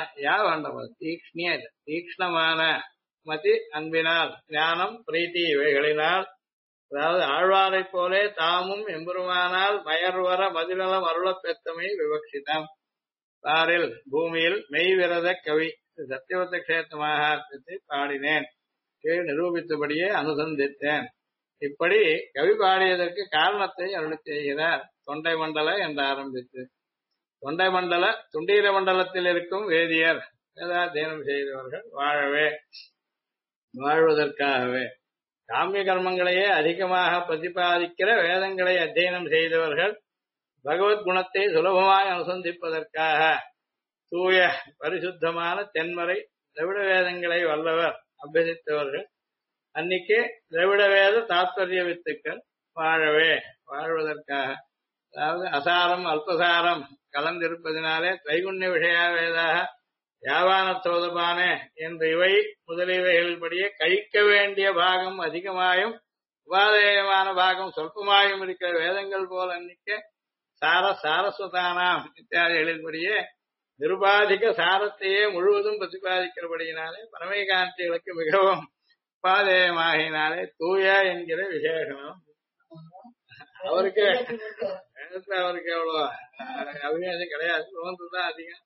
தீக்ஷ்ணமான மதி அன்பினால் ஞானம் பிரீத்தி இவைகளினால், அதாவது ஆழ்வாரை போலே தாமும் எம்பெருமானால் மயர்வர மதிநலம் அருளப் பெற்றமை விவக்ஷிதம். பாரில் பூமியில் மெய்விரத கவி சத்தியவத்த கஷேத்திர மகாத்மியத்தை பாடினேன், கீழ் நிரூபித்தபடியே அனுசந்தித்தேன். இப்படி கவி பாடியதற்கு காரணத்தை அருள் செய்கிறார். தொண்டை மண்டல என்று ஆரம்பித்து தொண்டை மண்டல துண்டீர மண்டலத்தில் இருக்கும் வேதியர் வேதாத்தியனம் செய்தவர்கள் வாழவே வாழ்வதற்காகவே காமிய கர்மங்களையே அதிகமாக பிரதிபாதிக்கிற வேதங்களை அத்தியனம் செய்தவர்கள் பகவத் குணத்தை சுலபமாய் அனுசந்திப்பதற்காக தூய பரிசுத்தமான தென்மறை திராவிட வேதங்களை வல்லவர் அபியசித்தவர்கள் அன்னைக்கு திராவிட வேத தாத்பரிய வித்துக்கள் வாழவே வாழ்வதற்காக அதாவது அசாரம் அல்பசாரம் கலந்திருப்பதினாலே தைகுண்ய விஷயா வேதாக யாவான சோதபானே என்று இவை முதலியவைகளின்படியே கழிக்க வேண்டிய பாகம் அதிகமாயும் உபாதேயமான பாகம் சொல்பமாயும் இருக்கிற வேதங்கள் போல் அன்னிக்க சாரஸ்வதானாம் இத்தியாதிகளின்படியே நிருபாதிக சாரத்தையே முழுவதும் பிரதிபாதிக்கிறபடியினாலே பரமேகாந்திகளுக்கு மிகவும் உபாதேயமாகினாலே தூய என்கிற விசேஷனம் அவருக்கு அவருக்கு அவ்வளவு அபிநேசம் கிடையாது தான் அதிகம்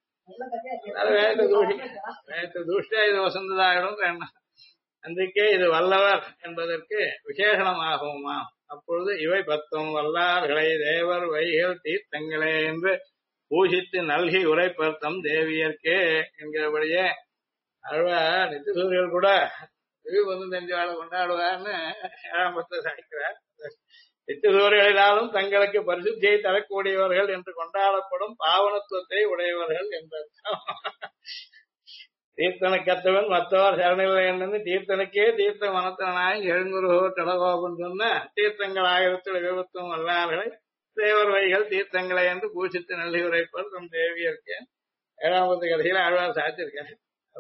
தூஷ்டா இது வசந்ததாயிடும் అందుకే இது வல்லவர் என்பதற்கு விசேஷணமாகுமா அப்பொழுது இவை பத்தும் வல்லார்களை தேவர் வைகள் தீர்த்தங்களே என்று பூஷித்து நல்கி உரைப்பர்த்தம் தேவியர்க்கே என்கிறபடியே அழ்வா நித்திசூரியர்கள் கூட வந்து தெரிஞ்சவாளை கொண்டாடுவார்னு 7ஆம் பத்தில சாய்க்கிறார். நித்திசூரியர்களாலும் தங்களுக்கு பரிசுத்தியை தரக்கூடியவர்கள் என்று கொண்டாடப்படும் பாவனத்துவத்தை உடையவர்கள் என்பதும் தீர்த்தனுக்கத்தவன் மற்றவர் சரணில்லை என்று தீர்த்தனுக்கே தீர்த்த மனத்தனாய் எழுங்குரு கடகோபன் சொன்ன தீர்த்தங்கள் 1000 வல்லார்களை தேவர் வைகள் தீர்த்தங்களை என்று பூசித்து நல்லி உரைப்பர் தம் தேவியருக்கு 7ஆம் பத்து கடைசியில் ஆழ்வார் சாத்திருக்காரு.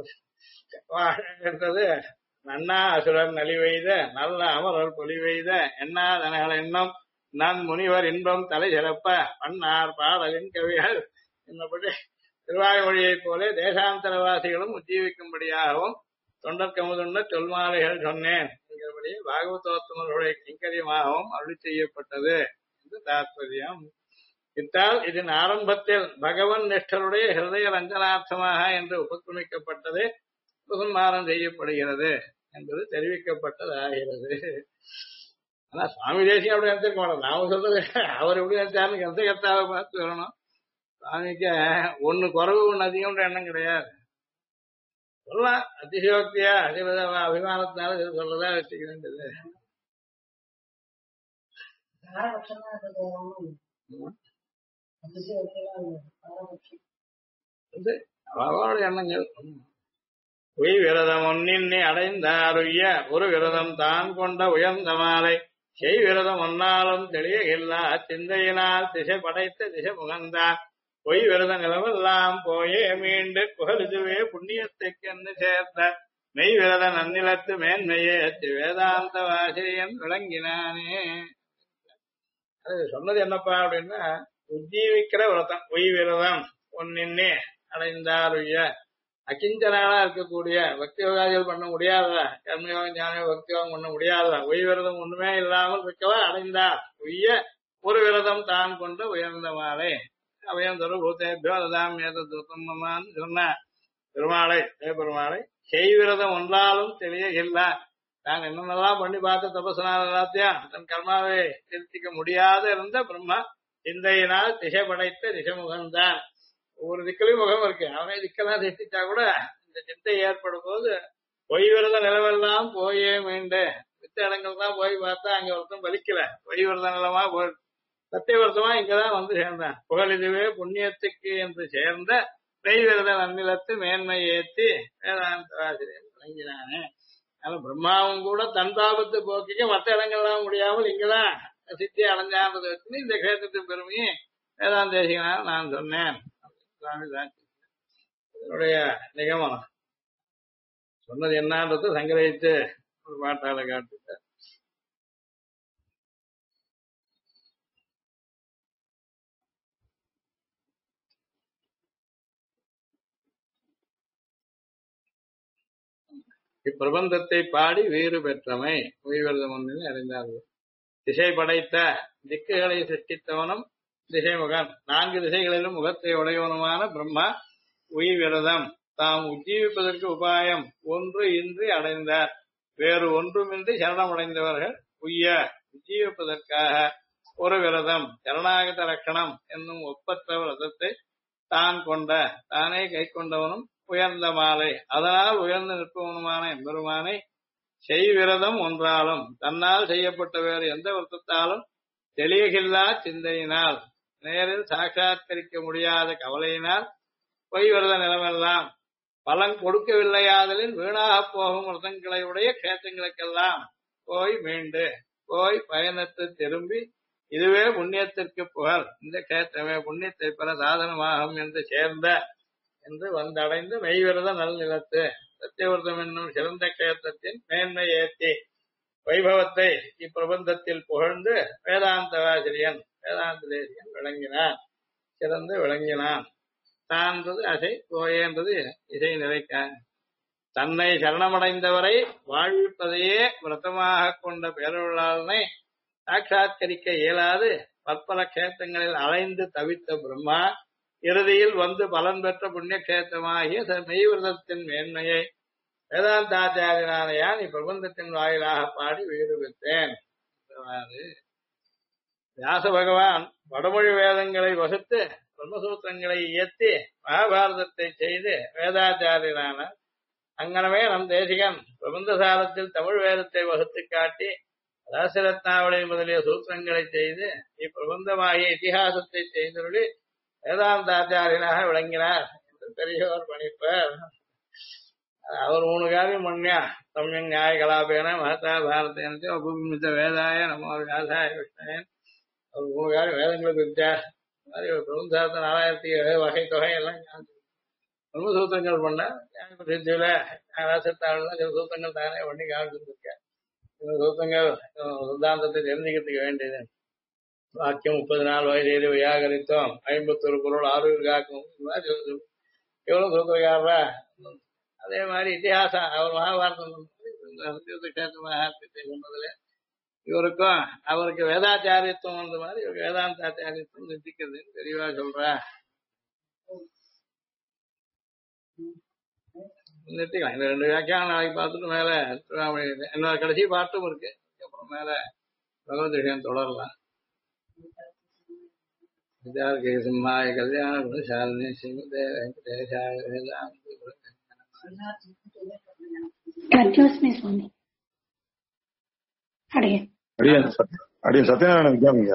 என்றது நன்னா அசுரர் நலிவெய்த நல்ல அமரர் பொலிவெய்த எண்ணாதனகள் எண்ணம் நன் முனிவர் இன்பம் தலை சிறப்ப பன்னார் பாடலின் கவிகள் என்னபடி திருவாய்மொழியைப் போல தேசாந்தரவாசிகளும் உஜ்ஜீவிக்கும்படியாகவும் தொண்டற்கமுதுண்ட சொல்மாலைகள் சொன்னேன் என்கிறபடி பாகவதோத்தமர்களுடைய கிங்கரியமாகவும் அருளி செய்யப்பட்டது என்று தாத்பரியம். இத்தால் இதன் ஆரம்பத்தில் பகவன் நிஷ்டருடைய ஹிருதய ரஞ்சனார்த்தமாக என்று உபக்குமிக்கப்பட்டது உபசம்மாரம் செய்யப்படுகிறது என்பது தெரிவிக்கப்பட்டதாகிறது. ஆனா சுவாமி தேசியம் அப்படி நினைச்சிருக்க மாட்டோம். நாம சொல்றது அவர் எப்படி நினைச்சாருன்னு கர்த்தாவை பார்த்து வரணும். சுவாமிக்கு ஒண்ணு குறைவு ஒண்ணு அதிகம்ன்ற எண்ணம் கிடையாது. சொல்லலாம் அதிசயோக்தியா அபிமானத்தினால சொல்லதான் வச்சுக்க வேண்டியது. அவளோட எண்ணங்கள் உய் விரதம் ஒன்னின்னி அடைந்தாருய்ய ஒரு விரதம் தான் கொண்ட உயர்ந்த மாலை செய் விரதம் ஒன்னாலும் தெளியகில்லா சிந்தையினால் திசை படைத்த திசை முகந்தான் பொய் விரத நிலவெல்லாம் போயே மீண்டு புகழுதுவே புண்ணியத்துக்கென்று சேர்ந்த மெய் விரத நன்னிலத்து மேன்மையே வேதாந்த வாசிரியன் விளங்கினானே. அது சொன்னது என்னப்பா அப்படின்னா உஜ்ஜீவிக்கிற விரதம் பொய் விரதம் ஒன்னின்னே அடைந்தாருய்ய அகிஞ்சனாலா இருக்கக்கூடிய பக்தி யோகாதிகள் பண்ண முடியாததா கர்மயோகம் ஞான பக்தி யோகம் பண்ண முடியாததா ஒய் விரதம் ஒண்ணுமே இல்லாமல் இருக்கவா அடைந்தார் உய்ய ஒரு விரதம் தான் கொண்ட உயர்ந்த மாலை அவயம் தரு பூத்தேபியோ அதுதான் ஏதமான்னு சொன்ன பெருமாளை பெருமாளை செய் விரதம் ஒன்றாலும் தெளியகில்ல தான் என்னென்னலாம் பண்ணி பார்த்த தபசனால் எல்லாத்தையும் தன் கர்மாவை திருத்திக்க முடியாத இருந்த பிரம்மா சிந்தையினால் திசை படைத்த திசைமுகம்தான். ஒவ்வொரு திக்கிலையும் முகம் இருக்கு. அவனே திக்கெல்லாம் திருத்திச்சா கூட இந்த சிந்தை ஏற்படும் போது பொய் விரத நிலவெல்லாம் போயே மீண்டு மித்த இடங்கள் தான் போய் பார்த்தா அங்க ஒருத்தம் பலிக்கல. பொய் விரத நிலமா போய் சத்திய விரதமா இங்கதான் வந்து சேர்ந்தான். புகழ் இதுவே புண்ணியத்துக்கு என்று சேர்ந்த மெய் விரத நன்னிலத்து மேன்மை ஏற்றி வேதாந்த ஆசிரியர் வழங்கினானே. அதனால பிரம்மாவும் கூட தன் தாபத்து போக்கிக்க மற்ற இடங்கள்லாம் முடியாமல் இங்கதான் சித்தி அடைஞ்சான்றது வச்சு இந்த கேத்திரத்தின் பெருமையை வேதாந்த தேசிகனால நான் சொன்னேன். இதனுடைய நிகமனம் சொன்னது என்னன்றது சங்கரித்து ஒரு பாட்டால காட்டுட்ட. இப்பிரபந்தத்தை பாடி வீறு பெற்றமை உயிர்விரதம் ஒன்றில் அறிந்தார்கள். திசை படைத்த திக்குகளை சிருஷ்டித்தவனும் திசைமுகன் 4 திசைகளிலும் முகத்தை உடையவனுமான பிரம்மா உயிர் விரதம் தாம் உஜ்ஜீவிப்பதற்கு உபாயம் ஒன்று இன்றி அடைந்தார். வேறு ஒன்றுமின்றி சரணமடைந்தவர்கள் உய்ய உஜ்ஜீவிப்பதற்காக ஒரு விரதம் சரணாகத ரட்சணம் என்னும் ஒப்பற்ற விரதத்தை தான் கொண்ட தானே கை கொண்டவனும் உயர்ந்த மாலை அதனால் உயர்ந்து நிற்பவனுமான எம்பெருமானை செய்விரதம் ஒன்றாலும் தன்னால் செய்யப்பட்ட வேறு எந்த வருத்தத்தாலும் தெளியகில்லா சிந்தையினால் நேரில் சாட்சாத்கரிக்க முடியாத கவலையினால் பொய் விரத நிலமெல்லாம் பலன் கொடுக்கவில்லையாதலின் வீணாகப் போகும் விரதங்களை உடைய கேட்டங்களுக்கெல்லாம் போய் மீண்டு போய் பயணத்தை திரும்பி இதுவே புண்ணியத்திற்கு புகழ் இந்த கேட்டமே புண்ணியத்தை பெற சாதனமாகும் என்று சேர்ந்த என்று வந்தடைந்து மெய்விரத நல்நிலத்து சத்தியவிரதம் என்னும் சிறந்த கேட்டத்தின் மேன்மை ஏற்றி வைபவத்தை இப்பிரபந்தத்தில் புகழ்ந்து வேதாந்தவாசிரியன் வேதாந்த தேசியன் விளங்கினான் சிறந்து விளங்கினான் தான்றது அசை போயேன்றது இசை நிறைக்கான் தன்னை சரணமடைந்தவரை வாழ்விப்பதையே விரதமாக கொண்ட பேரருளாளனை சாட்சாத்கரிக்க இயலாது பற்பல கேத்திரங்களில் அலைந்து தவித்த பிரம்மா இறுதியில் வந்து பலன் பெற்ற புண்ணிய கேத்திரமாகிய மெய்விரதத்தின் மேன்மையை வேதாந்தாச்சாரியனான யான் இப்பிரபந்தத்தின் வாயிலாக பாடி வீடு பெற்றேன். வியாச பகவான் வடமொழி வேதங்களை வகுத்து பிரம்மசூத்திரங்களை இயற்றி மகாபாரதத்தை செய்து வேதாச்சாரியனான அங்கனமே நம் தேசிகன் பிரபந்தசாரத்தில் தமிழ் வேதத்தை வகுத்து காட்டி ராசரத்னாவளி முதலிய சூத்திரங்களை செய்து இப்பிரபந்தமாகிய இதிகாசத்தை செய்தொருளி வேதாந்தாச்சாரியனாக விளங்கினார் என்று பெரியோர் பணிப்பர். அவர் 3 காரியம் பண்ணியா தமிழ் நியாய கலாபேன மகதா பாரதேன அபுமித வேதாய நமோ வியாசாய கிருஷ்ணன் அவர் 3 காரியம் வேதங்களை பிரித்தார். பிரபந்தசாரத்தை 4007 வகை தொகை எல்லாம் பிரம்மசூத்திரங்கள் பண்ண சித்தியில ராசத்தாவளி சில சூத்திரங்கள் தானே பண்ணி காமிச்சிருக்க இந்த சூத்திரங்கள் சித்தாந்தத்தை தெரிஞ்சுக்கிறதுக்கு வேண்டியது. வாக்கியம் 30 நாள் வயது வியாகரித்தோம் 51 பொருள் 6 காக்கும் எவ்வளவு சூத்திரக்காரரா. அதே மாதிரி இத்திஹாசம் அவர் மகாபாரதம் சொன்னதுல இவருக்கும் அவருக்கு வேதாச்சாரியத்துவம் வந்த மாதிரி இவருக்கு வேதாந்தாச்சாரியத்துவம் நிறுத்திக்கிறதுன்னு தெளிவா சொல்றா. நிறுத்திக்கலாம். இந்த 2 வியாக்கியானம் நாளைக்கு பார்த்துட்டு மேல என்னோட கடைசி பாட்டும் இருக்கு. அப்புறம் மேல பகவத் விஷயம் தொடரலாம். சிம்மாய கல்யாண குணசாலினி ஸ்ரீமதே வெங்கடேசாய வேதாந்த அடியன் சத்யநாராயண வித்யாமிங்க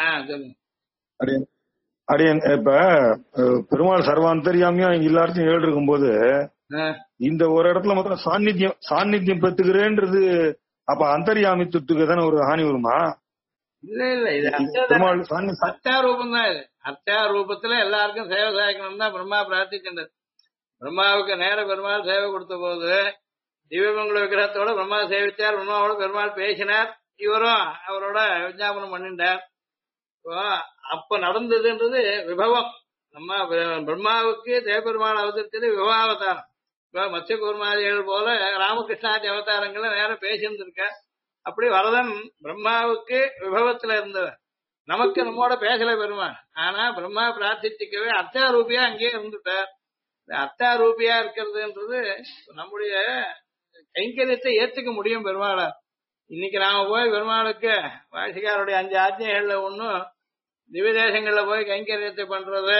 அடியன் இப்ப பெருமாள் சர்வாந்தரியாமியா இங்க எல்லாத்தையும் ஏழு இருக்கும் போது இந்த ஒரு இடத்துல மாத்திரம் சாநித்தியம் பெற்றுக்கிறேன்றது அப்ப அந்தரியாமித்துக்கு தானே ஒரு ஹானி வருமா? இல்ல இல்ல இது அர்த்தாரூபம் தான். இது அர்த்தாரூபத்துல எல்லாருக்கும் சேவை சாய்க்கணும் தான் பிரம்மா பிரார்த்திக்கின்றது. பிரம்மாவுக்கு நேர பெருமாள் சேவை கொடுத்த போது திவ்யமங்கல விக்கிரகத்தோட பிரம்மா சேவிச்சார். பிரம்மாவோட பெருமாள் பேசினார். இவரும் அவரோட விஞ்ஞாபனம் பண்ணிட்டார். அப்ப நடந்ததுன்றது விபவம். நம்ம பிரம்மாவுக்கு தேவபெருமாள் அவதரித்தது விபவாவதாரம். இப்ப மத்ய கூர்மாதிகள் போல ராமகிருஷ்ணாதி அவதாரங்கள்ல நேரம் பேசியிருந்திருக்க. அப்படி வரதன் பிரம்மாவுக்கு விபவத்துல இருந்தவர். நமக்கு நம்மோட பேசல பெருமாள். ஆனா பிரம்மா பிரார்த்திச்சுக்கவே அர்த்தாரூபியா அங்கேயே இருந்துட்டார். அர்த்தாரூபியா இருக்கிறதுன்றது நம்முடைய கைங்கரியத்தை ஏத்துக்க முடியும் பெருமாளா. இன்னைக்கு நாம போய் பெருமாளுக்கு வாசிகாருடைய 5 ஆஜ்ஞைகள்ல ஒன்னும் திவ்ய தேசங்கள்ல போய் கைங்கரியத்தை பண்றது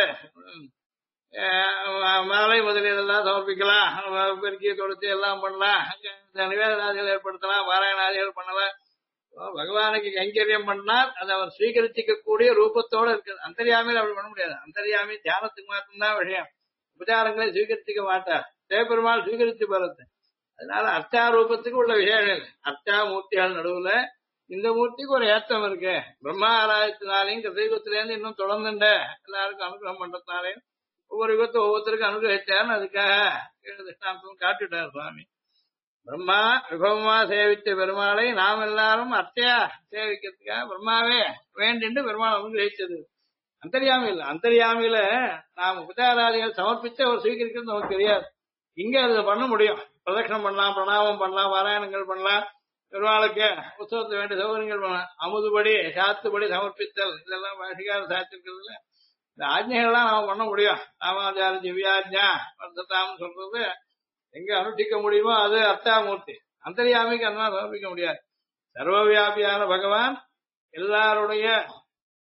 மாலை முதலியெல்லாம் சமர்ப்பிக்கலாம், பெருக்கிய தொடுத்து எல்லாம் பண்ணலாம், நிவேதனாதிகள் ஏற்படுத்தலாம், பாராயணாதிகள் பண்ணலாம். பகவானுக்கு கைங்கரியம் பண்ணால் அதை அவர் ஸ்வீகரிச்சிக்க கூடிய ரூபத்தோட இருக்குது. அந்தரியாமையில் அப்படி பண்ண முடியாது. அந்தரியாமி தியானத்துக்கு மாத்திரம்தான் விஷயம். உபச்சாரங்களை ஸ்வீகரிச்சிக்க மாட்டார். தேவபெருமாள் ஸ்வீகரித்து போறது. அதனால அர்த்தாரூபத்துக்கு உள்ள விஷயங்கள் அர்த்தா மூர்த்திகள் நடுவுல இந்த மூர்த்திக்கு ஒரு ஏத்தம் இருக்கு. பிரம்மா ஆராயத்தினாலையும் கிருதயுகத்திலேருந்து இன்னும் தொடர்ந்துட்ட எல்லாருக்கும் அனுகிரகம் பண்றதுனாலையும் ஒவ்வொரு யுகத்தை ஒவ்வொருத்தருக்கும் அனுகிரகிச்சாருன்னு அதுக்காக திருஷ்டாந்தம் காட்டிட்டார் சுவாமி. பிரம்மா விபவமா சேவித்த பெருமாளை நாம் எல்லாரும் அர்த்தையா சேவிக்கிறதுக்காக பிரம்மாவே வேண்டிட்டு பெருமாள் அனுகிரகிச்சது. அந்தரியாமி இல்ல. அந்தரியாமியில நாம் உபச்சாராதிகள் சமர்ப்பிச்சு அவர் ஸ்வீகரிக்கிறது நமக்கு தெரியாது. இங்க அதை பண்ண முடியும். பிரதட்சணம் பண்ணலாம், பிரணாமம் பண்ணலாம், பாராயணங்கள் பண்ணலாம், பெருமாளுக்கு உற்சவத்தை வேண்டிய சௌகரியங்கள் பண்ணலாம். அமுதுபடி சாத்துபடி சமர்ப்பித்தல் இதெல்லாம் வாசிகார சாத்திருக்கிறதுல இந்த ஆஜ்ஞைகள்லாம் நாம பண்ண முடியும். ராமாச்சார திவ்யாஜ்ஞா வர்த்ததாம்னு சொல்றது எங்க அனுஷ்டிக்க முடியுமோ அது அர்த்தாமூர்த்தி. அந்தரியாமிக்கு அந்த மாதிரி சமர்ப்பிக்க முடியாது. சர்வவியாபியான பகவான் எல்லாருடைய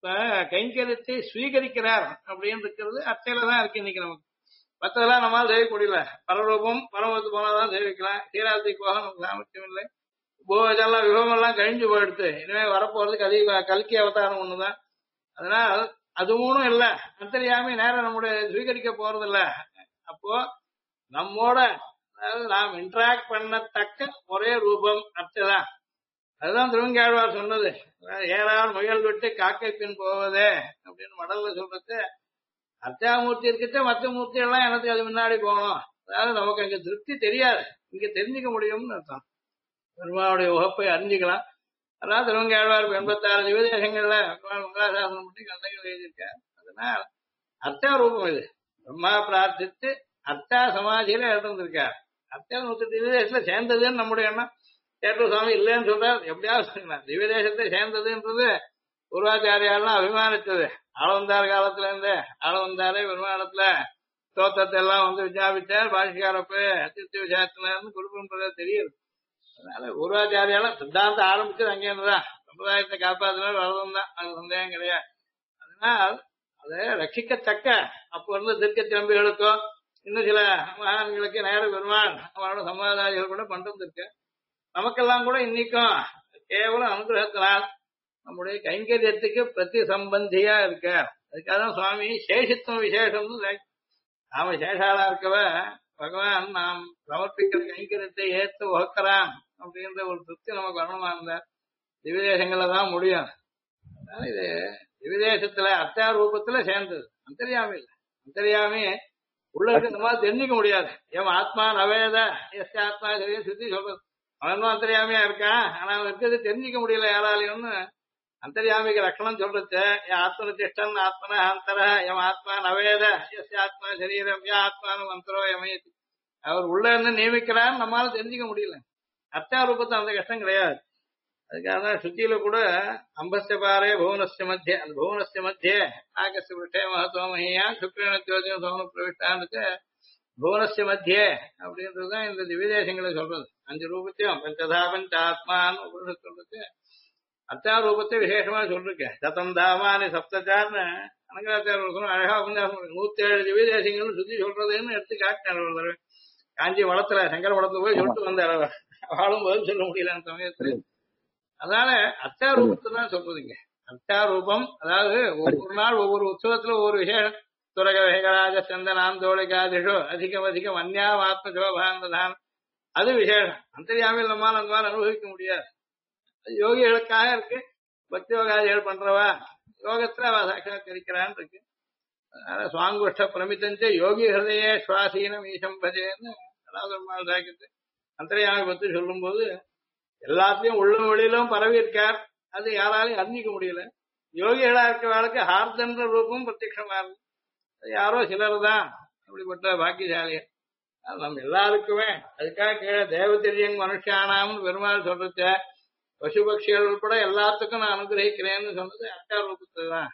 கைங்கரியத்தை ஸ்வீகரிக்கிறார் அப்படின்னு இருக்கிறது அர்ச்சையில தான் இருக்கு இன்னைக்கு நமக்கு. மற்றதெல்லாம் நம்மளால செய்ய முடியல. பரரூபம் பரமத்து போனாதான் சேவிக்கலாம். சீராத்திக்கு போக நமக்கு சாமர்த்தியம் இல்லை. இதெல்லாம் விபவம் எல்லாம் கழிஞ்சு போயிடுத்து. இனிமே வரப்போறதுக்கு கல்கி அவதாரம் ஒண்ணுதான். அதனால அது மூணும் இல்ல, அந்தரியாமி நேரம் நம்முடைய ஸ்வீகரிக்க போறது இல்ல. அப்போ நம்மோட அதாவது நாம் இன்டராக்ட் பண்ணத்தக்க ஒரே ரூபம் அர்ச்சதான். அதுதான் திருவங்காழ்வார் சொன்னது, ஏறார் முயல் விட்டு காக்கை பின் போவதே அப்படின்னு மடல்ல சொல்றது. அர்ச்சாமூர்த்தி இருக்கிட்ட மற்ற மூர்த்தி எல்லாம் எனக்கு அது முன்னாடி போகணும். அதாவது நமக்கு அங்க திருப்தி தெரியாது, இங்க தெரிஞ்சுக்க முடியும்னு அர்த்தம். பெருமாவுடைய உகப்பை அறிஞ்சிக்கலாம். அதான் திருவங்காழ்வார் 86 திவ்யதேசங்கள்ல மங்களாசாசனம் பண்ணி கந்தைகள் எழுதியிருக்கார். அதனால அர்ச்சா ரூபம் இது. பிரம்மா பிரார்த்தித்து அர்ச்சா சமாதியில எழுந்திருக்கார். அர்ச்சா 108 திவ்யதேசத்துல சேர்ந்ததுன்னு நம்முடைய எண்ணம். கேட்டு சுவாமி இல்லைன்னு சொல்றாரு. எப்படியாவது திவ்யதேசத்தை சேர்ந்ததுன்றது பூர்வாச்சாரியாலாம் அபிமானித்தது. ஆளவந்தார் காலத்துல இருந்தே ஆளவந்தாரே பெருமாளத்துல தோத்தத்தை எல்லாம் வந்து விஜாபித்தார். பாஷிகாரப்ப அத்திருத்தி விசாரத்துல இருந்து குறிப்பிடுறது தெரியுது. அதனால பூர்வாச்சாரியாலும் சித்தாந்தம் ஆரம்பிச்சது அங்கேருந்துதான். சம்பிரதாயத்தை காப்பாத்தினார் வரதும் தான், அது சந்தேகம் கிடையாது. அதனால் அதை ரட்சிக்கத்தக்க அப்போ இருந்து திருக்கச்சி நம்பிகளுக்கோ இன்னும் சில மகான்களுக்கு நேர பெருமாள் அவனோட சமாதாரிகள் கூட பண்றது இருக்கு. நமக்கெல்லாம் கூட இன்னைக்கும் கேவலம் அனுகிரகத்தினால் நம்முடைய கைங்கரியத்துக்கு பிரதி சம்பந்தியா இருக்க. அதுக்காக தான் சுவாமி சேஷித்துவம் விசேஷம்னு நாம சேஷாலா இருக்கவ பகவான் நாம் சமர்ப்பிக்கிற கைங்கரியத்தை ஏற்று வகுக்கிறான் அப்படின்ற ஒரு திருப்தி நமக்கு வரணுமா இருந்தார். திவ்யதேசங்கள்ல தான் முடியும். அதனால இது திவ்யதேசத்துல அர்ச்சா ரூபத்துல சேர்ந்தது, அந்தரியாமி இல்லை. அந்தரியாமி உள்ள இருக்க நம்மளால தெரிஞ்சுக்க முடியாது. ஏன் ஆத்மா நவேத எஸ் ஆத்மா சரியா சுத்தி சொல்றது. அவனும் அந்தரியாமியா இருக்கான், ஆனா அவன் இருக்கிறது தெரிஞ்சுக்க முடியல யாராலையும்னு அந்தரியாமிக்கு லட்சணம் சொல்றது. ஆத்மன திஷ்டன் ஆத்மன அந்தர எம் ஆத்மா நவேத எஸ் ஆத்மா சரீரம் யா ஆத்மான மந்திரோ எமயத்தி. அவர் உள்ள இருந்து நியமிக்கிறான்னு நம்மளால தெரிஞ்சுக்க முடியல. அர்ச்சா ரூபத்தை அந்த கஷ்டம் கிடையாது. அதுக்காக தான் சுத்தியில கூட அம்பஸ்ய பாரே புவனஸ்ய மத்திய, அந்த புவனஸ்ய மத்திய ஆகஸ்ய விட்டே மகத்துவமஹியா சுக்ரேன ஜோதியம் சோன பிரவிஷ்டான்னு புவனஸ்ய மத்திய அப்படின்றதுதான் இந்த திவ்யதேசங்களை சொல்றது. 5 ரூபத்தையும் பஞ்சதா பஞ்ச ஆத்மான்னு உபனிஷத் சொல்றது. அர்ச்சா ரூபத்தை விசேஷமா சொல்லிருக்கேன். சதம் தாமானி சப்தச்சார்னு அனங்கராச்சாரம் அழகா 107 திவ்யதேசங்கள்னு சுத்தி சொல்றதுன்னு எடுத்து காட்டினார். காஞ்சி வளத்துல சங்கர வளத்துல போய் சொல்லிட்டு வந்தார். அவளும் பதில் சொல்ல முடியல அந்த சமயத்துல. அதனால அர்ச்சா ரூபத்தை தான் சொல்றதுங்க. அர்ச்சா ரூபம் அதாவது ஒவ்வொரு நாள் ஒவ்வொரு உற்சவத்துல ஒவ்வொரு விசேஷம். துரக வேகராஜ சந்தனாம் தோழிகாதிஷோ அதிகம் அதிகம் அந்யாம் ஆத்ம சோபாந்ததான், அது விசேஷம். அந்தரியாமையில் நம்மால் அந்த மாதிரி அனுபவிக்க முடியாது. அது யோகிகளுக்காக இருக்கு. பக்தி யோகாதிகள் பண்றவா யோகத்துல அவ சாட்சாத்கரிக்கிறான்னு இருக்கு. அதனால சுவாங்குஷ்ட பிரமித்தஞ்ச யோகி ஹிருதயே சுவாசீனம் ஈசம் பஜேன்னு அதாவது சாக்கிட்டு அந்தரியாமை பத்தி சொல்லும் போது எல்லாத்தையும் உள்ளும் வெளியிலும் பரவி இருக்கார். அது யாராலையும் அறிஞ்சிக்க முடியல. யோகிகளா இருக்கிறவர்களுக்கு ஹார்தன்ற ரூபம் பிரத்யட்சமா இருக்கு. யாரோ சிலர் தான் அப்படிப்பட்ட பாக்கியசாலிகள். நம்ம எல்லாருக்குமே அதுக்காக கீழே தேவதிரியங் மனுஷானாம் பெருமாள் சொல்றச்ச பசு பட்சிகள் உட்பட எல்லாத்துக்கும் நான் அனுகிரகிக்கிறேன்னு சொன்னது அர்ச்சா ரூபத்துல தான்.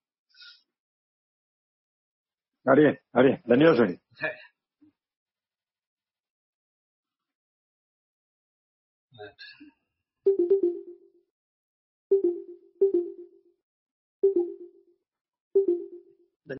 அரிய அரிய தன்யவாதம். Right.